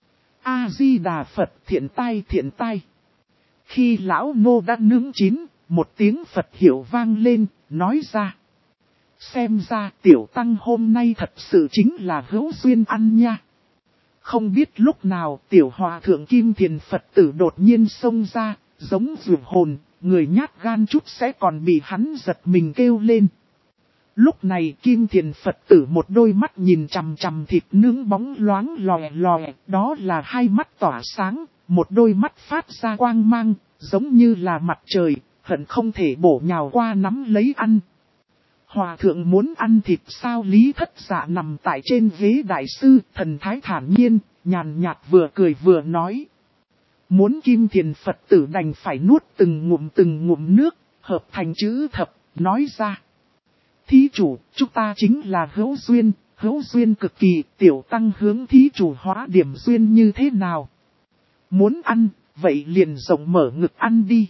A-di-đà Phật, thiện tai. Khi lão nô đã nướng chín, một tiếng Phật hiệu vang lên, nói ra. Xem ra tiểu tăng hôm nay thật sự chính là hữu duyên ăn nha. Không biết lúc nào tiểu hòa thượng Kim Thiền Phật tử đột nhiên xông ra, giống vượt hồn, người nhát gan chút sẽ còn bị hắn giật mình kêu lên. Lúc này Kim Thiền Phật tử một đôi mắt nhìn chằm chằm thịt nướng bóng loáng lòe lòe, đó là hai mắt tỏa sáng, một đôi mắt phát ra quang mang, giống như là mặt trời, hận không thể bổ nhào qua nắm lấy ăn. Hòa thượng muốn ăn thịt sao? Lý Thất Dạ nằm tại trên ghế đại sư, thần thái thản nhiên, nhàn nhạt vừa cười vừa nói. Muốn Kim Thiền Phật tử đành phải nuốt từng ngụm nước, hợp thành chữ thập, nói ra. Thí chủ, chúng ta chính là hữu duyên cực kỳ, tiểu tăng hướng thí chủ hóa điểm duyên như thế nào? Muốn ăn, vậy liền rộng mở ngực ăn đi.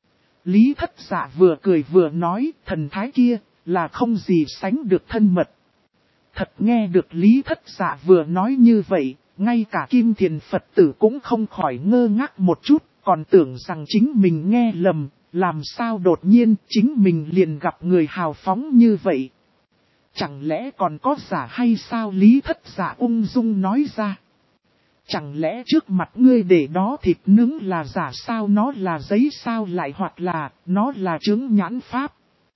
Lý Thất Dạ vừa cười vừa nói, thần thái kia, là không gì sánh được thân mật. Thật nghe được Lý Thất Dạ vừa nói như vậy, ngay cả Kim Thiền Phật tử cũng không khỏi ngơ ngác một chút, còn tưởng rằng chính mình nghe lầm, làm sao đột nhiên chính mình liền gặp người hào phóng như vậy. Chẳng lẽ còn có giả hay sao? Lý Thất Dạ ung dung nói ra. Chẳng lẽ trước mặt ngươi để đó thịt nướng là giả sao? Nó là giấy sao lại, hoặc là nó là chứng nhãn pháp?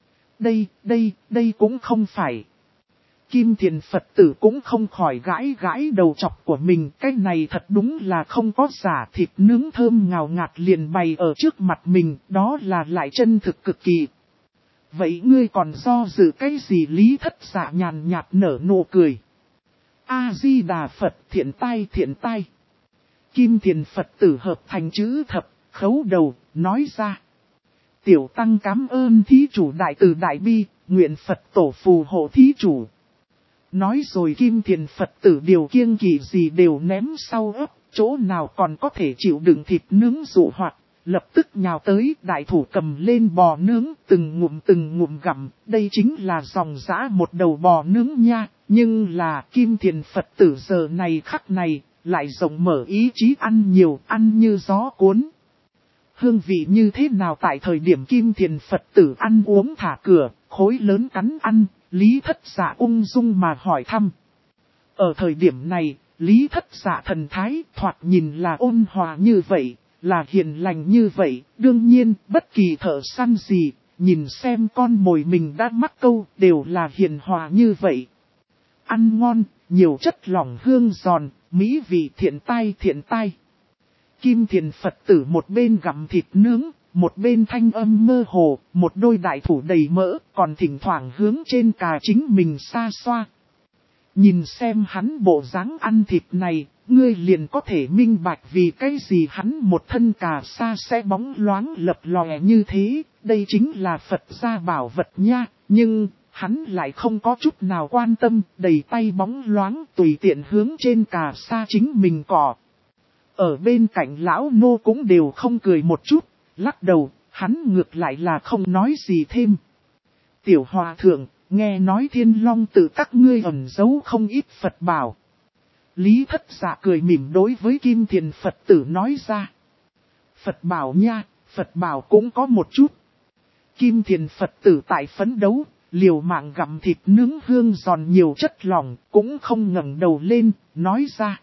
Đây cũng không phải. Kim Thiền Phật tử cũng không khỏi gãi đầu chọc của mình. Cái này thật đúng là không có giả, thịt nướng thơm ngào ngạt liền bày ở trước mặt mình, đó là lại chân thực cực kỳ. Vậy ngươi còn do dự cái gì? Lý Thất Dạ nhàn nhạt nở nụ cười. A-di-đà Phật, thiện tai. Kim Thiền Phật tử hợp thành chữ thập, khấu đầu, nói ra. Tiểu tăng cảm ơn thí chủ đại từ đại bi, nguyện Phật tổ phù hộ thí chủ. Nói rồi Kim Thiền Phật tử điều kiêng kỵ gì đều ném sau ấp, chỗ nào còn có thể chịu đựng thịt nướng dụ hoạt, lập tức nhào tới, đại thủ cầm lên bò nướng, từng ngụm gặm, đây chính là dòng dã một đầu bò nướng nha, nhưng là Kim Thiền Phật tử giờ này khắc này, lại rộng mở ý chí ăn nhiều, ăn như gió cuốn. Hương vị như thế nào? Tại thời điểm Kim Thiền Phật tử ăn uống thả cửa, khối lớn cắn ăn, Lý Thất Dạ ung dung mà hỏi thăm. Ở thời điểm này, Lý Thất Dạ thần thái thoạt nhìn là ôn hòa như vậy, là hiền lành như vậy, đương nhiên bất kỳ thợ săn gì, nhìn xem con mồi mình đã mắc câu đều là hiền hòa như vậy. Ăn ngon, nhiều chất lỏng hương giòn, mỹ vị thiện tai. Kim Thiền Phật tử một bên gặm thịt nướng, một bên thanh âm mơ hồ, một đôi đại thủ đầy mỡ, còn thỉnh thoảng hướng trên cà chính mình xa xoa. Nhìn xem hắn bộ dáng ăn thịt này, ngươi liền có thể minh bạch vì cái gì hắn một thân cà sa sẽ bóng loáng lập lòe như thế, đây chính là Phật gia bảo vật nha, nhưng hắn lại không có chút nào quan tâm, đầy tay bóng loáng tùy tiện hướng trên cà sa chính mình cỏ. Ở bên cạnh lão nô cũng đều không cười một chút, lắc đầu, hắn ngược lại là không nói gì thêm. Tiểu hòa thượng, nghe nói Thiên Long tự các ngươi ẩn giấu không ít Phật bảo. Lý Thất Dạ cười mỉm đối với Kim Thiền Phật tử nói ra. Phật bảo nha, Phật bảo cũng có một chút. Kim Thiền Phật tử tại phấn đấu, liều mạng gặm thịt nướng hương giòn nhiều chất lỏng, cũng không ngẩng đầu lên, nói ra.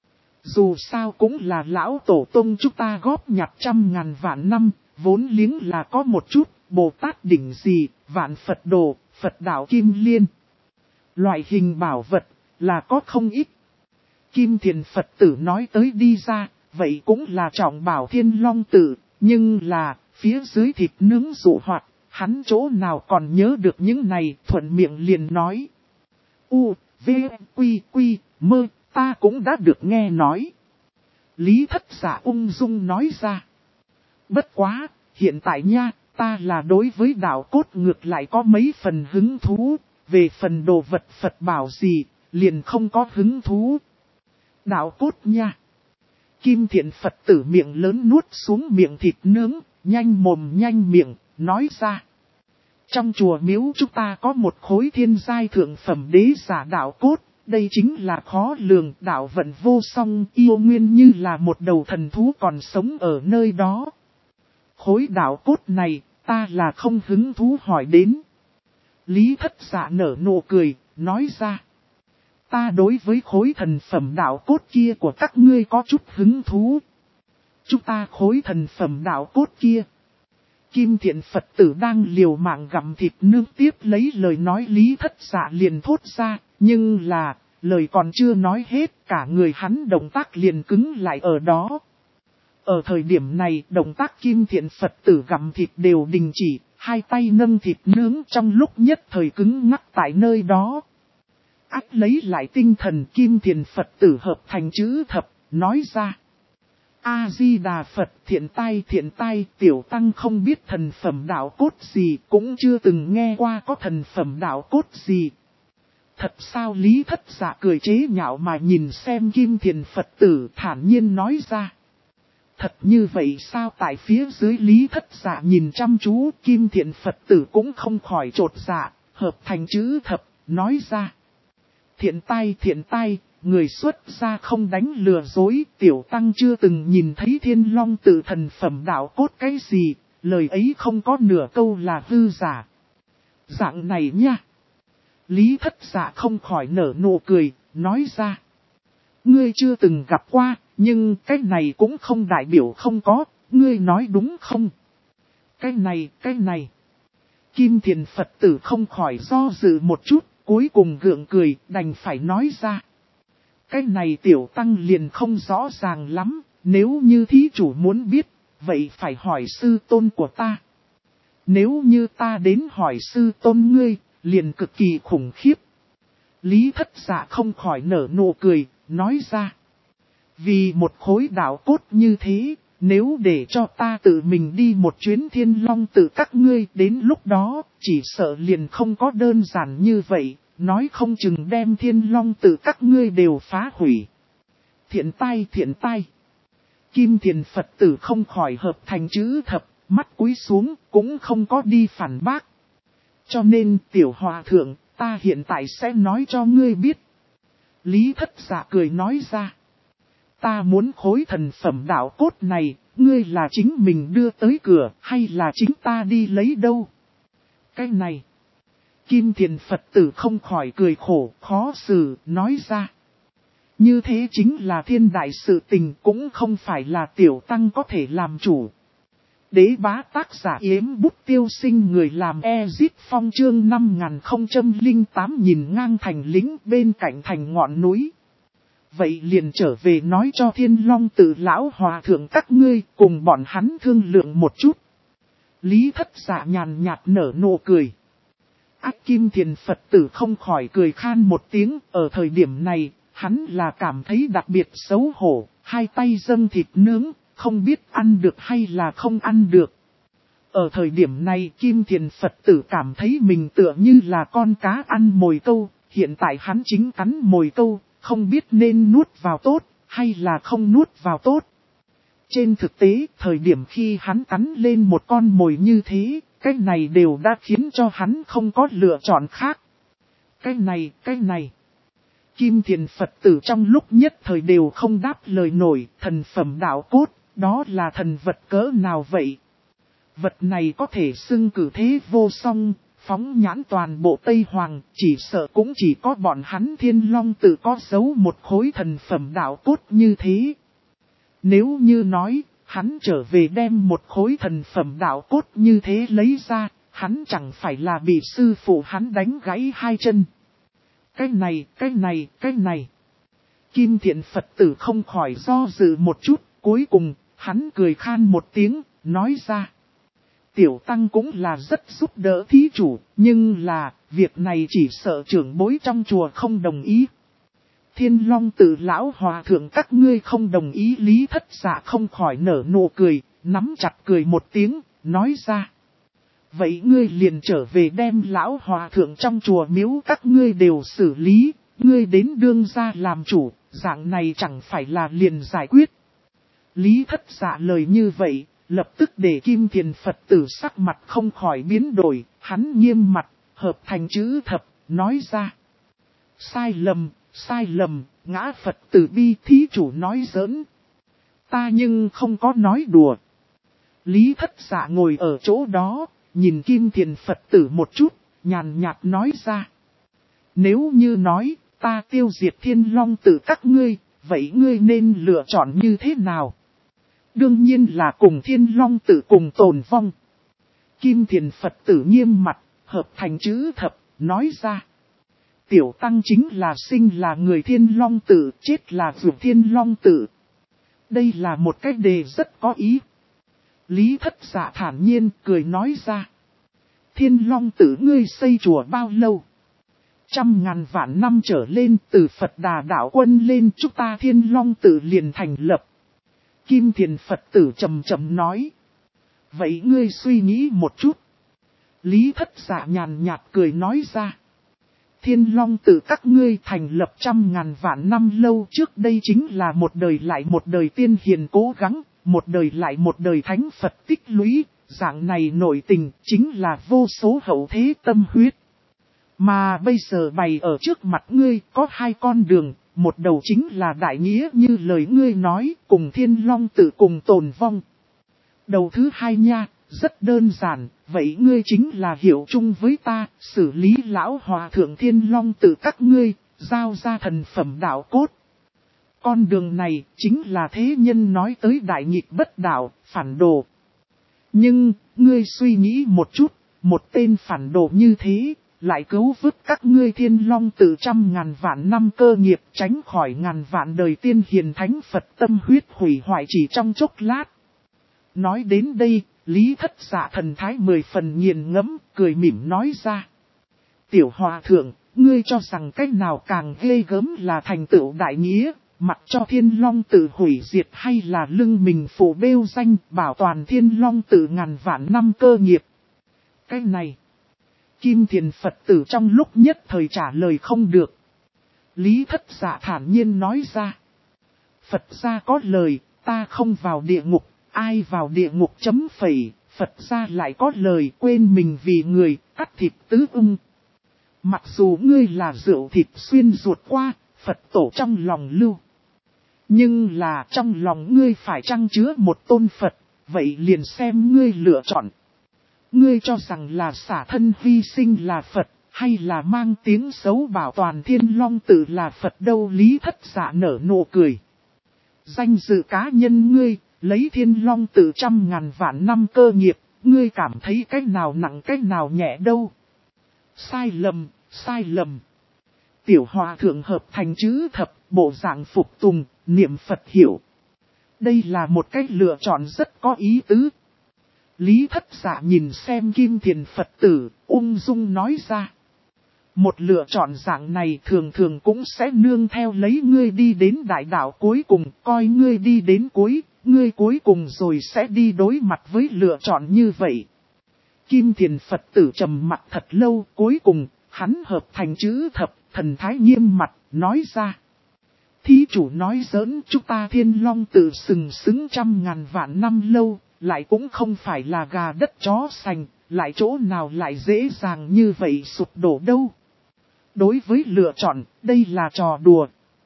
Dù sao cũng là lão tổ tông chúng ta góp nhặt 100.000 vạn năm, vốn liếng là có một chút, Bồ Tát đỉnh gì, vạn Phật đồ, Phật đạo Kim Liên. Loại hình bảo vật là có không ít. Kim Thiền Phật tử nói tới đi ra, vậy cũng là trọng bảo Thiên Long tự, nhưng là, phía dưới thịt nướng dụ hoạt, hắn chỗ nào còn nhớ được những này, thuận miệng liền nói. U, V, Quy, Quy, Mơ, ta cũng đã được nghe nói. Lý Thất Dạ ung dung nói ra. Bất quá, hiện tại nha, ta là đối với đạo cốt ngược lại có mấy phần hứng thú, về phần đồ vật Phật bảo gì, liền không có hứng thú. Đạo cốt nha. Kim Thiện Phật tử miệng lớn nuốt xuống miệng thịt nướng, nhanh mồm nhanh miệng, nói ra. Trong chùa miếu chúng ta có một khối thiên giai thượng phẩm đế giả đạo cốt, đây chính là khó lường đạo vận vô song yêu nguyên như là một đầu thần thú còn sống ở nơi đó. Khối đạo cốt này, ta là không hứng thú hỏi đến. Lý Thất Dạ nở nụ cười, nói ra. Ta đối với khối thần phẩm đạo cốt kia của các ngươi có chút hứng thú. Chúng ta khối thần phẩm đạo cốt kia. Kim Thiện Phật tử đang liều mạng gặm thịt nướng tiếp lấy lời nói Lý Thất Dạ liền thốt ra, nhưng là, lời còn chưa nói hết, cả người hắn động tác liền cứng lại ở đó. Ở thời điểm này, động tác Kim Thiện Phật tử gặm thịt đều đình chỉ, hai tay nâng thịt nướng trong lúc nhất thời cứng ngắc tại nơi đó. Ác lấy lại tinh thần Kim Thiện Phật tử hợp thành chữ thập, nói ra. A-di-đà Phật thiện tai tiểu tăng không biết thần phẩm đạo cốt gì, cũng chưa từng nghe qua có thần phẩm đạo cốt gì. Thật sao Lý Thất Dạ cười chế nhạo mà nhìn xem Kim Thiện Phật tử thản nhiên nói ra. Thật như vậy sao tại phía dưới Lý Thất Dạ nhìn chăm chú Kim Thiện Phật tử cũng không khỏi trột dạ, hợp thành chữ thập, nói ra. Thiện tai, người xuất gia không đánh lừa dối, tiểu tăng chưa từng nhìn thấy Thiên Long tự thần phẩm đạo cốt cái gì, lời ấy không có nửa câu là hư giả. Dạng này nha. Lý Thất Dạ không khỏi nở nụ cười, nói ra. Ngươi chưa từng gặp qua, nhưng cái này cũng không đại biểu không có, ngươi nói đúng không? Cái này. Kim Thiện Phật tử không khỏi do dự một chút, cuối cùng gượng cười, đành phải nói ra. Cái này tiểu tăng liền không rõ ràng lắm, nếu như thí chủ muốn biết, vậy phải hỏi sư tôn của ta. Nếu như ta đến hỏi sư tôn ngươi, liền cực kỳ khủng khiếp. Lý Thất Dạ không khỏi nở nụ cười, nói ra. Vì một khối đạo cốt như thế, nếu để cho ta tự mình đi một chuyến Thiên Long tự các ngươi đến lúc đó, chỉ sợ liền không có đơn giản như vậy, nói không chừng đem Thiên Long tự các ngươi đều phá hủy. Thiện tai. Kim Thiện Phật tử không khỏi hợp thành chữ thập, mắt cúi xuống, cũng không có đi phản bác. Cho nên tiểu hòa thượng, ta hiện tại sẽ nói cho ngươi biết. Lý Thất Dạ cười nói ra. Ta muốn khối thần phẩm đạo cốt này, ngươi là chính mình đưa tới cửa, hay là chính ta đi lấy đâu? Cái này. Kim Thiện Phật tử không khỏi cười khổ, khó xử, nói ra. Như thế chính là thiên đại sự tình, cũng không phải là tiểu tăng có thể làm chủ. Đế bá tác giả Yếm Bút Tiêu Sinh người làm Ezit Phong chương 5008 nhìn ngang thành lính bên cạnh thành ngọn núi. Vậy liền trở về nói cho Thiên Long tự lão hòa thượng các ngươi cùng bọn hắn thương lượng một chút. Lý Thất Dạ nhàn nhạt nở nụ cười. Ác Kim Thiện Phật tử không khỏi cười khan một tiếng, ở thời điểm này, hắn là cảm thấy đặc biệt xấu hổ, hai tay dâng thịt nướng, không biết ăn được hay là không ăn được. Ở thời điểm này Kim Thiền Phật tử cảm thấy mình tựa như là con cá ăn mồi câu, hiện tại hắn chính cắn mồi câu, không biết nên nuốt vào tốt, hay là không nuốt vào tốt. Trên thực tế, thời điểm khi hắn cắn lên một con mồi như thế, cái này đều đã khiến cho hắn không có lựa chọn khác. Cái này. Kim Thiền Phật tử trong lúc nhất thời đều không đáp lời nổi, thần phẩm đạo cốt, đó là thần vật cỡ nào vậy? Vật này có thể xưng cử thế vô song, phóng nhãn toàn bộ Tây Hoàng, chỉ sợ cũng chỉ có bọn hắn Thiên Long tự có giấu một khối thần phẩm đạo cốt như thế. Nếu như nói, hắn trở về đem một khối thần phẩm đạo cốt như thế lấy ra, hắn chẳng phải là bị sư phụ hắn đánh gãy hai chân. Cái này. Kim Thiện Phật tử không khỏi do dự một chút, cuối cùng, hắn cười khan một tiếng, nói ra. Tiểu tăng cũng là rất giúp đỡ thí chủ, nhưng là, việc này chỉ sợ trưởng bối trong chùa không đồng ý. Thiên Long tự lão hòa thượng các ngươi không đồng ý, Lý Thất Dạ không khỏi nở nụ cười, nắm chặt cười một tiếng, nói ra. Vậy ngươi liền trở về đem lão hòa thượng trong chùa miếu các ngươi đều xử lý, ngươi đến đương gia làm chủ, dạng này chẳng phải là liền giải quyết. Lý Thất Dạ lời như vậy, lập tức để Kim Thiền Phật tử sắc mặt không khỏi biến đổi, hắn nghiêm mặt, hợp thành chữ thập, nói ra. Sai lầm, ngã Phật tử bi, thí chủ nói giỡn. Ta nhưng không có nói đùa. Lý Thất Dạ ngồi ở chỗ đó, nhìn Kim Thiền Phật tử một chút, nhàn nhạt nói ra. Nếu như nói, ta tiêu diệt Thiên Long tự các ngươi, vậy ngươi nên lựa chọn như thế nào? Đương nhiên là cùng Thiên Long tự cùng tồn vong. Kim Thiền Phật tử nghiêm mặt, hợp thành chữ thập, nói ra. Tiểu tăng chính là sinh là người Thiên Long tự, chết là vượt Thiên Long tự. Đây là một cách đề rất có ý. Lý Thất Dạ thản nhiên cười nói ra. Thiên Long tự ngươi xây chùa bao lâu? 100.000 vạn năm trở lên, từ Phật Đà đạo quân lên chúng ta Thiên Long tự liền thành lập. Kim Thiền Phật tử trầm trầm nói. Vậy ngươi suy nghĩ một chút. Lý Thất Dạ nhàn nhạt cười nói ra. Thiên Long tự các ngươi thành lập 100.000 vạn năm lâu trước đây chính là một đời lại một đời tiên hiền cố gắng, một đời lại một đời thánh Phật tích lũy, dạng này nổi tình chính là vô số hậu thế tâm huyết. Mà bây giờ bày ở trước mặt ngươi có hai con đường, một đầu chính là đại nghĩa như lời ngươi nói, cùng Thiên Long tự cùng tồn vong. Đầu thứ hai nha, rất đơn giản, vậy ngươi chính là hiểu chung với ta, xử lý lão hòa thượng Thiên Long tự các ngươi, giao ra thần phẩm đạo cốt. Con đường này chính là thế nhân nói tới đại nghịch bất đạo, phản đồ. Nhưng, ngươi suy nghĩ một chút, một tên phản đồ như thế, lại cứu vớt các ngươi Thiên Long tự 100.000 vạn năm cơ nghiệp, tránh khỏi ngàn vạn đời tiên hiền thánh Phật tâm huyết hủy hoại chỉ trong chốc lát. Nói đến đây, Lý Thất Dạ thần thái 10 phần nghiền ngẫm, cười mỉm nói ra. Tiểu hòa thượng, ngươi cho rằng cách nào càng ghê gớm là thành tựu đại nghĩa, mặc cho Thiên Long tự hủy diệt hay là lưng mình phủ bêu danh bảo toàn Thiên Long tự ngàn vạn năm cơ nghiệp. Cái này, Kim Thiền Phật tử trong lúc nhất thời trả lời không được. Lý Thất Dạ thản nhiên nói ra. Phật gia có lời, ta không vào địa ngục, ai vào địa ngục chấm phẩy, Phật gia lại có lời quên mình vì người, cắt thịt tứ ưng. Mặc dù ngươi là rượu thịt xuyên ruột qua, Phật tổ trong lòng lưu. Nhưng là trong lòng ngươi phải chăng chứa một tôn Phật, vậy liền xem ngươi lựa chọn. Ngươi cho rằng là xả thân hy sinh là Phật, hay là mang tiếng xấu bảo toàn Thiên Long tự là Phật đâu? Lý Thất Dạ nở nụ cười. Danh dự cá nhân ngươi, lấy Thiên Long tự 100.000 vạn năm cơ nghiệp, ngươi cảm thấy cách nào nặng cách nào nhẹ đâu? Sai lầm. Tiểu hòa thượng hợp thành chữ thập, bộ dạng phục tùng, niệm Phật hiểu. Đây là một cách lựa chọn rất có ý tứ. Lý Thất Dạ nhìn xem Kim Thiền Phật tử, ung dung nói ra. Một lựa chọn dạng này thường thường cũng sẽ nương theo lấy ngươi đi đến đại đạo cuối cùng, coi ngươi đi đến cuối, ngươi cuối cùng rồi sẽ đi đối mặt với lựa chọn như vậy. Kim Thiền Phật tử trầm mặt thật lâu, cuối cùng, hắn hợp thành chữ thập, thần thái nghiêm mặt, nói ra. Thí chủ nói giỡn, chúng ta Thiên Long tự sừng sững 100.000 vạn năm lâu, lại cũng không phải là gà đất chó sành, lại chỗ nào lại dễ dàng như vậy sụp đổ đâu. Đối với lựa chọn, đây là trò đùa.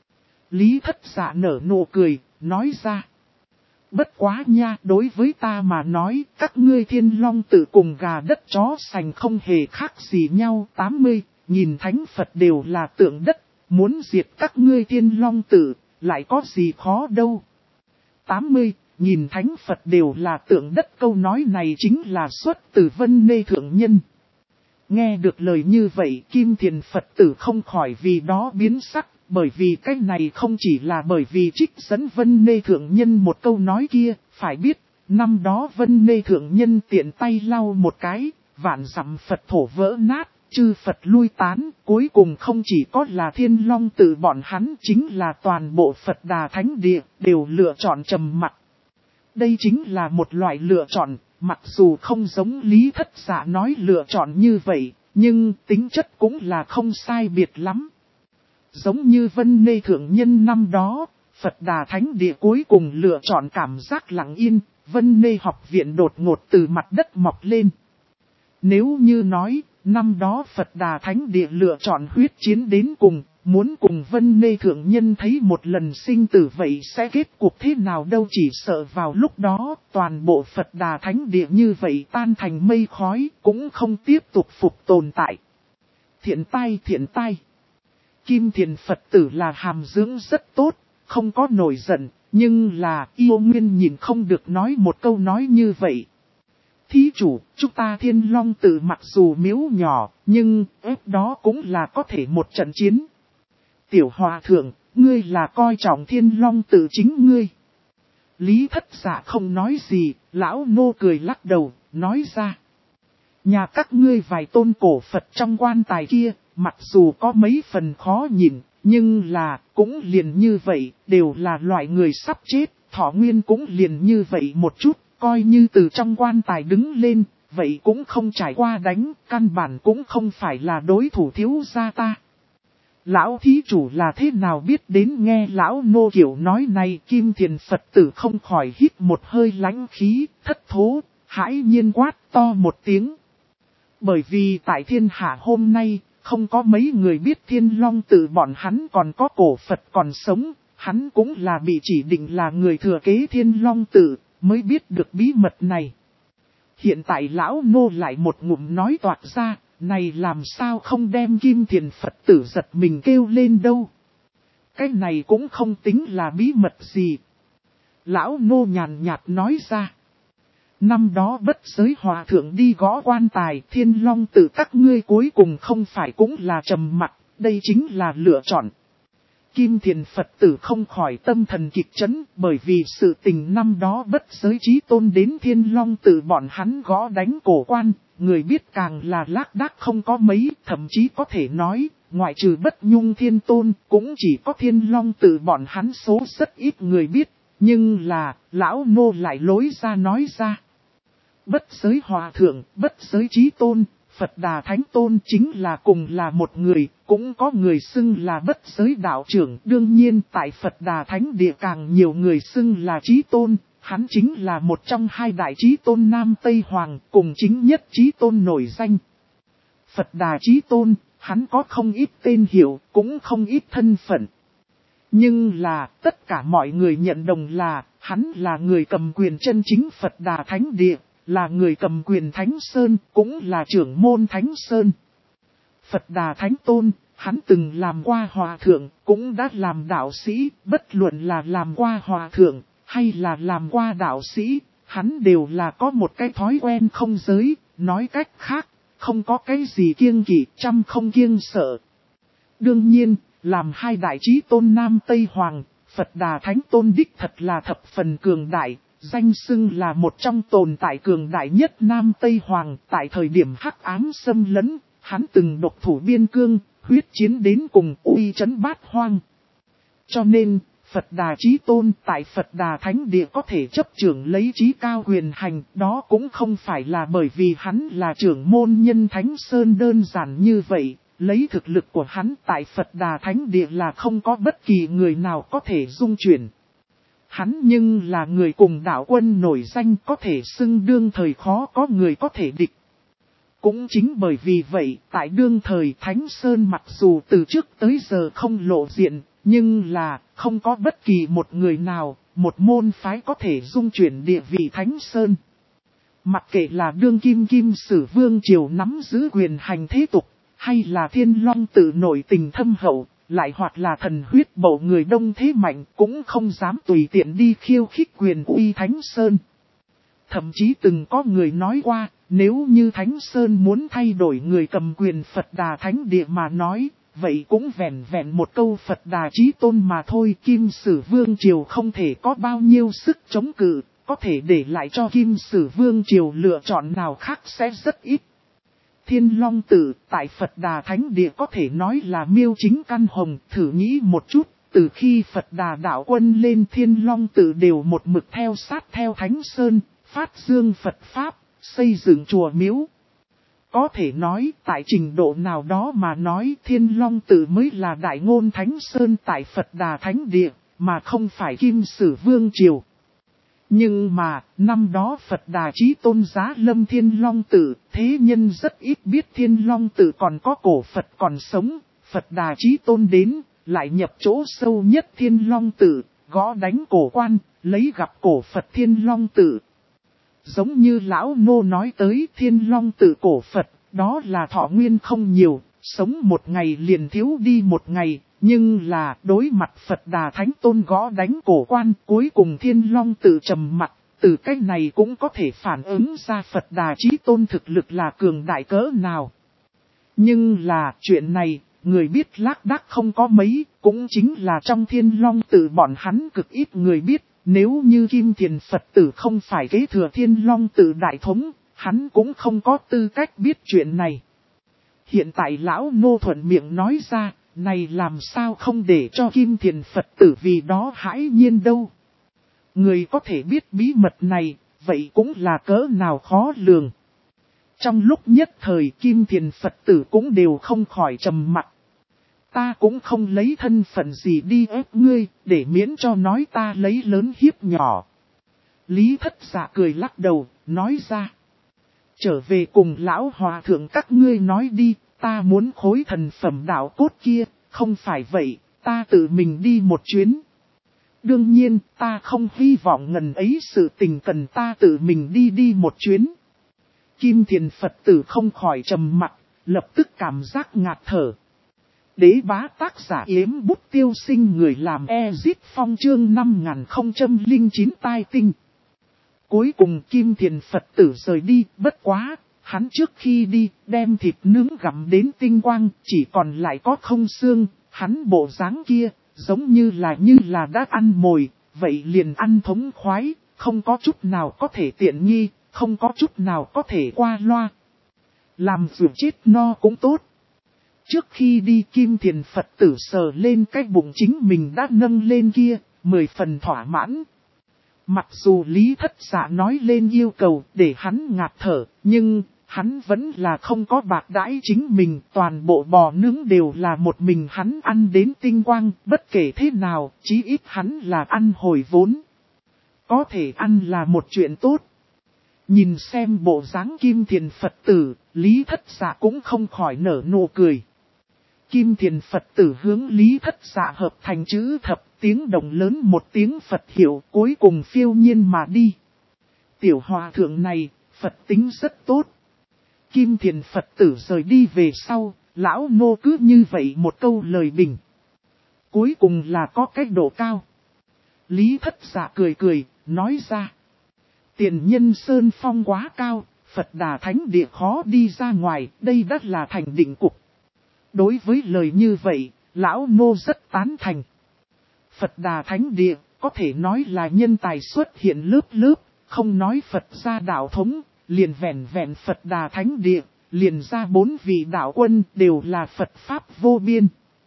Lý Thất Dạ nở nụ cười, nói ra. Bất quá nha, đối với ta mà nói, các ngươi Thiên Long tự cùng gà đất chó sành không hề khác gì nhau. 80, nhìn thánh Phật đều là tượng đất, muốn diệt các ngươi Thiên Long tự, lại có gì khó đâu. 80, nhìn thánh Phật đều là tượng đất, câu nói này chính là xuất từ Vân Nê Thượng Nhân. Nghe được lời như vậy, Kim Thiền Phật tử không khỏi vì đó biến sắc. Bởi vì cái này không chỉ là bởi vì trích dẫn Vân Nê Thượng Nhân một câu nói kia, phải biết, năm đó Vân Nê Thượng Nhân tiện tay lau một cái, vạn dặm Phật thổ vỡ nát, chư Phật lui tán, cuối cùng không chỉ có là Thiên Long tự bọn hắn, chính là toàn bộ Phật Đà Thánh Địa, đều lựa chọn trầm mặc. Đây chính là một loại lựa chọn, mặc dù không giống Lý Thất Dạ nói lựa chọn như vậy, nhưng tính chất cũng là không sai biệt lắm. Giống như Vân Nê Thượng Nhân năm đó, Phật Đà Thánh Địa cuối cùng lựa chọn cảm giác lặng yên, Vân Nê học viện đột ngột từ mặt đất mọc lên. Nếu như nói, năm đó Phật Đà Thánh Địa lựa chọn huyết chiến đến cùng, muốn cùng Vân Nê Thượng Nhân thấy một lần sinh tử vậy sẽ kết cuộc thế nào đâu, chỉ sợ vào lúc đó, toàn bộ Phật Đà Thánh Địa như vậy tan thành mây khói, cũng không tiếp tục phục tồn tại. Thiện tai. Kim Thiền Phật tử là hàm dưỡng rất tốt, không có nổi giận, nhưng là yêu nguyên nhìn không được nói một câu nói như vậy. Thí chủ, chúng ta Thiên Long tự mặc dù miếu nhỏ, nhưng ép đó cũng là có thể một trận chiến. Tiểu Hòa Thượng, ngươi là coi trọng Thiên Long tự chính ngươi. Lý Thất Dạ không nói gì, lão nô cười lắc đầu, nói ra. Nhà các ngươi vài tôn cổ Phật trong quan tài kia, mặc dù có mấy phần khó nhìn, nhưng là, cũng liền như vậy, đều là loại người sắp chết, thọ nguyên cũng liền như vậy một chút, coi như từ trong quan tài đứng lên, vậy cũng không trải qua đánh, căn bản cũng không phải là đối thủ thiếu gia ta. Lão thí chủ là thế nào biết đến, nghe lão nô kiểu nói này, Kim Thiền Phật tử không khỏi hít một hơi lãnh khí, thất thố, hãi nhiên quát to một tiếng. Bởi vì tại thiên hạ hôm nay, không có mấy người biết Thiên Long tự bọn hắn còn có cổ Phật còn sống, hắn cũng là bị chỉ định là người thừa kế Thiên Long tự, mới biết được bí mật này. Hiện tại lão nô lại một ngụm nói toạc ra, này làm sao không đem Kim Thiền Phật tử giật mình kêu lên đâu. Cái này cũng không tính là bí mật gì. Lão nô nhàn nhạt nói ra. Năm đó Bất Giới Hòa Thượng đi gõ quan tài, Thiên Long tự các ngươi cuối cùng không phải cũng là trầm mặc, đây chính là lựa chọn. Kim Thiền Phật tử không khỏi tâm thần kịch chấn, bởi vì sự tình năm đó Bất Giới Chí Tôn đến Thiên Long tự bọn hắn gõ đánh cổ quan, người biết càng là lác đác không có mấy, thậm chí có thể nói, ngoại trừ Bất Nhung Thiên Tôn, cũng chỉ có Thiên Long tự bọn hắn số rất ít người biết, nhưng là, lão nô lại lối ra nói ra. Bất Giới Hòa Thượng, Bất Giới Chí Tôn, Phật Đà Thánh Tôn chính là cùng là một người, cũng có người xưng là Bất Giới Đạo Trưởng. Đương nhiên tại Phật Đà Thánh Địa càng nhiều người xưng là Chí Tôn, hắn chính là một trong hai đại Chí Tôn Nam Tây Hoàng, cùng chính nhất Chí Tôn nổi danh. Phật Đà Chí Tôn, hắn có không ít tên hiệu, cũng không ít thân phận. Nhưng là, tất cả mọi người nhận đồng là, hắn là người cầm quyền chân chính Phật Đà Thánh Địa. Là người cầm quyền Thánh Sơn, cũng là trưởng môn Thánh Sơn. Phật Đà Thánh Tôn, hắn từng làm qua hòa thượng, cũng đã làm đạo sĩ, bất luận là làm qua hòa thượng, hay là làm qua đạo sĩ, hắn đều là có một cái thói quen không giới, nói cách khác, không có cái gì kiêng kỵ, trăm không kiêng sợ. Đương nhiên, làm hai đại chí tôn Nam Tây Hoàng, Phật Đà Thánh Tôn đích thật là thập phần cường đại. Danh xưng là một trong tồn tại cường đại nhất Nam Tây Hoàng, tại thời điểm hắc ám xâm lấn, hắn từng độc thủ biên cương, huyết chiến đến cùng uy trấn bát hoang. Cho nên, Phật Đà Chí Tôn tại Phật Đà Thánh Địa có thể chấp trưởng lấy trí cao quyền hành, đó cũng không phải là bởi vì hắn là trưởng môn nhân Thánh Sơn đơn giản như vậy, lấy thực lực của hắn tại Phật Đà Thánh Địa là không có bất kỳ người nào có thể dung chuyển. Hắn nhưng là người cùng đạo quân nổi danh, có thể xưng đương thời khó có người có thể địch. Cũng chính bởi vì vậy, tại đương thời Thánh Sơn mặc dù từ trước tới giờ không lộ diện, nhưng là không có bất kỳ một người nào, một môn phái có thể dung chuyển địa vị Thánh Sơn. Mặc kệ là đương kim Kim Sử Vương Triều nắm giữ quyền hành thế tục, hay là Thiên Long Tự nội tình thâm hậu, lại hoặc là thần huyết bộ người đông thế mạnh, cũng không dám tùy tiện đi khiêu khích quyền uy Thánh Sơn. Thậm chí từng có người nói qua, nếu như Thánh Sơn muốn thay đổi người cầm quyền Phật Đà Thánh Địa mà nói, vậy cũng vẹn vẹn một câu Phật Đà Chí Tôn mà thôi. Kim Sử Vương Triều không thể có bao nhiêu sức chống cự, có thể để lại cho Kim Sử Vương Triều lựa chọn nào khác sẽ rất ít. Thiên Long Tự tại Phật Đà Thánh Địa có thể nói là miêu chính căn hồng. Thử nghĩ một chút, từ khi Phật Đà đạo quân lên Thiên Long Tự đều một mực theo sát theo Thánh Sơn, phát dương Phật Pháp, xây dựng chùa miếu. Có thể nói tại trình độ nào đó mà nói Thiên Long Tự mới là đại ngôn Thánh Sơn tại Phật Đà Thánh Địa, mà không phải Kim Sử Vương Triều. Nhưng mà, năm đó Phật Đà Chí Tôn giá lâm Thiên Long Tự, thế nhân rất ít biết Thiên Long Tự còn có cổ Phật còn sống. Phật Đà Chí Tôn đến, lại nhập chỗ sâu nhất Thiên Long Tự, gõ đánh cổ quan, lấy gặp cổ Phật Thiên Long Tự. Giống như Lão Nô nói tới Thiên Long Tự cổ Phật, đó là thọ nguyên không nhiều, sống một ngày liền thiếu đi một ngày. Nhưng là đối mặt Phật Đà Thánh Tôn gõ đánh cổ quan, cuối cùng Thiên Long Tự trầm mặc, từ cách này cũng có thể phản ứng ra Phật Đà Chí Tôn thực lực là cường đại cỡ nào. Nhưng là chuyện này, người biết lác đác không có mấy, cũng chính là trong Thiên Long Tự bọn hắn cực ít người biết, nếu như Kim Thiền Phật Tử không phải kế thừa Thiên Long Tự đại thống, hắn cũng không có tư cách biết chuyện này. Hiện tại Lão Nô thuận miệng nói ra, này làm sao không để cho Kim Thiền Phật Tử vì đó hãi nhiên đâu. Người có thể biết bí mật này, vậy cũng là cỡ nào khó lường. Trong lúc nhất thời Kim Thiền Phật Tử cũng đều không khỏi trầm mặc. Ta cũng không lấy thân phận gì đi ép ngươi, để miễn cho nói ta lấy lớn hiếp nhỏ. Lý Thất Dạ cười lắc đầu, nói ra. Trở về cùng Lão Hòa Thượng các ngươi nói đi. Ta muốn khối thần phẩm đạo cốt kia, không phải vậy, ta tự mình đi một chuyến. Đương nhiên, ta không hy vọng ngần ấy sự tình cần ta tự mình đi một chuyến. Kim Thiền Phật Tử không khỏi trầm mặc, lập tức cảm giác ngạt thở. Đế bá tác giả Yếm Bút Tiêu Sinh người làm Ezit Phong chương 5009 tai tinh. Cuối cùng Kim Thiền Phật Tử rời đi, bất quá. Hắn trước khi đi, đem thịt nướng gặm đến tinh quang, chỉ còn lại có không xương, hắn bộ dáng kia, giống như là đã ăn mồi, vậy liền ăn thống khoái, không có chút nào có thể tiện nghi, không có chút nào có thể qua loa. Làm dù chết no cũng tốt. Trước khi đi Kim Thiền Phật Tử sờ lên cái bụng chính mình đã nâng lên kia, 10 phần thỏa mãn. Mặc dù Lý Thất Dạ nói lên yêu cầu để hắn ngạt thở, nhưng hắn vẫn là không có bạc đãi chính mình, toàn bộ bò nướng đều là một mình hắn ăn đến tinh quang, bất kể thế nào, chí ít hắn là ăn hồi vốn. Có thể ăn là một chuyện tốt. Nhìn xem bộ dáng Kim Thiền Phật Tử, Lý Thất Dạ cũng không khỏi nở nụ cười. Kim Thiền Phật Tử hướng Lý Thất Dạ hợp thành chữ thập, tiếng động lớn một tiếng Phật hiệu, cuối cùng phiêu nhiên mà đi. Tiểu hòa thượng này, Phật tính rất tốt. Kim Thiền Phật Tử rời đi về sau, Lão Nô cứ như vậy một câu lời bình. Cuối cùng là có cách độ cao. Lý Thất Dạ cười cười, nói ra. Tiền nhân sơn phong quá cao, Phật Đà Thánh Địa khó đi ra ngoài, đây đất là thành định cục. Đối với lời như vậy, Lão Nô rất tán thành. Phật Đà Thánh Địa, có thể nói là nhân tài xuất hiện lớp lớp, không nói Phật gia đạo thống, liền vẹn vẹn Phật Đà Thánh Địa, liền ra 4 vị đạo quân đều là Phật Pháp vô biên.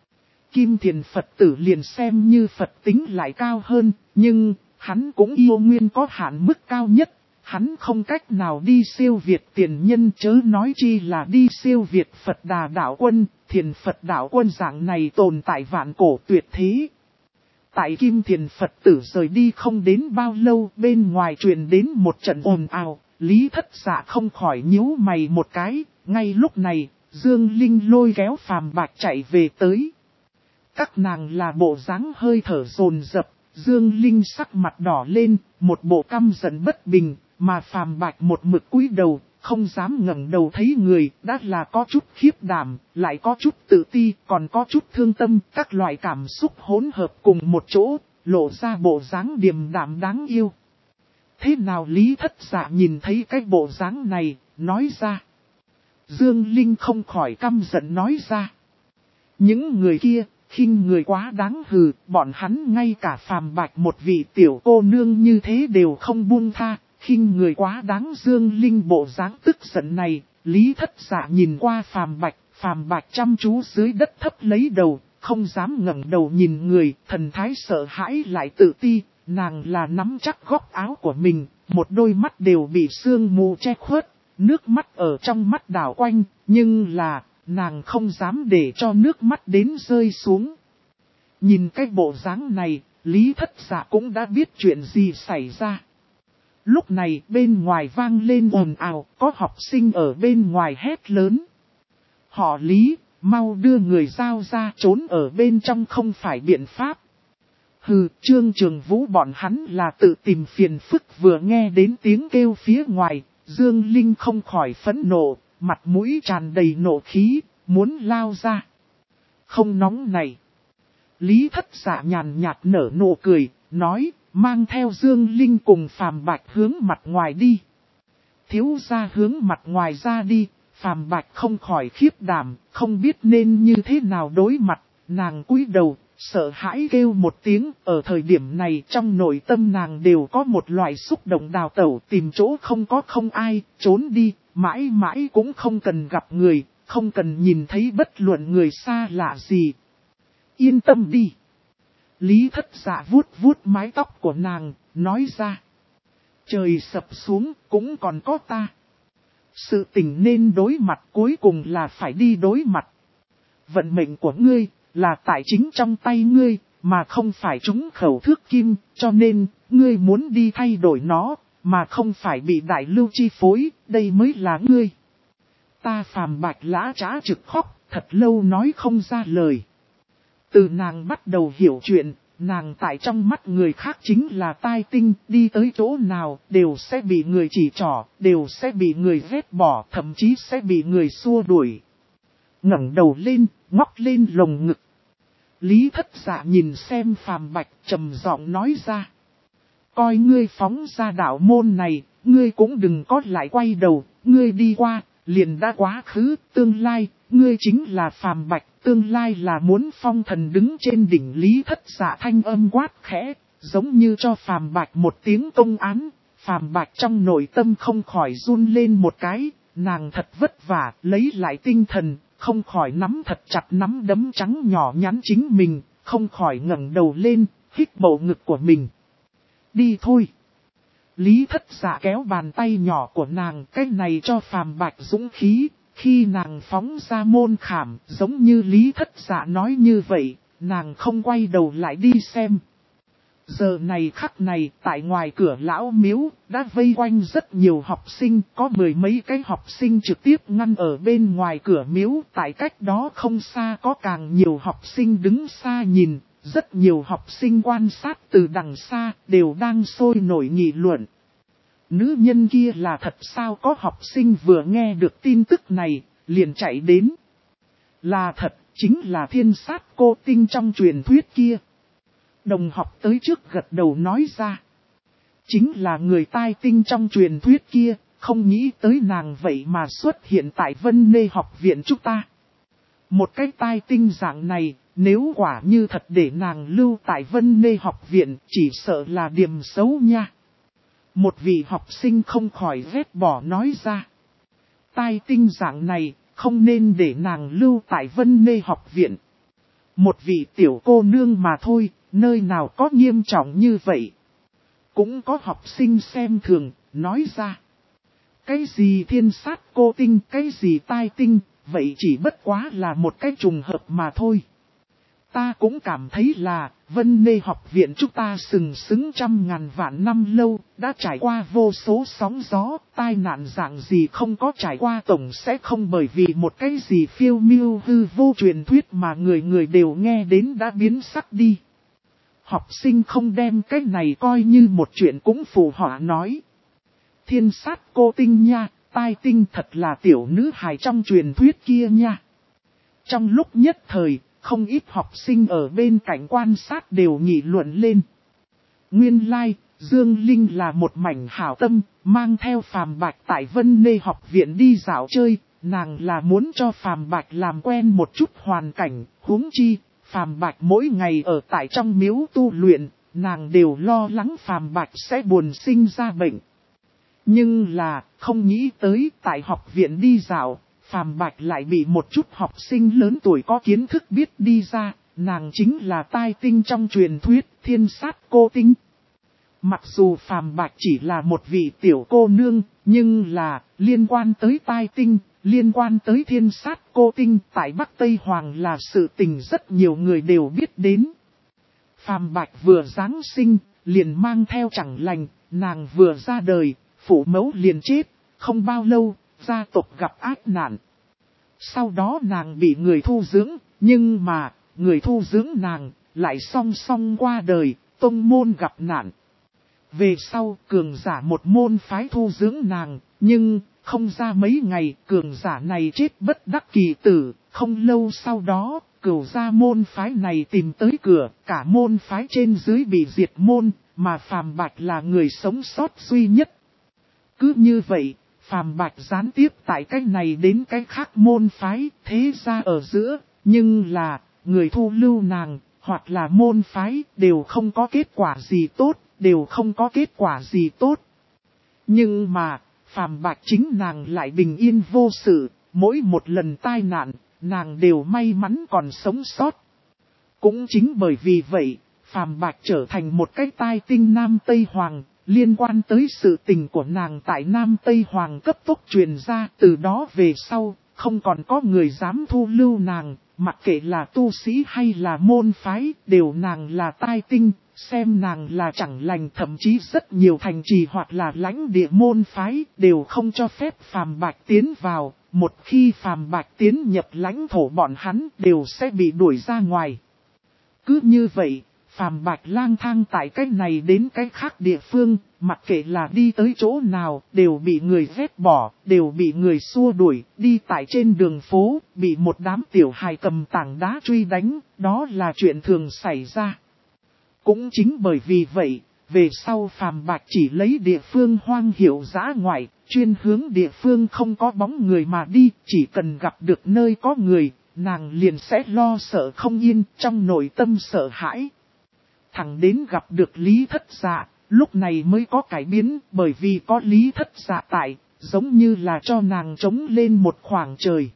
Kim Thiền Phật tử liền xem như Phật tính lại cao hơn, nhưng hắn cũng yêu nguyên có hạn mức cao nhất. Hắn không cách nào đi siêu việt tiền nhân, chớ nói chi là đi siêu việt Phật Đà đạo quân, Thiền Phật đạo quân dạng này tồn tại vạn cổ tuyệt thế. Tại Kim Thiền Phật tử rời đi không đến bao lâu, bên ngoài truyền đến một trận ồn ào, Lý Thất Dạ không khỏi nhíu mày một cái. Ngay lúc này, Dương Linh lôi kéo Phàm Bạch chạy về tới. Các nàng là bộ dáng hơi thở dồn dập, Dương Linh sắc mặt đỏ lên, một bộ căm giận bất bình, mà Phàm Bạch một mực cúi đầu, không dám ngẩng đầu thấy người, đã là có chút khiếp đảm, lại có chút tự ti, còn có chút thương tâm, các loại cảm xúc hỗn hợp cùng một chỗ, lộ ra bộ dáng điềm đạm đáng yêu. Thế nào Lý Thất Dạ nhìn thấy cái bộ dáng này, nói ra. Dương Linh không khỏi căm giận nói ra. Những người kia, khinh người quá đáng hừ, bọn hắn ngay cả Phàm Bạch một vị tiểu cô nương như thế đều không buông tha, khinh người quá đáng. Dương Linh bộ dáng tức giận này, Lý Thất Dạ nhìn qua Phàm Bạch chăm chú dưới đất thấp lấy đầu, không dám ngẩng đầu nhìn người, thần thái sợ hãi lại tự ti, nàng là nắm chắc góc áo của mình, một đôi mắt đều bị sương mù che khuất, nước mắt ở trong mắt đảo quanh, nhưng là nàng không dám để cho nước mắt đến rơi xuống. Nhìn cái bộ dáng này, Lý Thất Dạ cũng đã biết chuyện gì xảy ra. Lúc này bên ngoài vang lên ồn ào, có học sinh ở bên ngoài hét lớn. Họ Lý, mau đưa người giao ra, trốn ở bên trong không phải biện pháp. Hừ, Trương Trường Vũ bọn hắn là tự tìm phiền phức. Vừa nghe đến tiếng kêu phía ngoài, Dương Linh không khỏi phẫn nộ, mặt mũi tràn đầy nộ khí, muốn lao ra. Không nóng này. Lý Thất Dạ nhàn nhạt nở nụ cười, nói, mang theo Dương Linh cùng Phàm Bạch hướng mặt ngoài đi. Thiếu gia hướng mặt ngoài ra đi, Phàm Bạch không khỏi khiếp đảm, không biết nên như thế nào đối mặt, nàng cúi đầu, sợ hãi kêu một tiếng. Ở thời điểm này trong nội tâm nàng đều có một loại xúc động đào tẩu, tìm chỗ không ai, trốn đi, mãi mãi cũng không cần gặp người, không cần nhìn thấy bất luận người xa lạ gì. Yên tâm đi. Lý Thất Dạ vuốt vuốt mái tóc của nàng, nói ra. Trời sập xuống cũng còn có ta. Sự tình nên đối mặt cuối cùng là phải đi đối mặt. Vận mệnh của ngươi là tại chính trong tay ngươi, mà không phải trúng khẩu thước kim, cho nên ngươi muốn đi thay đổi nó, mà không phải bị đại lưu chi phối, đây mới là ngươi. Ta Phàm Bạch lã trá trực khóc, thật lâu nói không ra lời. Từ nàng bắt đầu hiểu chuyện, nàng tại trong mắt người khác chính là tai tinh, đi tới chỗ nào đều sẽ bị người chỉ trỏ, đều sẽ bị người ghét bỏ, thậm chí sẽ bị người xua đuổi. Ngẩng đầu lên, ngóc lên lồng ngực. Lý Thất Dạ nhìn xem Phàm Bạch trầm giọng nói ra. Coi ngươi phóng ra đạo môn này, ngươi cũng đừng có lại quay đầu, ngươi đi qua, liền đã quá khứ, tương lai, ngươi chính là Phàm Bạch, tương lai là muốn phong thần đứng trên đỉnh. Lý Thất Dạ thanh âm quát khẽ, giống như cho Phàm Bạch một tiếng công án. Phàm Bạch trong nội tâm không khỏi run lên một cái, nàng thật vất vả, lấy lại tinh thần, không khỏi nắm thật chặt nắm đấm trắng nhỏ nhắn chính mình, không khỏi ngẩng đầu lên, hít bầu ngực của mình. Đi thôi. Lý Thất Dạ kéo bàn tay nhỏ của nàng, cái này cho Phàm Bạch dũng khí, khi nàng phóng ra môn khảm, giống như Lý Thất Dạ nói như vậy, nàng không quay đầu lại đi xem. Giờ này khắc này, tại ngoài cửa lão miếu, đã vây quanh rất nhiều học sinh, có mười mấy cái học sinh trực tiếp ngăn ở bên ngoài cửa miếu, tại cách đó không xa có càng nhiều học sinh đứng xa nhìn, rất nhiều học sinh quan sát từ đằng xa, đều đang sôi nổi nghị luận. Nữ nhân kia là thật sao? Có học sinh vừa nghe được tin tức này, liền chạy đến. Là thật, chính là thiên sát cô tinh trong truyền thuyết kia. Đồng học tới trước gật đầu nói ra. Chính là người tai tinh trong truyền thuyết kia, không nghĩ tới nàng vậy mà xuất hiện tại Vân Nê học viện chúng ta. Một cái tai tinh dạng này, nếu quả như thật để nàng lưu tại Vân Nê học viện, chỉ sợ là điểm xấu nha. Một vị học sinh không khỏi ghét bỏ nói ra. Tai tinh dạng này, không nên để nàng lưu tại Vân Nê học viện. Một vị tiểu cô nương mà thôi, nơi nào có nghiêm trọng như vậy. Cũng có học sinh xem thường, nói ra. Cái gì thiên sát cô tinh, cái gì tai tinh, vậy chỉ bất quá là một cái trùng hợp mà thôi. Ta cũng cảm thấy là, Vân Nê học viện chúng ta sừng sững trăm ngàn vạn năm lâu, đã trải qua vô số sóng gió, tai nạn dạng gì không có trải qua tổng sẽ không bởi vì một cái gì phiêu miêu hư vô truyền thuyết mà người người đều nghe đến đã biến sắc đi. Học sinh không đem cái này coi như một chuyện cũng phù họa nói. Thiên sát cô tinh nha, tai tinh thật là tiểu nữ hài trong truyền thuyết kia nha. Trong lúc nhất thời, không ít học sinh ở bên cạnh quan sát đều nghị luận lên. Nguyên lai, Dương Linh là một mảnh hảo tâm, mang theo Phàm Bạch tại Vân Nê học viện đi dạo chơi, nàng là muốn cho Phàm Bạch làm quen một chút hoàn cảnh, huống chi, Phàm Bạch mỗi ngày ở tại trong miếu tu luyện, nàng đều lo lắng Phàm Bạch sẽ buồn sinh ra bệnh. Nhưng là, không nghĩ tới tại học viện đi dạo, Phàm Bạch lại bị một chút học sinh lớn tuổi có kiến thức biết đi ra, nàng chính là tai tinh trong truyền thuyết thiên sát cô tinh. Mặc dù Phàm Bạch chỉ là một vị tiểu cô nương, nhưng là liên quan tới tai tinh, liên quan tới thiên sát cô tinh tại Bắc Tây Hoàng là sự tình rất nhiều người đều biết đến. Phàm Bạch vừa giáng sinh, liền mang theo chẳng lành, nàng vừa ra đời, phụ mẫu liền chết, không bao lâu, gia tộc gặp ác nạn. Sau đó nàng bị người thu dưỡng, nhưng mà, người thu dưỡng nàng, lại song song qua đời, tông môn gặp nạn. Về sau, cường giả một môn phái thu dưỡng nàng, nhưng, không ra mấy ngày, cường giả này chết bất đắc kỳ tử, không lâu sau đó, cửu gia môn phái này tìm tới cửa, cả môn phái trên dưới bị diệt môn, mà Phàm Bạch là người sống sót duy nhất. Cứ như vậy, Phàm Bạch gián tiếp tại cách này đến cái khác môn phái, thế ra ở giữa, nhưng là, người thu lưu nàng, hoặc là môn phái, đều không có kết quả gì tốt, đều không có kết quả gì tốt. Nhưng mà, Phàm Bạch chính nàng lại bình yên vô sự, mỗi một lần tai nạn, nàng đều may mắn còn sống sót. Cũng chính bởi vì vậy, Phàm Bạch trở thành một cái tai tinh Nam Tây Hoàng. Liên quan tới sự tình của nàng tại Nam Tây Hoàng cấp tốc truyền ra, từ đó về sau, không còn có người dám thu lưu nàng, mặc kệ là tu sĩ hay là môn phái, đều nàng là tai tinh, xem nàng là chẳng lành, thậm chí rất nhiều thành trì hoặc là lãnh địa môn phái, đều không cho phép Phàm Bạch tiến vào, một khi Phàm Bạch tiến nhập lãnh thổ bọn hắn đều sẽ bị đuổi ra ngoài. Cứ như vậy, Phàm Bạch lang thang tại cái này đến cái khác địa phương, mặc kệ là đi tới chỗ nào, đều bị người ghét bỏ, đều bị người xua đuổi, đi tại trên đường phố, bị một đám tiểu hài cầm tảng đá truy đánh, đó là chuyện thường xảy ra. Cũng chính bởi vì vậy, về sau Phàm Bạch chỉ lấy địa phương hoang hiệu dã ngoại, chuyên hướng địa phương không có bóng người mà đi, chỉ cần gặp được nơi có người, nàng liền sẽ lo sợ không yên, trong nội tâm sợ hãi. Thẳng đến gặp được Lý Thất Dạ, lúc này mới có cải biến, bởi vì có Lý Thất Dạ tại, giống như là cho nàng trống lên một khoảng trời.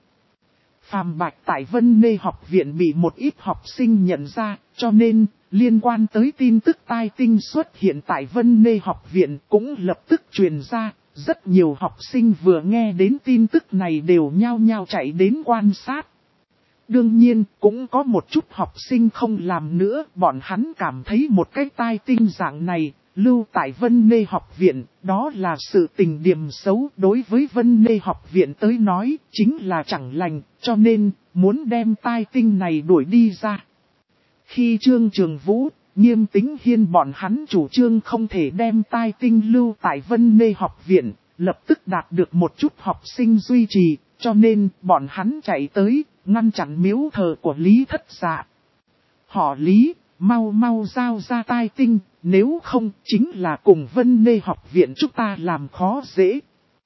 Phàm Bạch tại Vân Nê học viện bị một ít học sinh nhận ra, cho nên, liên quan tới tin tức tai tinh xuất hiện tại Vân Nê học viện cũng lập tức truyền ra. Rất nhiều học sinh vừa nghe đến tin tức này đều nhao nhao chạy đến quan sát. Đương nhiên, cũng có một chút học sinh không làm nữa, bọn hắn cảm thấy một cái tai tinh dạng này, lưu tại Vân Nê học viện, đó là sự tình điểm xấu đối với Vân Nê học viện tới nói, chính là chẳng lành, cho nên, muốn đem tai tinh này đuổi đi ra. Khi Trương Trường Vũ, Nghiêm Tính Hiên bọn hắn chủ trương không thể đem tai tinh lưu tại Vân Nê học viện, lập tức đạt được một chút học sinh duy trì, cho nên bọn hắn chạy tới, ngăn chặn miếu thờ của Lý Thất Dạ. Họ Lý, mau mau giao ra tai tinh, nếu không chính là cùng Vân Nê học viện chúng ta làm khó dễ.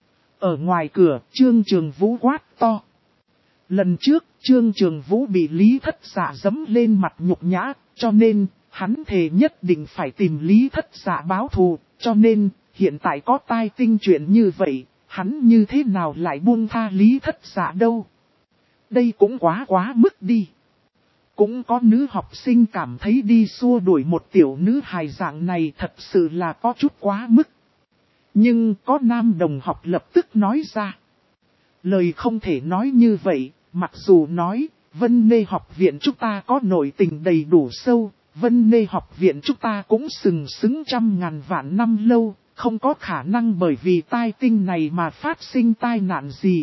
Ở ngoài cửa, Trương Trường Vũ quát to. Lần trước, Trương Trường Vũ bị Lý Thất Dạ giẫm lên mặt nhục nhã, cho nên, hắn thề nhất định phải tìm Lý Thất Dạ báo thù, cho nên, hiện tại có tai tinh chuyện như vậy, hắn như thế nào lại buông tha Lý Thất Dạ đâu. Đây cũng quá mức đi. Cũng có nữ học sinh cảm thấy đi xua đuổi một tiểu nữ hài dạng này thật sự là có chút quá mức. Nhưng có nam đồng học lập tức nói ra. Lời không thể nói như vậy, mặc dù nói, Vân Nê học viện chúng ta có nội tình đầy đủ sâu, Vân Nê học viện chúng ta cũng sừng sững trăm ngàn vạn năm lâu, không có khả năng bởi vì tai tinh này mà phát sinh tai nạn gì.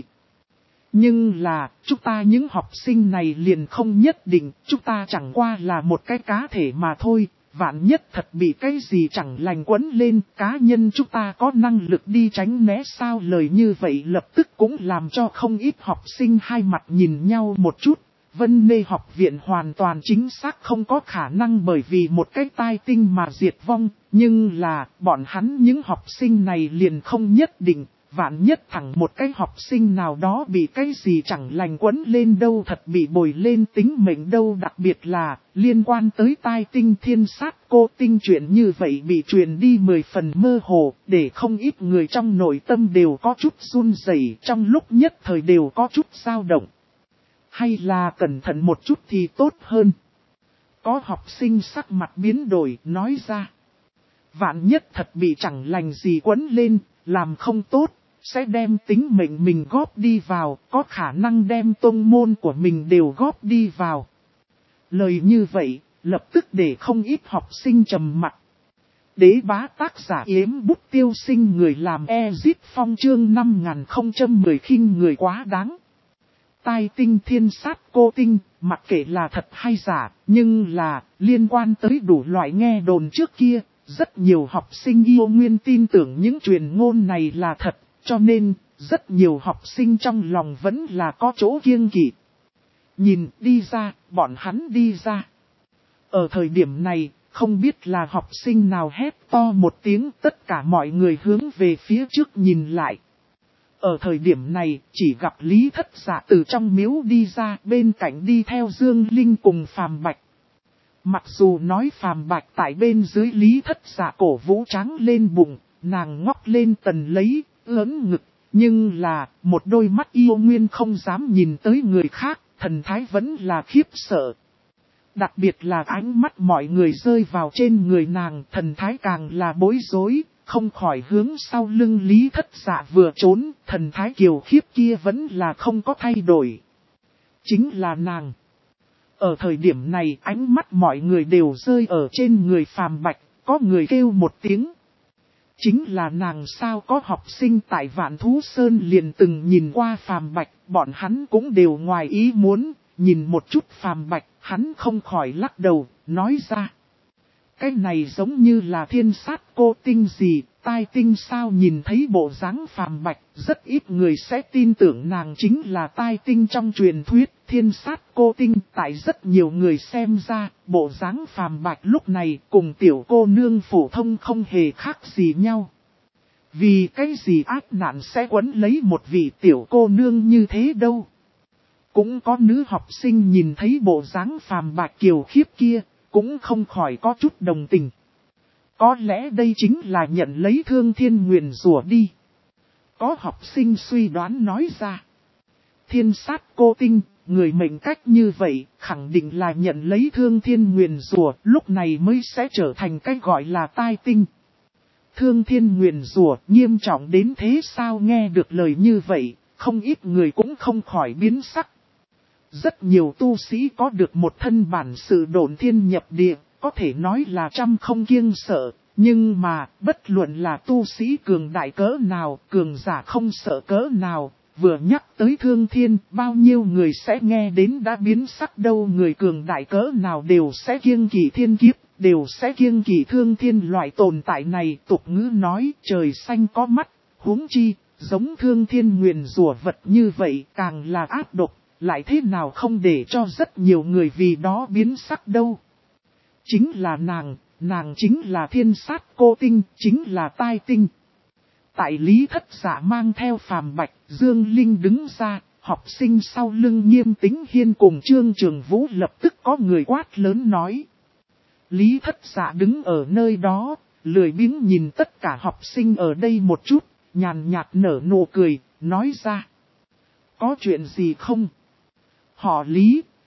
Nhưng là, chúng ta những học sinh này liền không nhất định, chúng ta chẳng qua là một cái cá thể mà thôi, vạn nhất thật bị cái gì chẳng lành quấn lên, cá nhân chúng ta có năng lực đi tránh né sao. Lời như vậy lập tức cũng làm cho không ít học sinh hai mặt nhìn nhau một chút. Vân Nê học viện hoàn toàn chính xác không có khả năng bởi vì một cái tai tinh mà diệt vong, nhưng là bọn hắn những học sinh này liền không nhất định. Vạn nhất thẳng một cái học sinh nào đó bị cái gì chẳng lành quấn lên đâu, thật bị bồi lên tính mệnh đâu. Đặc biệt là liên quan tới tai tinh thiên sát cô tinh, chuyện như vậy bị truyền đi 10 phần mơ hồ, để không ít người trong nội tâm đều có chút run rẩy, trong lúc nhất thời đều có chút dao động. Hay là cẩn thận một chút thì tốt hơn. Có học sinh sắc mặt biến đổi nói ra. Vạn nhất thật bị chẳng lành gì quấn lên, làm không tốt, sẽ đem tính mệnh mình góp đi vào, có khả năng đem tông môn của mình đều góp đi vào. Lời như vậy, lập tức để không ít học sinh trầm mặc. Đế bá tác giả Yếm Bút Tiêu Sinh, người làm Ezit Phong chương 5010 khinh người quá đáng. Tai tinh thiên sát cô tinh, mặc kệ là thật hay giả, nhưng là liên quan tới đủ loại nghe đồn trước kia, rất nhiều học sinh yêu nguyên tin tưởng những truyền ngôn này là thật. Cho nên, rất nhiều học sinh trong lòng vẫn là có chỗ kiêng kỵ. Nhìn đi ra, bọn hắn đi ra. Ở thời điểm này, không biết là học sinh nào hét to một tiếng, tất cả mọi người hướng về phía trước nhìn lại. Ở thời điểm này, chỉ gặp Lý Thất Dạ từ trong miếu đi ra, bên cạnh đi theo Dương Linh cùng Phàm Bạch. Mặc dù nói Phàm Bạch tại bên dưới Lý Thất Dạ cổ vũ trắng lên bụng, nàng ngóc lên tần lấy, ớn ngực, nhưng là một đôi mắt yêu nguyên không dám nhìn tới người khác, thần thái vẫn là khiếp sợ. Đặc biệt là ánh mắt mọi người rơi vào trên người nàng, thần thái càng là bối rối, không khỏi hướng sau lưng Lý Thất Dạ vừa trốn, thần thái kiều khiếp kia vẫn là không có thay đổi. Chính là nàng. Ở thời điểm này ánh mắt mọi người đều rơi ở trên người Phàm Bạch, có người kêu một tiếng. Chính là nàng sao. Có học sinh tại Vạn Thú Sơn liền từng nhìn qua Phàm Bạch, bọn hắn cũng đều ngoài ý muốn, nhìn một chút Phàm Bạch, hắn không khỏi lắc đầu, nói ra. Cái này giống như là thiên sát cô tinh gì, tai tinh sao. Nhìn thấy bộ dáng Phàm Bạch, rất ít người sẽ tin tưởng nàng chính là tai tinh trong truyền thuyết, thiên sát cô tinh. Tại rất nhiều người xem ra, bộ dáng Phàm Bạch lúc này cùng tiểu cô nương phổ thông không hề khác gì nhau. Vì cái gì ác nạn sẽ quấn lấy một vị tiểu cô nương như thế đâu. Cũng có nữ học sinh nhìn thấy bộ dáng Phàm Bạch kiều khiếp kia, cũng không khỏi có chút đồng tình. Có lẽ đây chính là nhận lấy Thương Thiên nguyền rủa đi. Có học sinh suy đoán nói ra. Thiên sát cô tinh, người mệnh cách như vậy, khẳng định là nhận lấy Thương Thiên nguyền rủa, lúc này mới sẽ trở thành cái gọi là tai tinh. Thương Thiên nguyền rủa nghiêm trọng đến thế sao? Nghe được lời như vậy, không ít người cũng không khỏi biến sắc. Rất nhiều tu sĩ có được một thân bản sự độn thiên nhập địa, có thể nói là trăm không kiêng sợ, nhưng mà bất luận là tu sĩ cường đại cỡ nào, cường giả không sợ cỡ nào, vừa nhắc tới Thương Thiên, bao nhiêu người sẽ nghe đến đã biến sắc đâu. Người cường đại cỡ nào đều sẽ kiêng kỵ thiên kiếp, đều sẽ kiêng kỵ Thương Thiên loại tồn tại này. Tục ngữ nói trời xanh có mắt, huống chi, giống Thương Thiên nguyền rủa vật như vậy càng là ác độc. Lại thế nào không để cho rất nhiều người vì đó biến sắc đâu. Chính là nàng chính là thiên sát cô tinh, chính là tai tinh. Tại Lý Thất Dạ mang theo Phàm Bạch, Dương Linh đứng ra, học sinh sau lưng Nghiêm Tĩnh Hiên cùng Trương Trường Vũ lập tức có người quát lớn nói. Lý Thất Dạ đứng ở nơi đó, lười biếng nhìn tất cả học sinh ở đây một chút, nhàn nhạt nở nụ cười, nói ra. Có chuyện gì không? Họ Lý,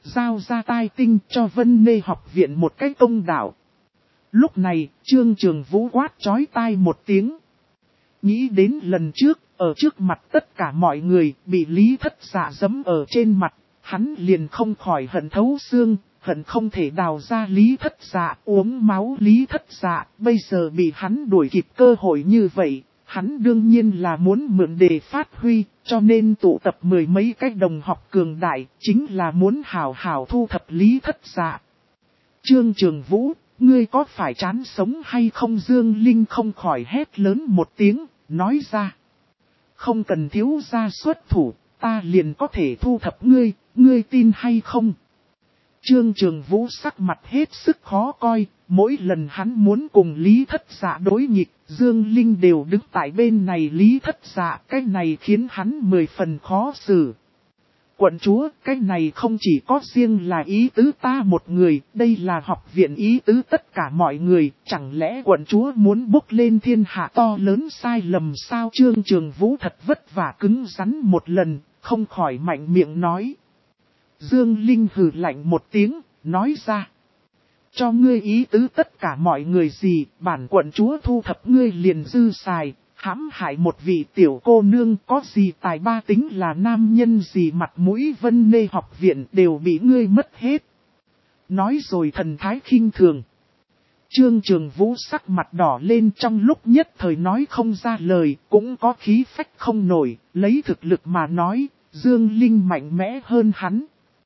giao ra tai tinh cho Vân Nê học viện một cái công đạo. Lúc này, Trương Trường Vũ quát chói tai một tiếng. Nghĩ đến lần trước, ở trước mặt tất cả mọi người, bị Lý Thất Dạ giẫm ở trên mặt, hắn liền không khỏi hận thấu xương, hận không thể đào ra Lý Thất Dạ, uống máu Lý Thất Dạ, bây giờ bị hắn đuổi kịp cơ hội như vậy, hắn đương nhiên là muốn mượn để phát huy, cho nên tụ tập mười mấy cái đồng học cường đại, chính là muốn hào hào thu thập Lý Thất Dạ. Trương Trường Vũ, ngươi có phải chán sống hay không? Dương Linh không khỏi hét lớn một tiếng, nói ra. Không cần thiếu gia xuất thủ, ta liền có thể thu thập ngươi, ngươi tin hay không? Trương Trường Vũ sắc mặt hết sức khó coi, mỗi lần hắn muốn cùng Lý Thất Dạ đối nghịch, Dương Linh đều đứng tại bên này Lý Thất Dạ, cái này khiến hắn 10 phần khó xử. Quận chúa, cái này không chỉ có riêng là ý tứ ta một người, đây là học viện ý tứ tất cả mọi người, chẳng lẽ quận chúa muốn bốc lên thiên hạ to lớn sai lầm sao? Trương Trường Vũ thật vất vả cứng rắn một lần, không khỏi mạnh miệng nói. Dương Linh hừ lạnh một tiếng, nói ra. Cho ngươi ý tứ tất cả mọi người gì, bản quận chúa thu thập ngươi liền dư xài, hãm hại một vị tiểu cô nương có gì tài ba tính là nam nhân gì mặt mũi Vân Nê học viện đều bị ngươi mất hết. Nói rồi thần thái khinh thường. Trương Trường Vũ sắc mặt đỏ lên trong lúc nhất thời nói không ra lời, cũng có khí phách không nổi, lấy thực lực mà nói, Dương Linh mạnh mẽ hơn hắn.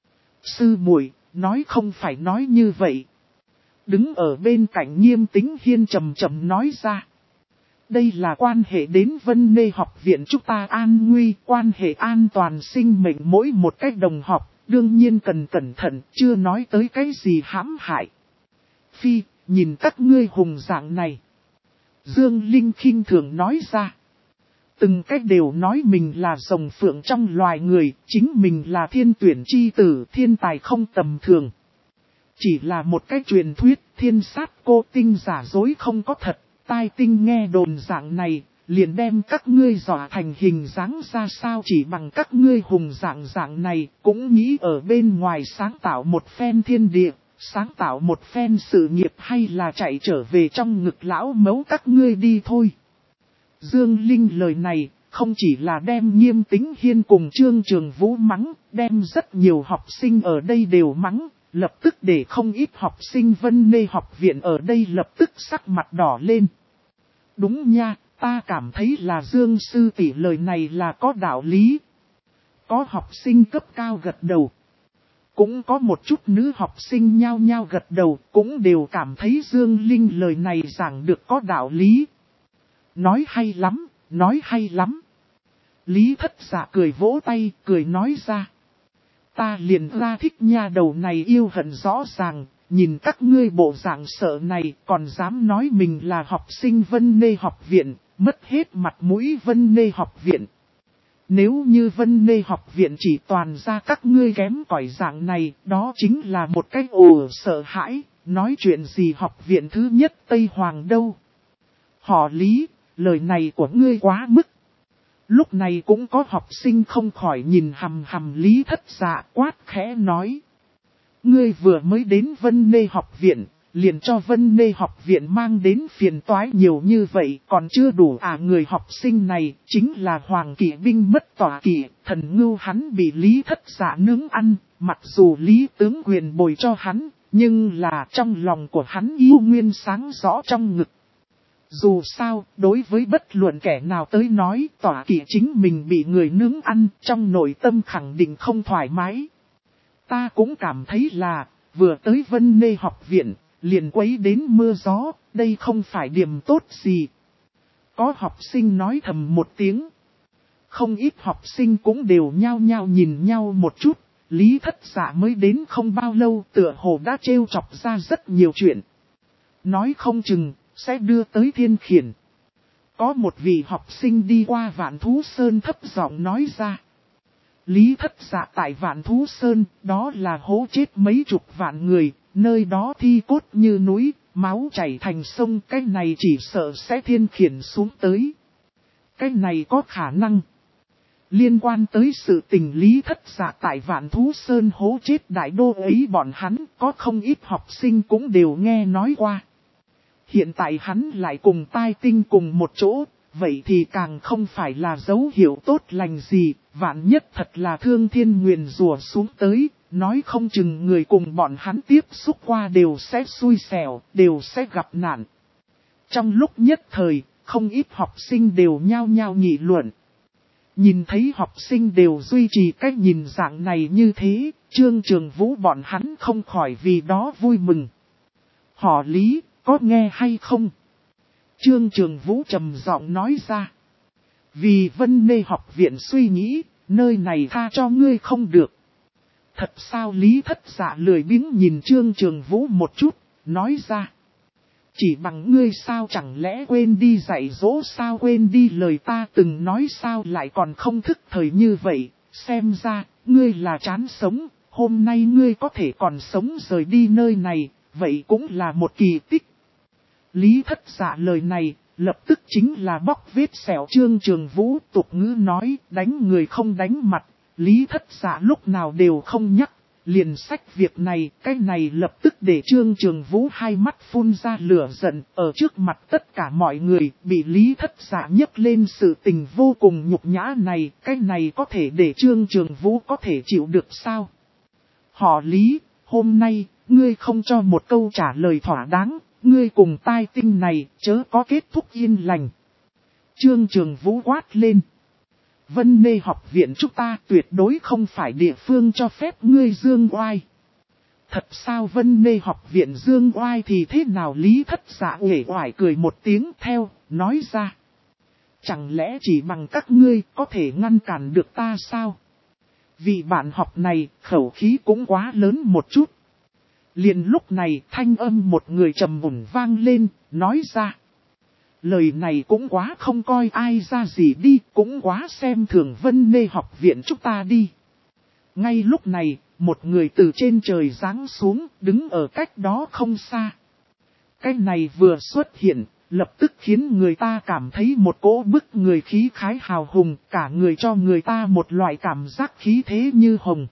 Sư muội, nói không phải nói như vậy. Đứng ở bên cạnh Nghiêm Tĩnh Hiên trầm trầm nói ra. Đây là quan hệ đến Vân Nê học viện chúng ta an nguy, quan hệ an toàn sinh mệnh mỗi một cách đồng học, đương nhiên cần cẩn thận, chưa nói tới cái gì hãm hại. Phi, nhìn các ngươi hùng dạng này. Dương Linh khinh thường nói ra. Từng cách đều nói mình là rồng phượng trong loài người, chính mình là thiên tuyển chi tử, thiên tài không tầm thường. Chỉ là một cái truyền thuyết, thiên sát cô tinh giả dối không có thật, tai tinh nghe đồn dạng này, liền đem các ngươi dọa thành hình dáng ra sao chỉ bằng các ngươi hùng dạng này, cũng nghĩ ở bên ngoài sáng tạo một phen thiên địa, sáng tạo một phen sự nghiệp hay là chạy trở về trong ngực lão mấu các ngươi đi thôi. Dương Linh lời này, không chỉ là đem Nghiêm Tĩnh Hiên cùng Trương Trường Vũ mắng, đem rất nhiều học sinh ở đây đều mắng, lập tức để không ít học sinh Vân Nê học viện ở đây lập tức sắc mặt đỏ lên. Đúng nha, ta cảm thấy là Dương sư tỷ lời này là có đạo lý. Có học sinh cấp cao gật đầu. Cũng có một chút nữ học sinh nhao nhao gật đầu, cũng đều cảm thấy Dương Linh lời này giảng được có đạo lý. Nói hay lắm, nói hay lắm. Lý Thất Dạ cười vỗ tay, cười nói ra. Ta liền ra thích nha đầu này yêu hận rõ ràng, nhìn các ngươi bộ dạng sợ này còn dám nói mình là học sinh Vân Nê học viện, mất hết mặt mũi Vân Nê học viện. Nếu như Vân Nê học viện chỉ toàn ra các ngươi kém cỏi dạng này, đó chính là một cái ồ sợ hãi, nói chuyện gì học viện thứ nhất Tây Hoàng đâu. Họ Lý, lời này của ngươi quá mức. Lúc này cũng có học sinh không khỏi nhìn hằm hằm Lý Thất Dạ quát khẽ nói. Ngươi vừa mới đến Vân Nê học viện, liền cho Vân Nê học viện mang đến phiền toái nhiều như vậy còn chưa đủ à? Người học sinh này chính là Hoàng Kỵ binh mất tỏa kỵ, thần ngưu hắn bị Lý Thất Dạ nướng ăn, mặc dù Lý tướng quyền bồi cho hắn, nhưng là trong lòng của hắn yêu nguyên sáng rõ trong ngực. Dù sao, đối với bất luận kẻ nào tới nói, tỏa kỵ chính mình bị người nướng ăn, trong nội tâm khẳng định không thoải mái. Ta cũng cảm thấy là, vừa tới Vân Nê học viện, liền quấy đến mưa gió, đây không phải điểm tốt gì. Có học sinh nói thầm một tiếng. Không ít học sinh cũng đều nhao nhao nhìn nhau một chút, Lý Thất Dạ mới đến không bao lâu tựa hồ đã trêu chọc ra rất nhiều chuyện. Nói không chừng, sẽ đưa tới thiên khiển. Có một vị học sinh đi qua Vạn Thú Sơn thấp giọng nói ra. Lý Thất Dạ tại Vạn Thú Sơn, đó là hố chết mấy chục vạn người, nơi đó thi cốt như núi, máu chảy thành sông, cái này chỉ sợ sẽ thiên khiển xuống tới. Cái này có khả năng. Liên quan tới sự tình Lý Thất Dạ tại Vạn Thú Sơn hố chết đại đô ấy bọn hắn có không ít học sinh cũng đều nghe nói qua. Hiện tại hắn lại cùng Tai Tinh cùng một chỗ, vậy thì càng không phải là dấu hiệu tốt lành gì, vạn nhất thật là thương thiên nguyền rủa xuống tới, nói không chừng người cùng bọn hắn tiếp xúc qua đều sẽ xui xẻo, đều sẽ gặp nạn. Trong lúc nhất thời, không ít học sinh đều nhao nhao nghị luận. Nhìn thấy học sinh đều duy trì cách nhìn dạng này như thế, Trương Trường Vũ bọn hắn không khỏi vì đó vui mừng. Họ Lý, có nghe hay không? Trương Trường Vũ trầm giọng nói ra. Vì Vân Nê học viện suy nghĩ, nơi này tha cho ngươi không được. Thật sao? Lý Thất Dạ lười biếng nhìn Trương Trường Vũ một chút, nói ra. Chỉ bằng ngươi sao chẳng lẽ quên đi dạy dỗ sao, quên đi lời ta từng nói sao lại còn không thức thời như vậy, xem ra, ngươi là chán sống, hôm nay ngươi có thể còn sống rời đi nơi này, vậy cũng là một kỳ tích. Lý Thất Dạ lời này, lập tức chính là bóc vết sẹo. Trương Trường Vũ tục ngữ nói, đánh người không đánh mặt, Lý Thất Dạ lúc nào đều không nhắc. Liền sách việc này, cái này lập tức để Trương Trường Vũ hai mắt phun ra lửa giận, ở trước mặt tất cả mọi người, bị Lý Thất Dạ nhấc lên sự tình vô cùng nhục nhã này, cái này có thể để Trương Trường Vũ có thể chịu được sao? Họ Lý, hôm nay, ngươi không cho một câu trả lời thỏa đáng, ngươi cùng Tai Tinh này, chớ có kết thúc yên lành. Trương Trường Vũ quát lên. Vân Nê học viện chúng ta tuyệt đối không phải địa phương cho phép ngươi dương oai. Thật sao? Vân Nê học viện dương oai thì thế nào? Lý Thất Dạ uể oải cười một tiếng theo, nói ra. Chẳng lẽ chỉ bằng các ngươi có thể ngăn cản được ta sao? Vị bạn học này khẩu khí cũng quá lớn một chút. Liền lúc này thanh âm một người trầm mùn vang lên, nói ra. Lời này cũng quá không coi ai ra gì đi, cũng quá xem thường Vân Nê học viện chúng ta đi. Ngay lúc này, một người từ trên trời giáng xuống, đứng ở cách đó không xa. Cái này vừa xuất hiện, lập tức khiến người ta cảm thấy một cỗ bức người khí khái hào hùng, cả người cho người ta một loại cảm giác khí thế như hồng.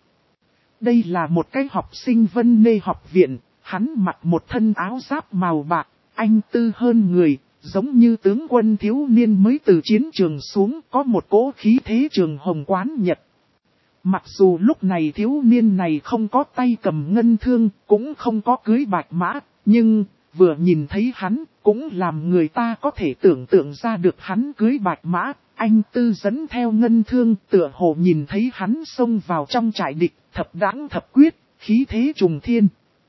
Đây là một cái học sinh Vân Nê học viện, hắn mặc một thân áo giáp màu bạc, anh tư hơn người. Giống như tướng quân thiếu niên mới từ chiến trường xuống, có một cỗ khí thế trường hồng quán nhật. Mặc dù lúc này thiếu niên này không có tay cầm ngân thương, cũng không có cưới bạch mã, nhưng vừa nhìn thấy hắn, cũng làm người ta có thể tưởng tượng ra được hắn cưới bạch mã. Anh tư dẫn theo ngân thương, tựa hồ nhìn thấy hắn xông vào trong trại địch, thập đãng thập quyết, khí thế trùng thiên.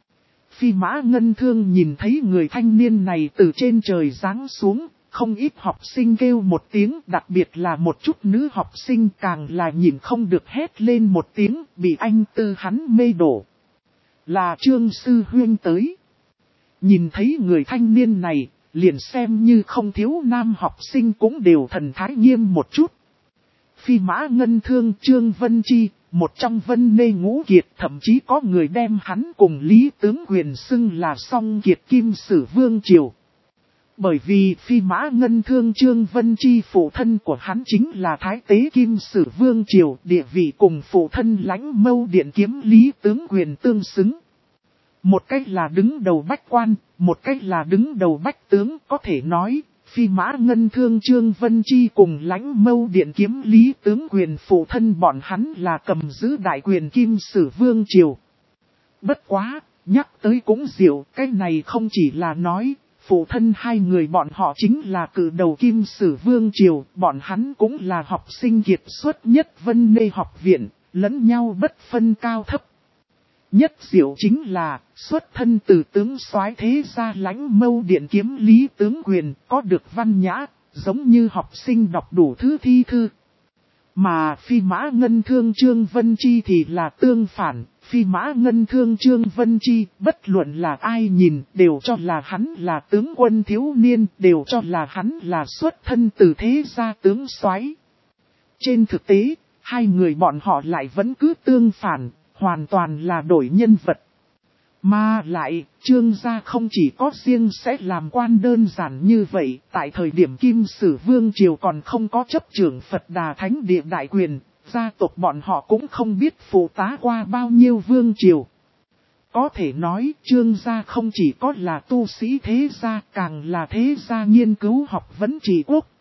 Phi mã ngân thương nhìn thấy người thanh niên này từ trên trời giáng xuống, không ít học sinh kêu một tiếng, đặc biệt là một chút nữ học sinh càng là nhìn không được hét lên một tiếng, bị anh tư hắn mê đổ. Là Trương Sư Huynh tới. Nhìn thấy người thanh niên này, liền xem như không thiếu nam học sinh cũng đều thần thái nghiêm một chút. Phi mã ngân thương Trương Vân Chi, một trong Vân Nê ngũ kiệt, thậm chí có người đem hắn cùng Lý Tướng Quyền xưng là song kiệt Kim Sử Vương Triều. Bởi vì phi mã ngân thương Trương Vân Chi phụ thân của hắn chính là Thái Tế Kim Sử Vương Triều, địa vị cùng phụ thân Lãnh Mâu Điện Kiếm Lý Tướng Quyền tương xứng. Một cách là đứng đầu bách quan, một cách là đứng đầu bách tướng, có thể nói. Phi mã ngân thương Trương Vân Chi cùng Lãnh Mâu Điện Kiếm Lý Tướng Quyền phụ thân bọn hắn là cầm giữ đại quyền Kim Sử Vương Triều. Bất quá, nhắc tới cũng diệu, cái này không chỉ là nói, phụ thân hai người bọn họ chính là cử đầu Kim Sử Vương Triều, bọn hắn cũng là học sinh kiệt xuất nhất Vân Nê học viện, lẫn nhau bất phân cao thấp. Nhất diệu chính là, xuất thân từ tướng soái thế gia Lãnh Mâu Điện Kiếm Lý Tướng Quyền, có được văn nhã, giống như học sinh đọc đủ thứ thi thư. Mà phi mã ngân thương Trương Vân Chi thì là tương phản, phi mã ngân thương Trương Vân Chi, bất luận là ai nhìn, đều cho là hắn là tướng quân thiếu niên, đều cho là hắn là xuất thân từ thế gia tướng soái. Trên thực tế, hai người bọn họ lại vẫn cứ tương phản. Hoàn toàn là đổi nhân vật. Mà lại, Trương gia không chỉ có riêng sẽ làm quan đơn giản như vậy, tại thời điểm Kim Sử Vương Triều còn không có chấp trưởng Phật Đà Thánh Địa đại quyền, gia tộc bọn họ cũng không biết phụ tá qua bao nhiêu Vương Triều. Có thể nói, Trương gia không chỉ có là tu sĩ thế gia, càng là thế gia nghiên cứu học vấn trị quốc.